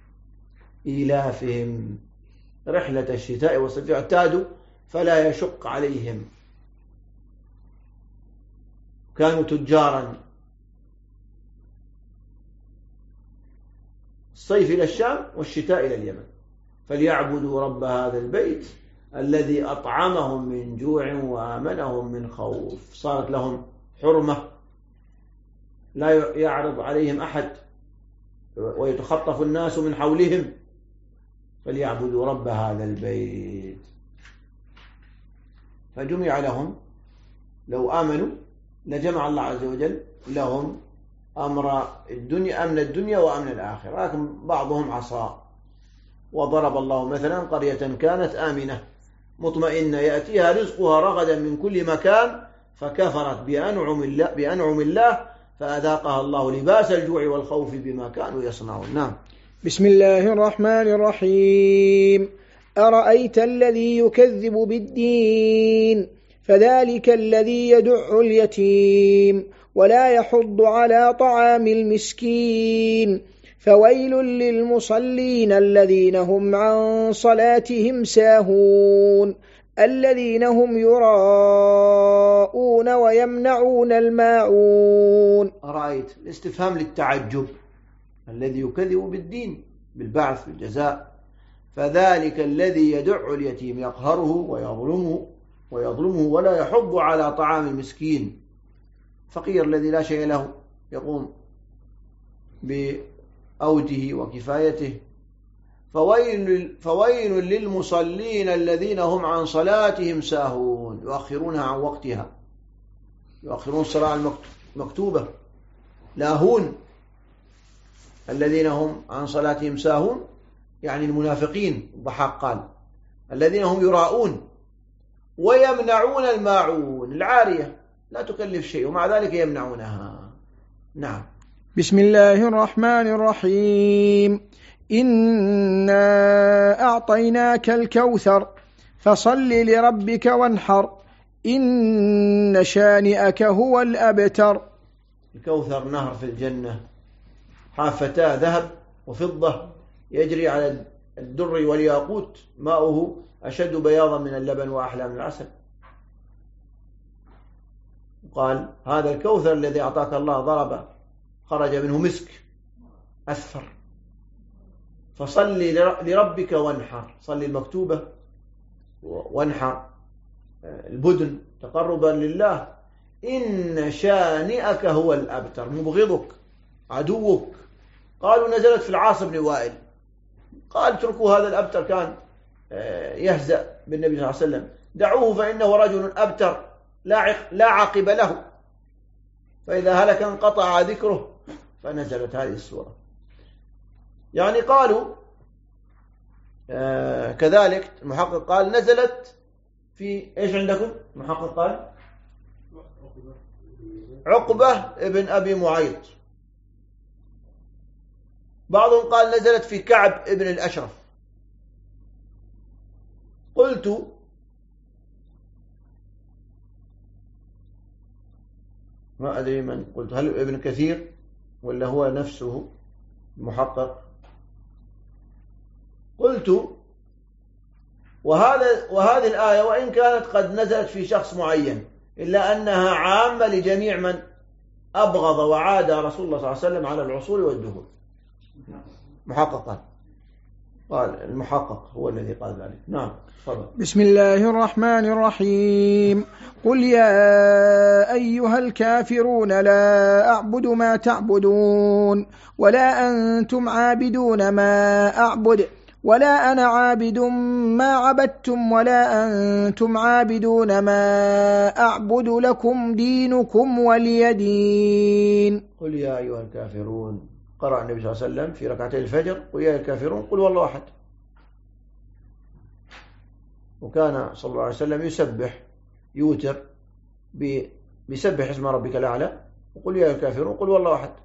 إيلافهم رحلة الشتاء والصيف، اعتادوا فلا يشق عليهم. كانوا تجارا، الصيف إلى الشام والشتاء إلى اليمن. فليعبدوا رب هذا البيت الذي أطعمهم من جوع وآمنهم من خوف. صارت لهم حرمة، لا يعرض عليهم أحد ويتخطف الناس من حولهم. فليعبدوا رب هذا البيت. فجمع لهم، لو آمنوا لجمع الله عز وجل لهم أمر الدنيا، أمن الدنيا وأمن الآخرة، لكن بعضهم عصى. وضرب الله مثلا قرية كانت آمنة مطمئنة يأتيها رزقها رغدا من كل مكان فكفرت بأنعم الله فأذاقها الله لباس الجوع والخوف بما كانوا يصنعون. نعم. بسم الله الرحمن الرحيم. أرأيت الذي يكذب بالدين فذلك الذي يدع اليتيم ولا يحض على طعام المسكين فويل للمصلين الذين هم عن صلاتهم ساهون الذين هم يراءون ويمنعون الماعون. أرأيت الاستفهام للتعجب الذي يكذب بالدين بالبعث بالجزاء. فذلك الذي يدع اليتيم يقهره ويظلمه ولا يحض على طعام المسكين، فقير الذي لا شيء له يقوم بأوده وكفايته. فويل للمصلين الذين هم عن صلاتهم ساهون، يؤخرونها عن وقتها، يؤخرون الصلاة المكتوبة. لاهون الذين هم عن صلاتهم ساهون يعني المنافقين. الضحاك قال الذين هم يراءون ويمنعون الماعون، العارية لا تكلف شيء ومع ذلك يمنعونها. نعم. بسم الله الرحمن الرحيم. إنا أعطيناك الكوثر فصل لربك وانحر إن شانئك هو الأبتر. الكوثر نهر في الجنة حافتاه ذهب وفضة يجري على الدر والياقوت، ماؤه أشد بياضا من اللبن وأحلى من العسل. قال هذا الكوثر الذي أعطاك الله ضرب خرج منه مسك أسفر. فصل لربك وانحر، صل المكتوبة وانحر البدن تقربا لله. إن شانئك هو الأبتر، مبغضك عدوك. قالوا نزلت في العاص بن وائل، قال اتركوا هذا الأبتر، كان يهزأ بالنبي صلى الله عليه وسلم، دعوه فإنه رجل أبتر لا عقب له، فإذا هلك انقطع ذكره، فنزلت هذه السورة. يعني قالوا كذلك المحقق قال نزلت في ايش عندكم؟ المحقق قال عقبة ابن أبي معيط. بعضهم قال نزلت في كعب ابن الأشرف. قلت ما أدري من قلت، هل ابن كثير ولا هو نفسه المحقق؟ قلت وهذه الآية وإن كانت قد نزلت في شخص معين إلا أنها عامة لجميع من أبغض وعاد رسول الله صلى الله عليه وسلم على العصور والدهور. محقق قال المحقق هو الذي قال ذلك. نعم. فضل. بسم الله الرحمن الرحيم. قل يا أيها الكافرون لا أعبد ما تعبدون ولا أنتم عابدون ما أعبد ولا أنا عابد ما عبدتم ولا أنتم عابدون ما أعبد لكم دينكم ولي دين. قل يا أيها الكافرون، قرأ النبي صلى الله عليه وسلم في ركعتي الفجر قل يا أيها الكافرون قل والله أحد. وكان صلى الله عليه وسلم يسبح يوتر بيسبح اسم ربك الأعلى وقل يا أيها الكافرون قل والله أحد.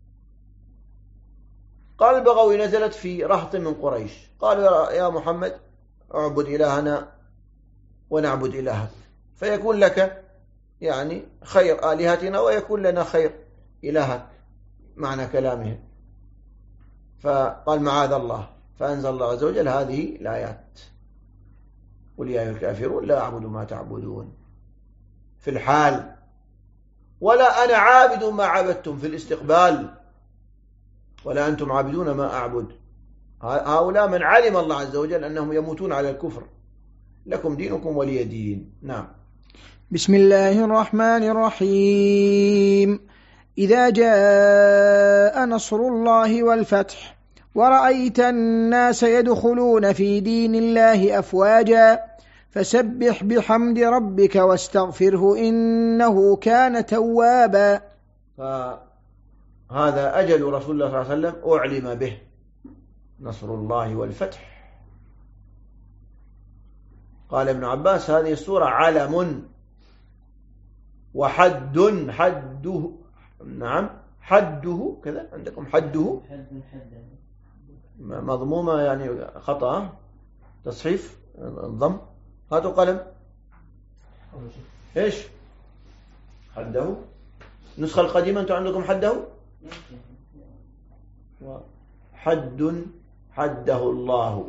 قال البغوي نزلت في رهط من قريش، قالوا يا محمد اعبد إلهنا ونعبد إلهك فيكون لك يعني خير آلهتنا ويكون لنا خير إلهك، معنى كلامهم. فقال معاذ الله، فأنزل الله عز وجل هذه الآيات قل يا أيها الكافرون لا أعبد ما تعبدون في الحال ولا أنا عابد ما عبدتم في الاستقبال ولا أنتم عابدون ما أعبد. هؤلاء من علم الله عز وجل أنهم يموتون على الكفر، لكم دينكم ولي دين. نعم. بسم الله الرحمن الرحيم. إذا جاء نصر الله والفتح ورأيت الناس يدخلون في دين الله أفواجا فسبح بحمد ربك واستغفره إنه كان توابا. هذا أجل رسول الله صلى الله عليه وسلم أعلم به، نصر الله والفتح. قال ابن عباس هذه السورة علم وحد، حده نعم حده كذا عندكم حده مضمومة يعني خطأ تصحيف الضم. هاتوا قلم إيش حده؟ النسخة القديمة أنتم عندكم حده؟ حده الله،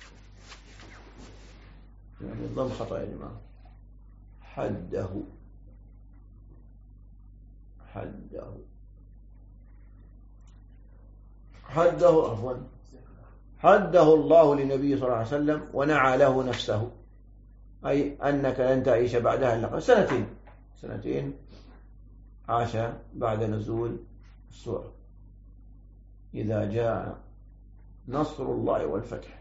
يعني الضم خطأ يا جماعة. حده عفوا، حده الله لنبي صلى الله عليه وسلم ونعى له نفسه، أي أنك لن تعيش بعدها إلا سنتين عاش بعد نزول السورة. إذا جاء نصر الله والفتح.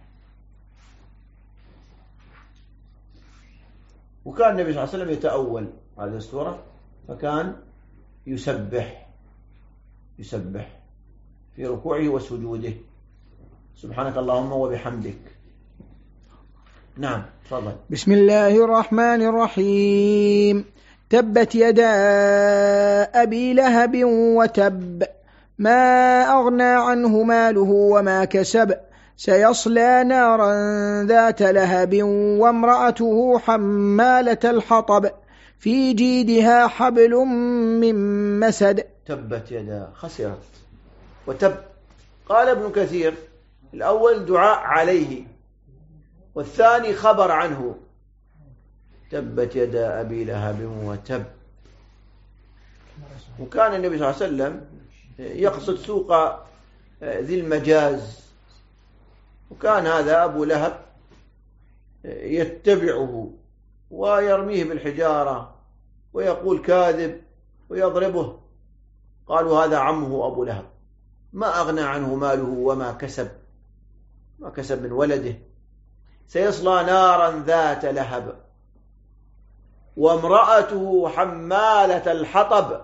وكان النبي صلى الله عليه وسلم يتأول هذه السورة، فكان يسبح في ركوعه وسجوده، سبحانك اللهم وبحمدك. نعم تفضل. بسم الله الرحمن الرحيم. تبت يدا أبي لهب وتب، ما أغنى عنه ماله وما كسب، سيصلى نارا ذات لهب وامرأته حمالة الحطب، في جيدها حبل من مسد. تبت يدا خسرت وتب. قال ابن كثير الأول دعاء عليه، والثاني خبر عنه. تبت يدا أبي لهب وتب. وكان النبي صلى الله عليه وسلم يقصد سوق ذي المجاز، وكان هذا أبو لهب يتبعه ويرميه بالحجارة ويقول كاذب ويضربه. قالوا هذا عمه أبو لهب، ما أغنى عنه ماله وما كسب، ما كسب من ولده. سيصلى نارا ذات لهب وامرأته حمالة الحطب،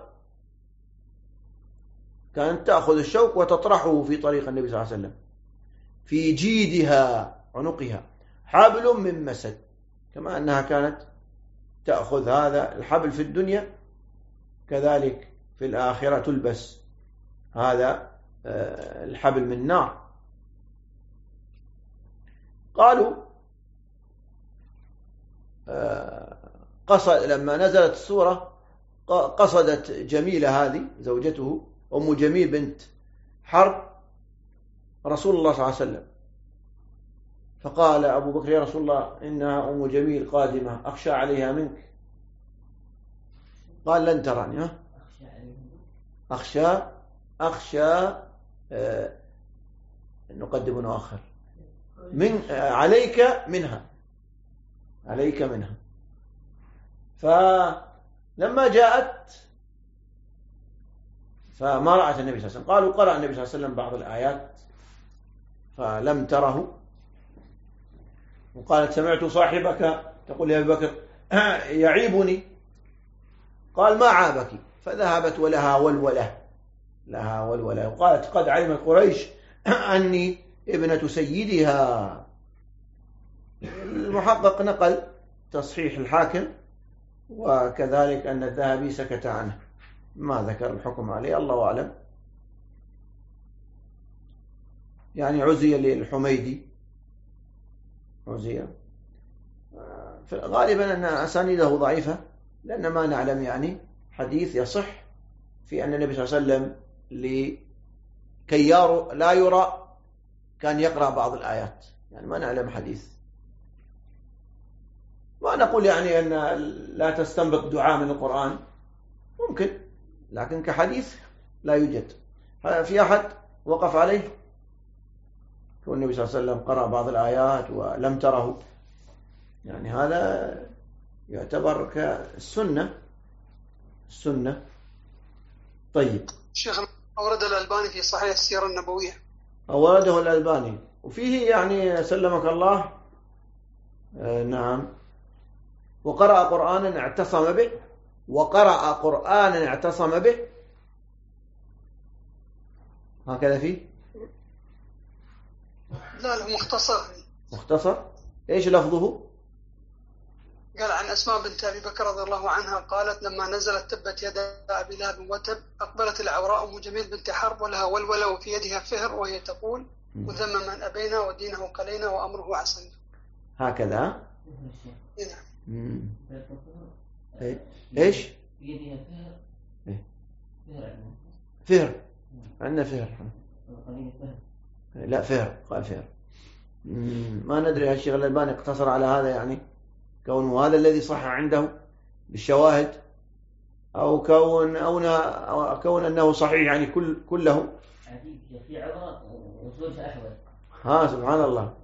كانت تأخذ الشوك وتطرحه في طريق النبي صلى الله عليه وسلم. في جيدها عنقها حبل من مسد، كما أنها كانت تأخذ هذا الحبل في الدنيا، كذلك في الآخرة تلبس هذا الحبل من نار. قالوا لما نزلت السورة قصدت جميلة هذه زوجته أم جميل بنت حرب رسول الله صلى الله عليه وسلم، فقال أبو بكر يا رسول الله إنها أم جميل قادمة أخشى عليها منك. قال لن تراني. أخشى نقدم ونؤخر عليك منها. فلما جاءت فما رأت النبي صلى الله عليه وسلم. قالوا قرأ النبي صلى الله عليه وسلم بعض الآيات فلم تره، وقالت سمعت صاحبك تقول يا أبي بكر يعيبني. قال ما عابك، فذهبت ولها ولولة، وقالت قد علمت قريش أني ابنة سيدها. المحقق نقل تصحيح الحاكم، وكذلك أن الذهبي سكت عنه، ما ذكر الحكم عليه، الله أعلم. يعني عزي للحميدي، غالبا أن أسانيده ضعيفة، لأن ما نعلم يعني حديث يصح في أن النبي صلى الله عليه وسلم لكي لا يرى كان يقرأ بعض الآيات، يعني ما نعلم حديث. ما نقول يعني أن لا تستنبط دعاء من القرآن، ممكن، لكن كحديث لا يوجد. في أحد وقف عليه والنبي صلى الله عليه وسلم قرأ بعض الآيات ولم تره؟ يعني هذا يعتبر كالسنة. طيب. شيخ أورد الألباني في صحيح السيرة النبوية. أورده الألباني، وفيه يعني سلمك الله نعم. وقرأ قرآنا اعتصم به، هكذا فيه. لا مختصر. إيش لفظه؟ قال عن أسماء بنت أبي بكر رضي الله عنها قالت لما نزلت تبت يدا أبي لهب وتب أقبلت العوراء أم جميل بنت حرب ولها ولولة وفي يدها فهر وهي تقول وذم من أبينا ودينه قلينا وأمره عصينا. هكذا. إيش؟ بيدها فهر. إيه؟ فهر. فهر. عندنا فهر. لا فهر، قال فهر. ما ندري هل الشيخ الألباني اقتصر على هذا يعني كونه هذا الذي صح عنده بالشواهد، أو كون أنه صحيح يعني كله. في عوراء وزوجها أحول. ها سبحان الله.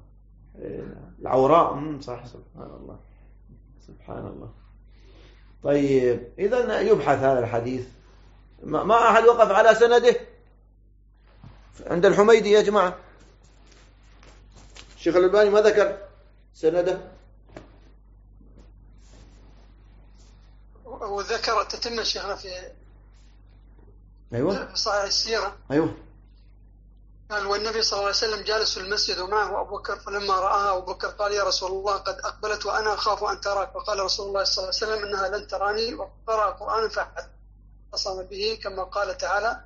العوراء صح. سبحان الله. سبحان الله. طيب إذن يبحث هذا الحديث. ما أحد وقف على سنده عند الحميدي يا جماعة. الشيخ الألباني ما ذكر سنده. وذكر تتم شيخنا في صحيح السيرة. أيوه. قال والنبي صلى الله عليه وسلم جالس في المسجد ومعه أبو بكر، فلما رآها أبو بكر قال يا رسول الله قد أقبلت وأنا أخاف أن تراك، فقال رسول الله صلى الله عليه وسلم إنها لن تراني، وقرأ قرآنا فاعتصم به كما قال تعالى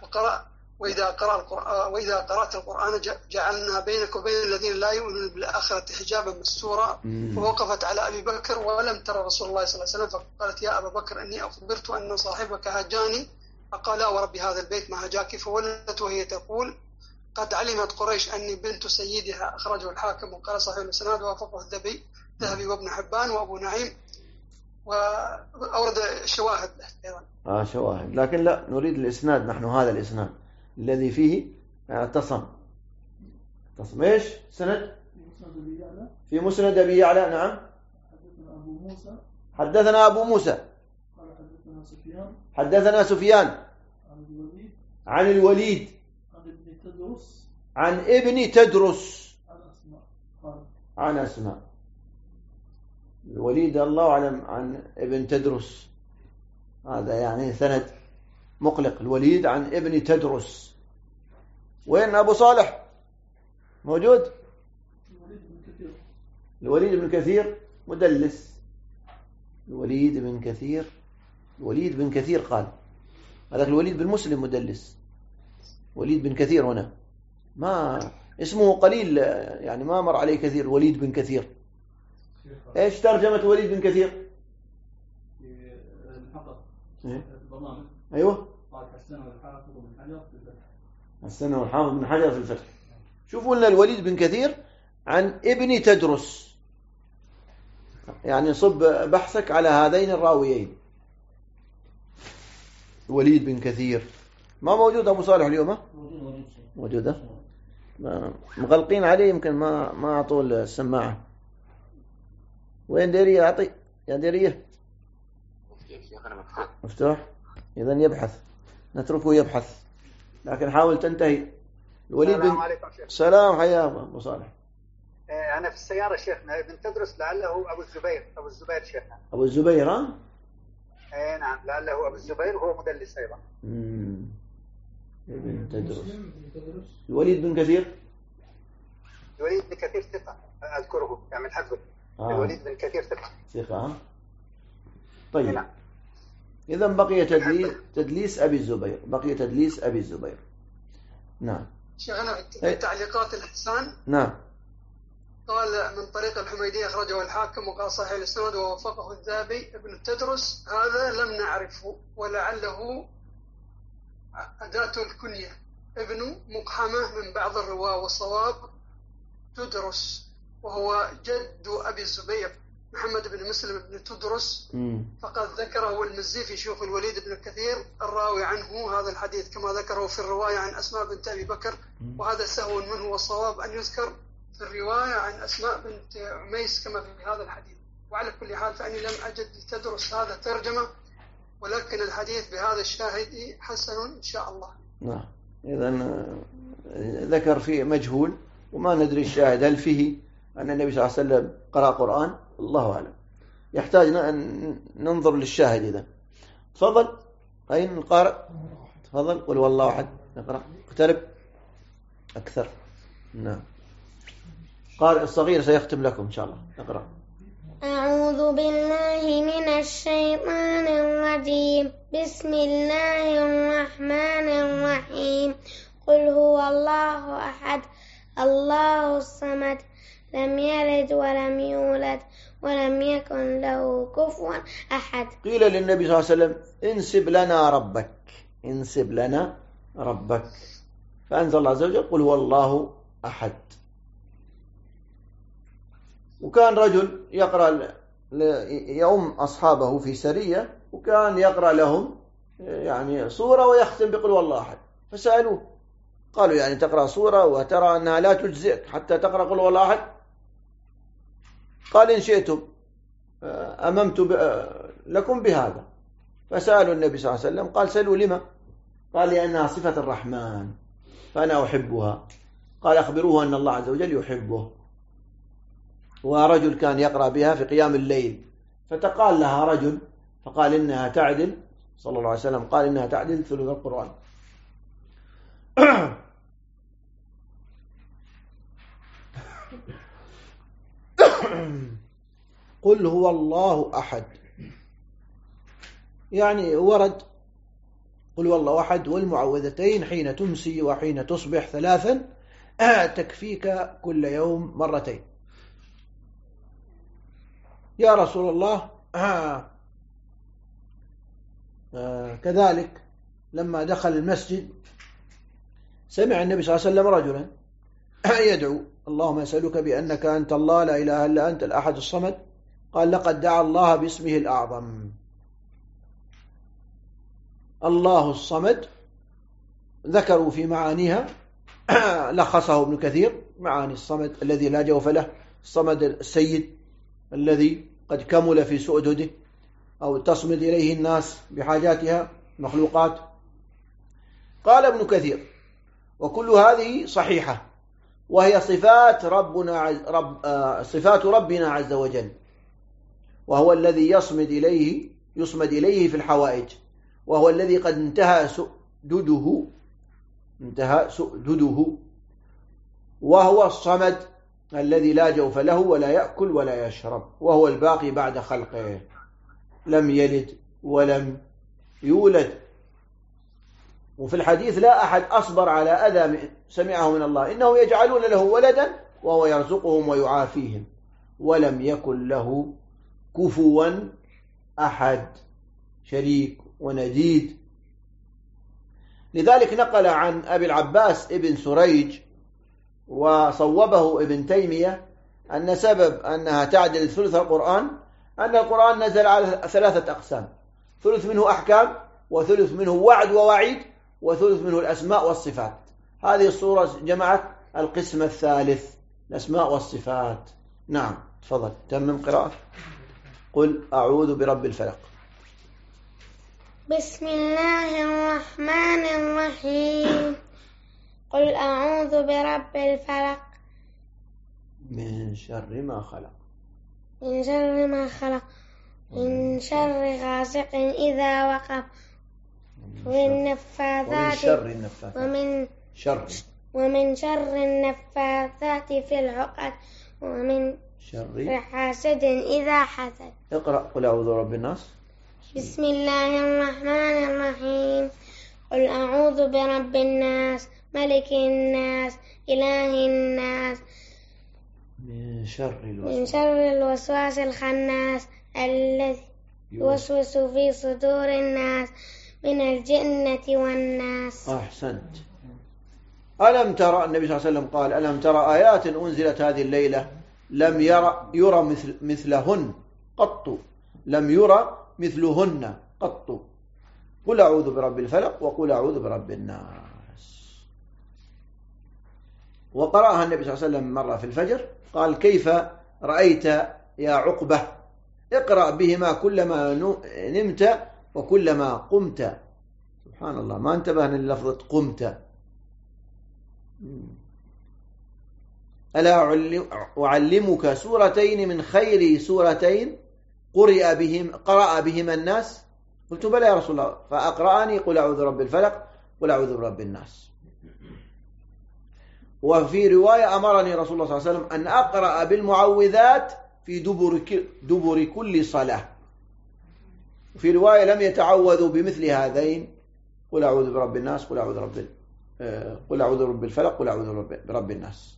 وإذا قرأت القرآن جعلنا بينك وبين الذين لا يؤمنون بالآخرة حجابا مستورا. فوقفت على أبي بكر ولم ترى رسول الله صلى الله عليه وسلم، فقالت يا أبا بكر إني أخبرت أن صاحبك هجاني، فقال لا ورب هذا البيت ما هجاك، فولدت وهي تقول قد علمت قريش أني بنت سيدها. أخرجه الحاكم وقال صحيح الإسناد ووافقه الذهبي وابن حبان وأبو نعيم، وأورد شواهد أيضا. شواهد، لكن لا نريد الإسناد نحن، هذا الإسناد الذي فيه اعتصم. ايش سند؟ في مسند أبي يعلى. نعم. حدثنا أبو موسى حدثنا سفيان عن الوليد عن ابن تدرس عن أسماء. الوليد الله أعلم عن ابن تدرس، هذا يعني سند مقلق. الوليد عن ابن تدرس. وين أبو صالح موجود؟ الوليد بن كثير مدلس. الوليد بن كثير قال هذاك الوليد بن مسلم مدلس. وليد بن كثير هنا ما اسمه قليل يعني ما مر عليه كثير. وليد بن كثير. ايش ترجمة وليد بن كثير؟ في المحقق البرنامج. ايوه. قال حسنه الحافظ بن حجر في الفتح. حسنه الحافظ بن حجر في الفتح. شوفوا لنا الوليد بن كثير عن ابن تدرس، يعني صب بحثك على هذين الراويين. الوليد بن كثير ما موجود. أبو صالح اليوم موجودة. مغلقين عليه يمكن ما أعطوا السماعة. وين ديرية؟ أعطي يا ديرية. مفتوح. إذن يبحث، نتركه يبحث، لكن حاول تنتهي. الوليد السلام عليكم شيخ. سلام، حياك أبو صالح. أنا في السيارة شيخنا ابن تدرس لعله أبو الزبير شيخنا. أبو الزبير ها؟ نعم لعله أبو الزبير وهو مدلس أيضا. ابن تدرس. الوليد بن كثير. الوليد بن كثير ثقة أذكره يعني حفظه. الوليد بن كثير ثقة. طيب. نعم. إذا بقي تدليس أبي الزبير. نعم. شيخنا في تعليقات الإحسان. نعم. قال من طريق الحميدي أخرجه الحاكم وقال صحيح الإسناد ووافقه الذهبي. ابن تدرس هذا لم نعرفه ولعله أداة الكنية. ابن مقحمة من بعض الرواة، والصواب تدرس، وهو جد أبي الزبير محمد بن مسلم بن تدرس. فقد ذكره المزي في شيوخ الوليد بن كثير الراوي عنه هذا الحديث، كما ذكره في الرواية عن أسماء بنت أبي بكر، وهذا سهو منه، والصواب أن يذكر في الرواية عن أسماء بنت عميس كما في هذا الحديث. وعلى كل حال فأني لم أجد لتدرس هذا ترجمة، ولكن الحديث بهذا الشاهد حسن إن شاء الله. نعم. إذن ذكر فيه مجهول وما ندري الشاهد هل فيه أن النبي صلى الله عليه وسلم قرأ قرآن، الله أعلم. يحتاج أن ننظر للشاهد. إذا تفضل. أين القارئ؟ تفضل. قل والله أحد. نقرأ. اقترب أكثر. نعم. قارئ الصغير سيختم لكم إن شاء الله. نقرأ. أعوذ بالله من الشيطان الرجيم. بسم الله الرحمن الرحيم. قل هو الله أحد الله الصمد لم يلد ولم يولد ولم يكن له كفوا أحد. قيل للنبي صلى الله عليه وسلم انسب لنا ربك، انسب لنا ربك، فأنزل الله عز وجل قل هو الله أحد. وكان رجل يقرأ يؤم أصحابه في سرية، وكان يقرأ لهم يعني سورة ويختم بقل هو الله أحد، فسألوه قالوا يعني تقرأ سورة وترى أنها لا تجزئك حتى تقرأ قل هو الله أحد؟ قال إن شئتم أممت لكم بهذا. فسألوا النبي صلى الله عليه وسلم قال سألوا لما؟ قال لأنها صفة الرحمن فأنا أحبها. قال أخبروه أن الله عز وجل يحبه. ورجل كان يقرأ بها في قيام الليل، فتقال لها رجل فقال إنها تعدل، صلى الله عليه وسلم قال إنها تعدل ثلث القرآن. قل هو الله أحد، يعني ورد قل هو الله أحد والمعوذتين حين تمسي وحين تصبح 3 تكفيك كل يوم 2 مرة. يا رسول الله كذلك لما دخل المسجد سمع النبي صلى الله عليه وسلم رجلا يدعو اللهم أسألك بأنك أنت الله لا إله إلا أنت الأحد الصمد. قال لقد دعا الله باسمه الأعظم. الله الصمد ذكروا في معانيها لخصه ابن كثير معاني الصمد الذي لا جوف له، الصمد السيد الذي قد كمل في سؤدده أو تصمد إليه الناس بحاجاتها مخلوقات. قال ابن كثير وكل هذه صحيحة وهي صفات ربنا عز وجل، وهو الذي يصمد إليه في الحوائج، وهو الذي قد انتهى سؤدده، وهو الصمد الذي لا جوف له ولا يأكل ولا يشرب، وهو الباقي بعد خلقه، لم يلد ولم يولد. وفي الحديث لا أحد أصبر على أذى سمعه من الله إنهم يجعلون له ولدا وهو يرزقهم ويعافيهم ولم يكن له كفوا أحد شريك ونديد. لذلك نقل عن أبي العباس ابن سريج وصوبه ابن تيمية أن سبب أنها تعدل ثلث القرآن أن القرآن نزل على 3 أقسام، ثلث منه أحكام، وثلث منه وعد ووعيد، وثلث منه الأسماء والصفات. هذه الصورة جمعت القسم الثالث الأسماء والصفات. نعم تفضل تمم قراءة. قل أعوذ برب الفلق. بسم الله الرحمن الرحيم. قل أعوذ برب الفلق من شر ما خلق، من شر ما خلق، من شر غاسق إذا وقب، ومن شر النفاثات في العقد، ومن شر حاسد إذا حسد. اقرأ قل أعوذ برب الناس. بسم الله الرحمن الرحيم. قل أعوذ برب الناس ملك الناس إله الناس من شر الوسواس الخناس الذي يوسوس في صدور الناس من الجنة والناس. أحسنت. ألم ترى النبي صلى الله عليه وسلم قال ألم ترى آيات أنزلت هذه الليلة لم يرى مثلهن قط، لم يرى مثلهن قط. قل أعوذ برب الفلق وقل أعوذ برب الناس. وقرأها النبي صلى الله عليه وسلم مرة في الفجر قال كيف رأيت يا عقبة؟ اقرأ بهما كلما نمت وكلما قمت. سبحان الله ما انتبهنا للفظة قمت. ألا أعلمك سورتين من خير سورتين قرأ بهما الناس؟ قلت بلى يا رسول الله. فأقرأني قل أعوذ برب الفلق قل أعوذ برب الناس. وفي رواية أمرني رسول الله صلى الله عليه وسلم أن أقرأ بالمعوذات في دبر كل صلاة. وفي رواية لم يتعوذوا بمثل هذين قل أعوذ برب الناس قل أعوذ برب الفلق قل أعوذ برب الناس.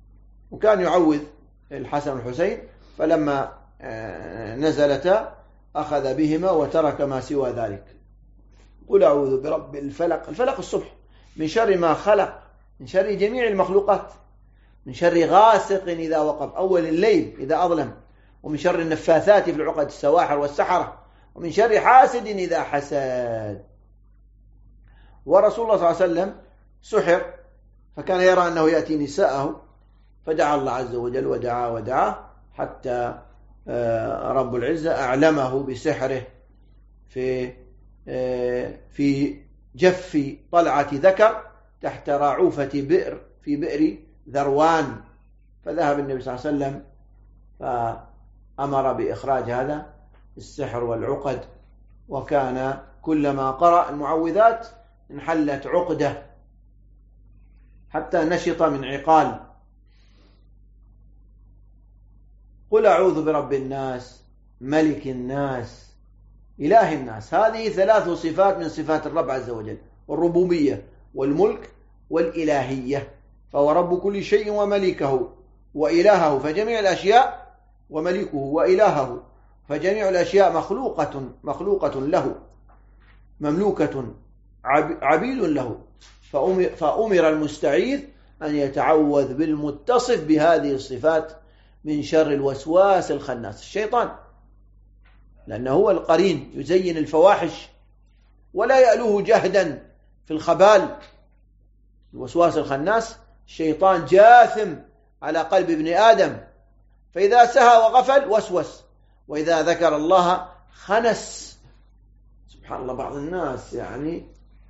وكان يعوذ الحسن والحسين فلما نزلتا أخذ بهما وترك ما سوى ذلك. قل أعوذ برب الفلق، الفلق الصبح، من شر ما خلق، من شر جميع المخلوقات، من شر غاسق إذا وقب، أول الليل إذا أظلم، ومن شر النفاثات في العقد، السواحر والسحرة، ومن شر حاسد إذا حسد. ورسول الله صلى الله عليه وسلم سحر، فكان يرى أنه يأتي نساءه، فدعا الله عز وجل ودعا حتى رب العزة أعلمه بسحره في جف طلعة ذكر تحت راعوفة بئر في بئر ذروان. فذهب النبي صلى الله عليه وسلم فأمر بإخراج هذا السحر والعقد، وكان كلما قرأ المعوذات انحلت عقده حتى نشط من عقال. قل أعوذ برب الناس، ملك الناس، إله الناس. هذه 3 صفات من صفات الرب عز وجل: الربوبية والملك والإلهية. فهو رب كل شيء وملكه وإلهه، فجميع الأشياء، وملكه وإلهه، فجميع الأشياء مخلوقة له، مملوكة، عبيد له. فأمر المستعيذ أن يتعوذ بالمتصف بهذه الصفات من شر الوسواس الخناس، الشيطان، لأنه هو القرين، يزين الفواحش ولا يألوه جهدا في الخبال. الوسواس الخناس الشيطان جاثم على قلب ابن آدم، فإذا سهى وغفل وسوس، وإذا ذكر الله خنس. سبحان الله، بعض الناس يعني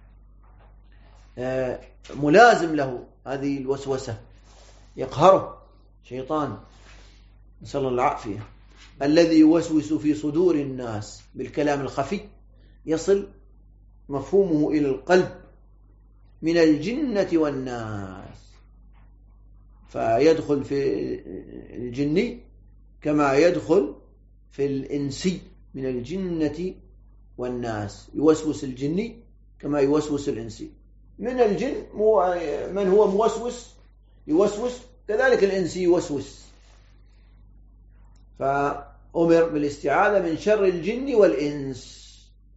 ملازم له هذه الوسوسة، يقهره شيطان، نسأل الله العافية. الذي يوسوس في صدور الناس بالكلام الخفي يصل مفهومه إلى القلب من الجنة والناس، فيدخل في الجني كما يدخل في الإنسي، من الجنة والناس. يوسوس الجني كما يوسوس الإنسي. من الجن من هو موسوس يوسوس، كذلك الإنسي يوسوس. فأمر بالاستعاذة من شر الجن والإنس.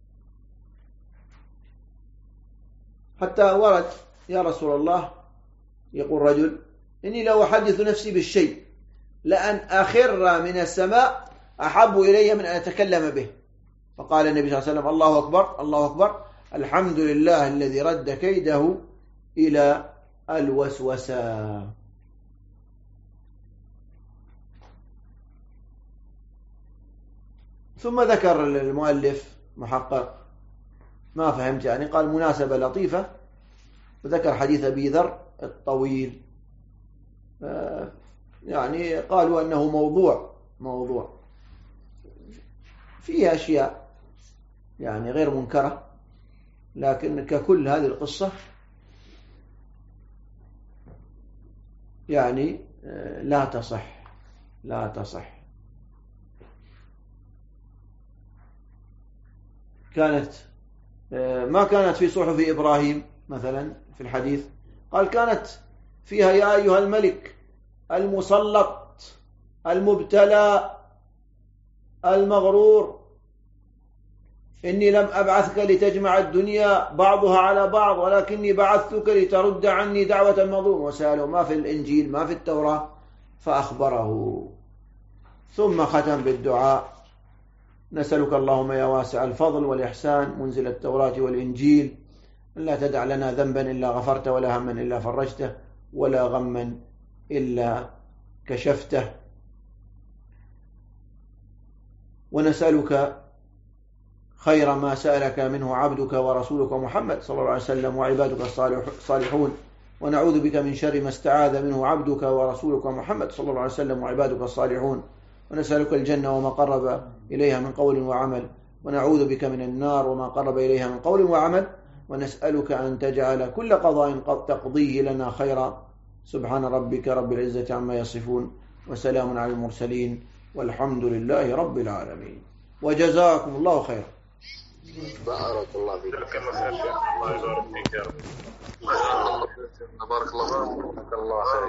حتى ورد: يا رسول الله، يقول رجل: إني لو أحدث نفسي بالشيء لأن أخر من السماء أحب إلي من أن أتكلم به. فقال النبي صلى الله عليه وسلم: الله أكبر، الله أكبر، الحمد لله الذي رد كيده إلى الوسوسة. ثم ذكر المؤلف محقق ما فهمت يعني، قال مناسبة لطيفة، وذكر حديث أبي ذر الطويل، يعني قالوا أنه موضوع فيه أشياء يعني غير منكرة، لكن ككل هذه القصة يعني لا تصح. كانت ما كانت في صحف إبراهيم مثلا في الحديث، قال كانت فيها: يا أيها الملك المسلط المبتلى المغرور، إني لم أبعثك لتجمع الدنيا بعضها على بعض، ولكني بعثتك لترد عني دعوة المظلوم. وسأله ما في الإنجيل ما في التوراة، فأخبره. ثم ختم بالدعاء: نسألك اللهم يا واسع الفضل والإحسان منزل التوراة والإنجيل، لا تدع لنا ذنبا إلا غفرته، ولا هما إلا فرجته، ولا غما إلا كشفته. ونسألك خير ما سألك منه عبدك ورسولك محمد صلى الله عليه وسلم وعبادك الصالحون، ونعوذ بك من شر ما استعاذ منه عبدك ورسولك محمد صلى الله عليه وسلم وعبادك الصالحون. ونسألك الجنة وما قرب إليها من قول وعمل، ونعوذ بك من النار وما قرب إليها من قول وعمل. ونسألك أن تجعل كل قضاء تقضيه لنا خيرا. سبحان ربك رب العزة عما يصفون، وسلام على المرسلين، والحمد لله رب العالمين. وجزاكم الله خيرا. بارك الله فيك. الله يبارك فيك يا رب. بارك الله فيك.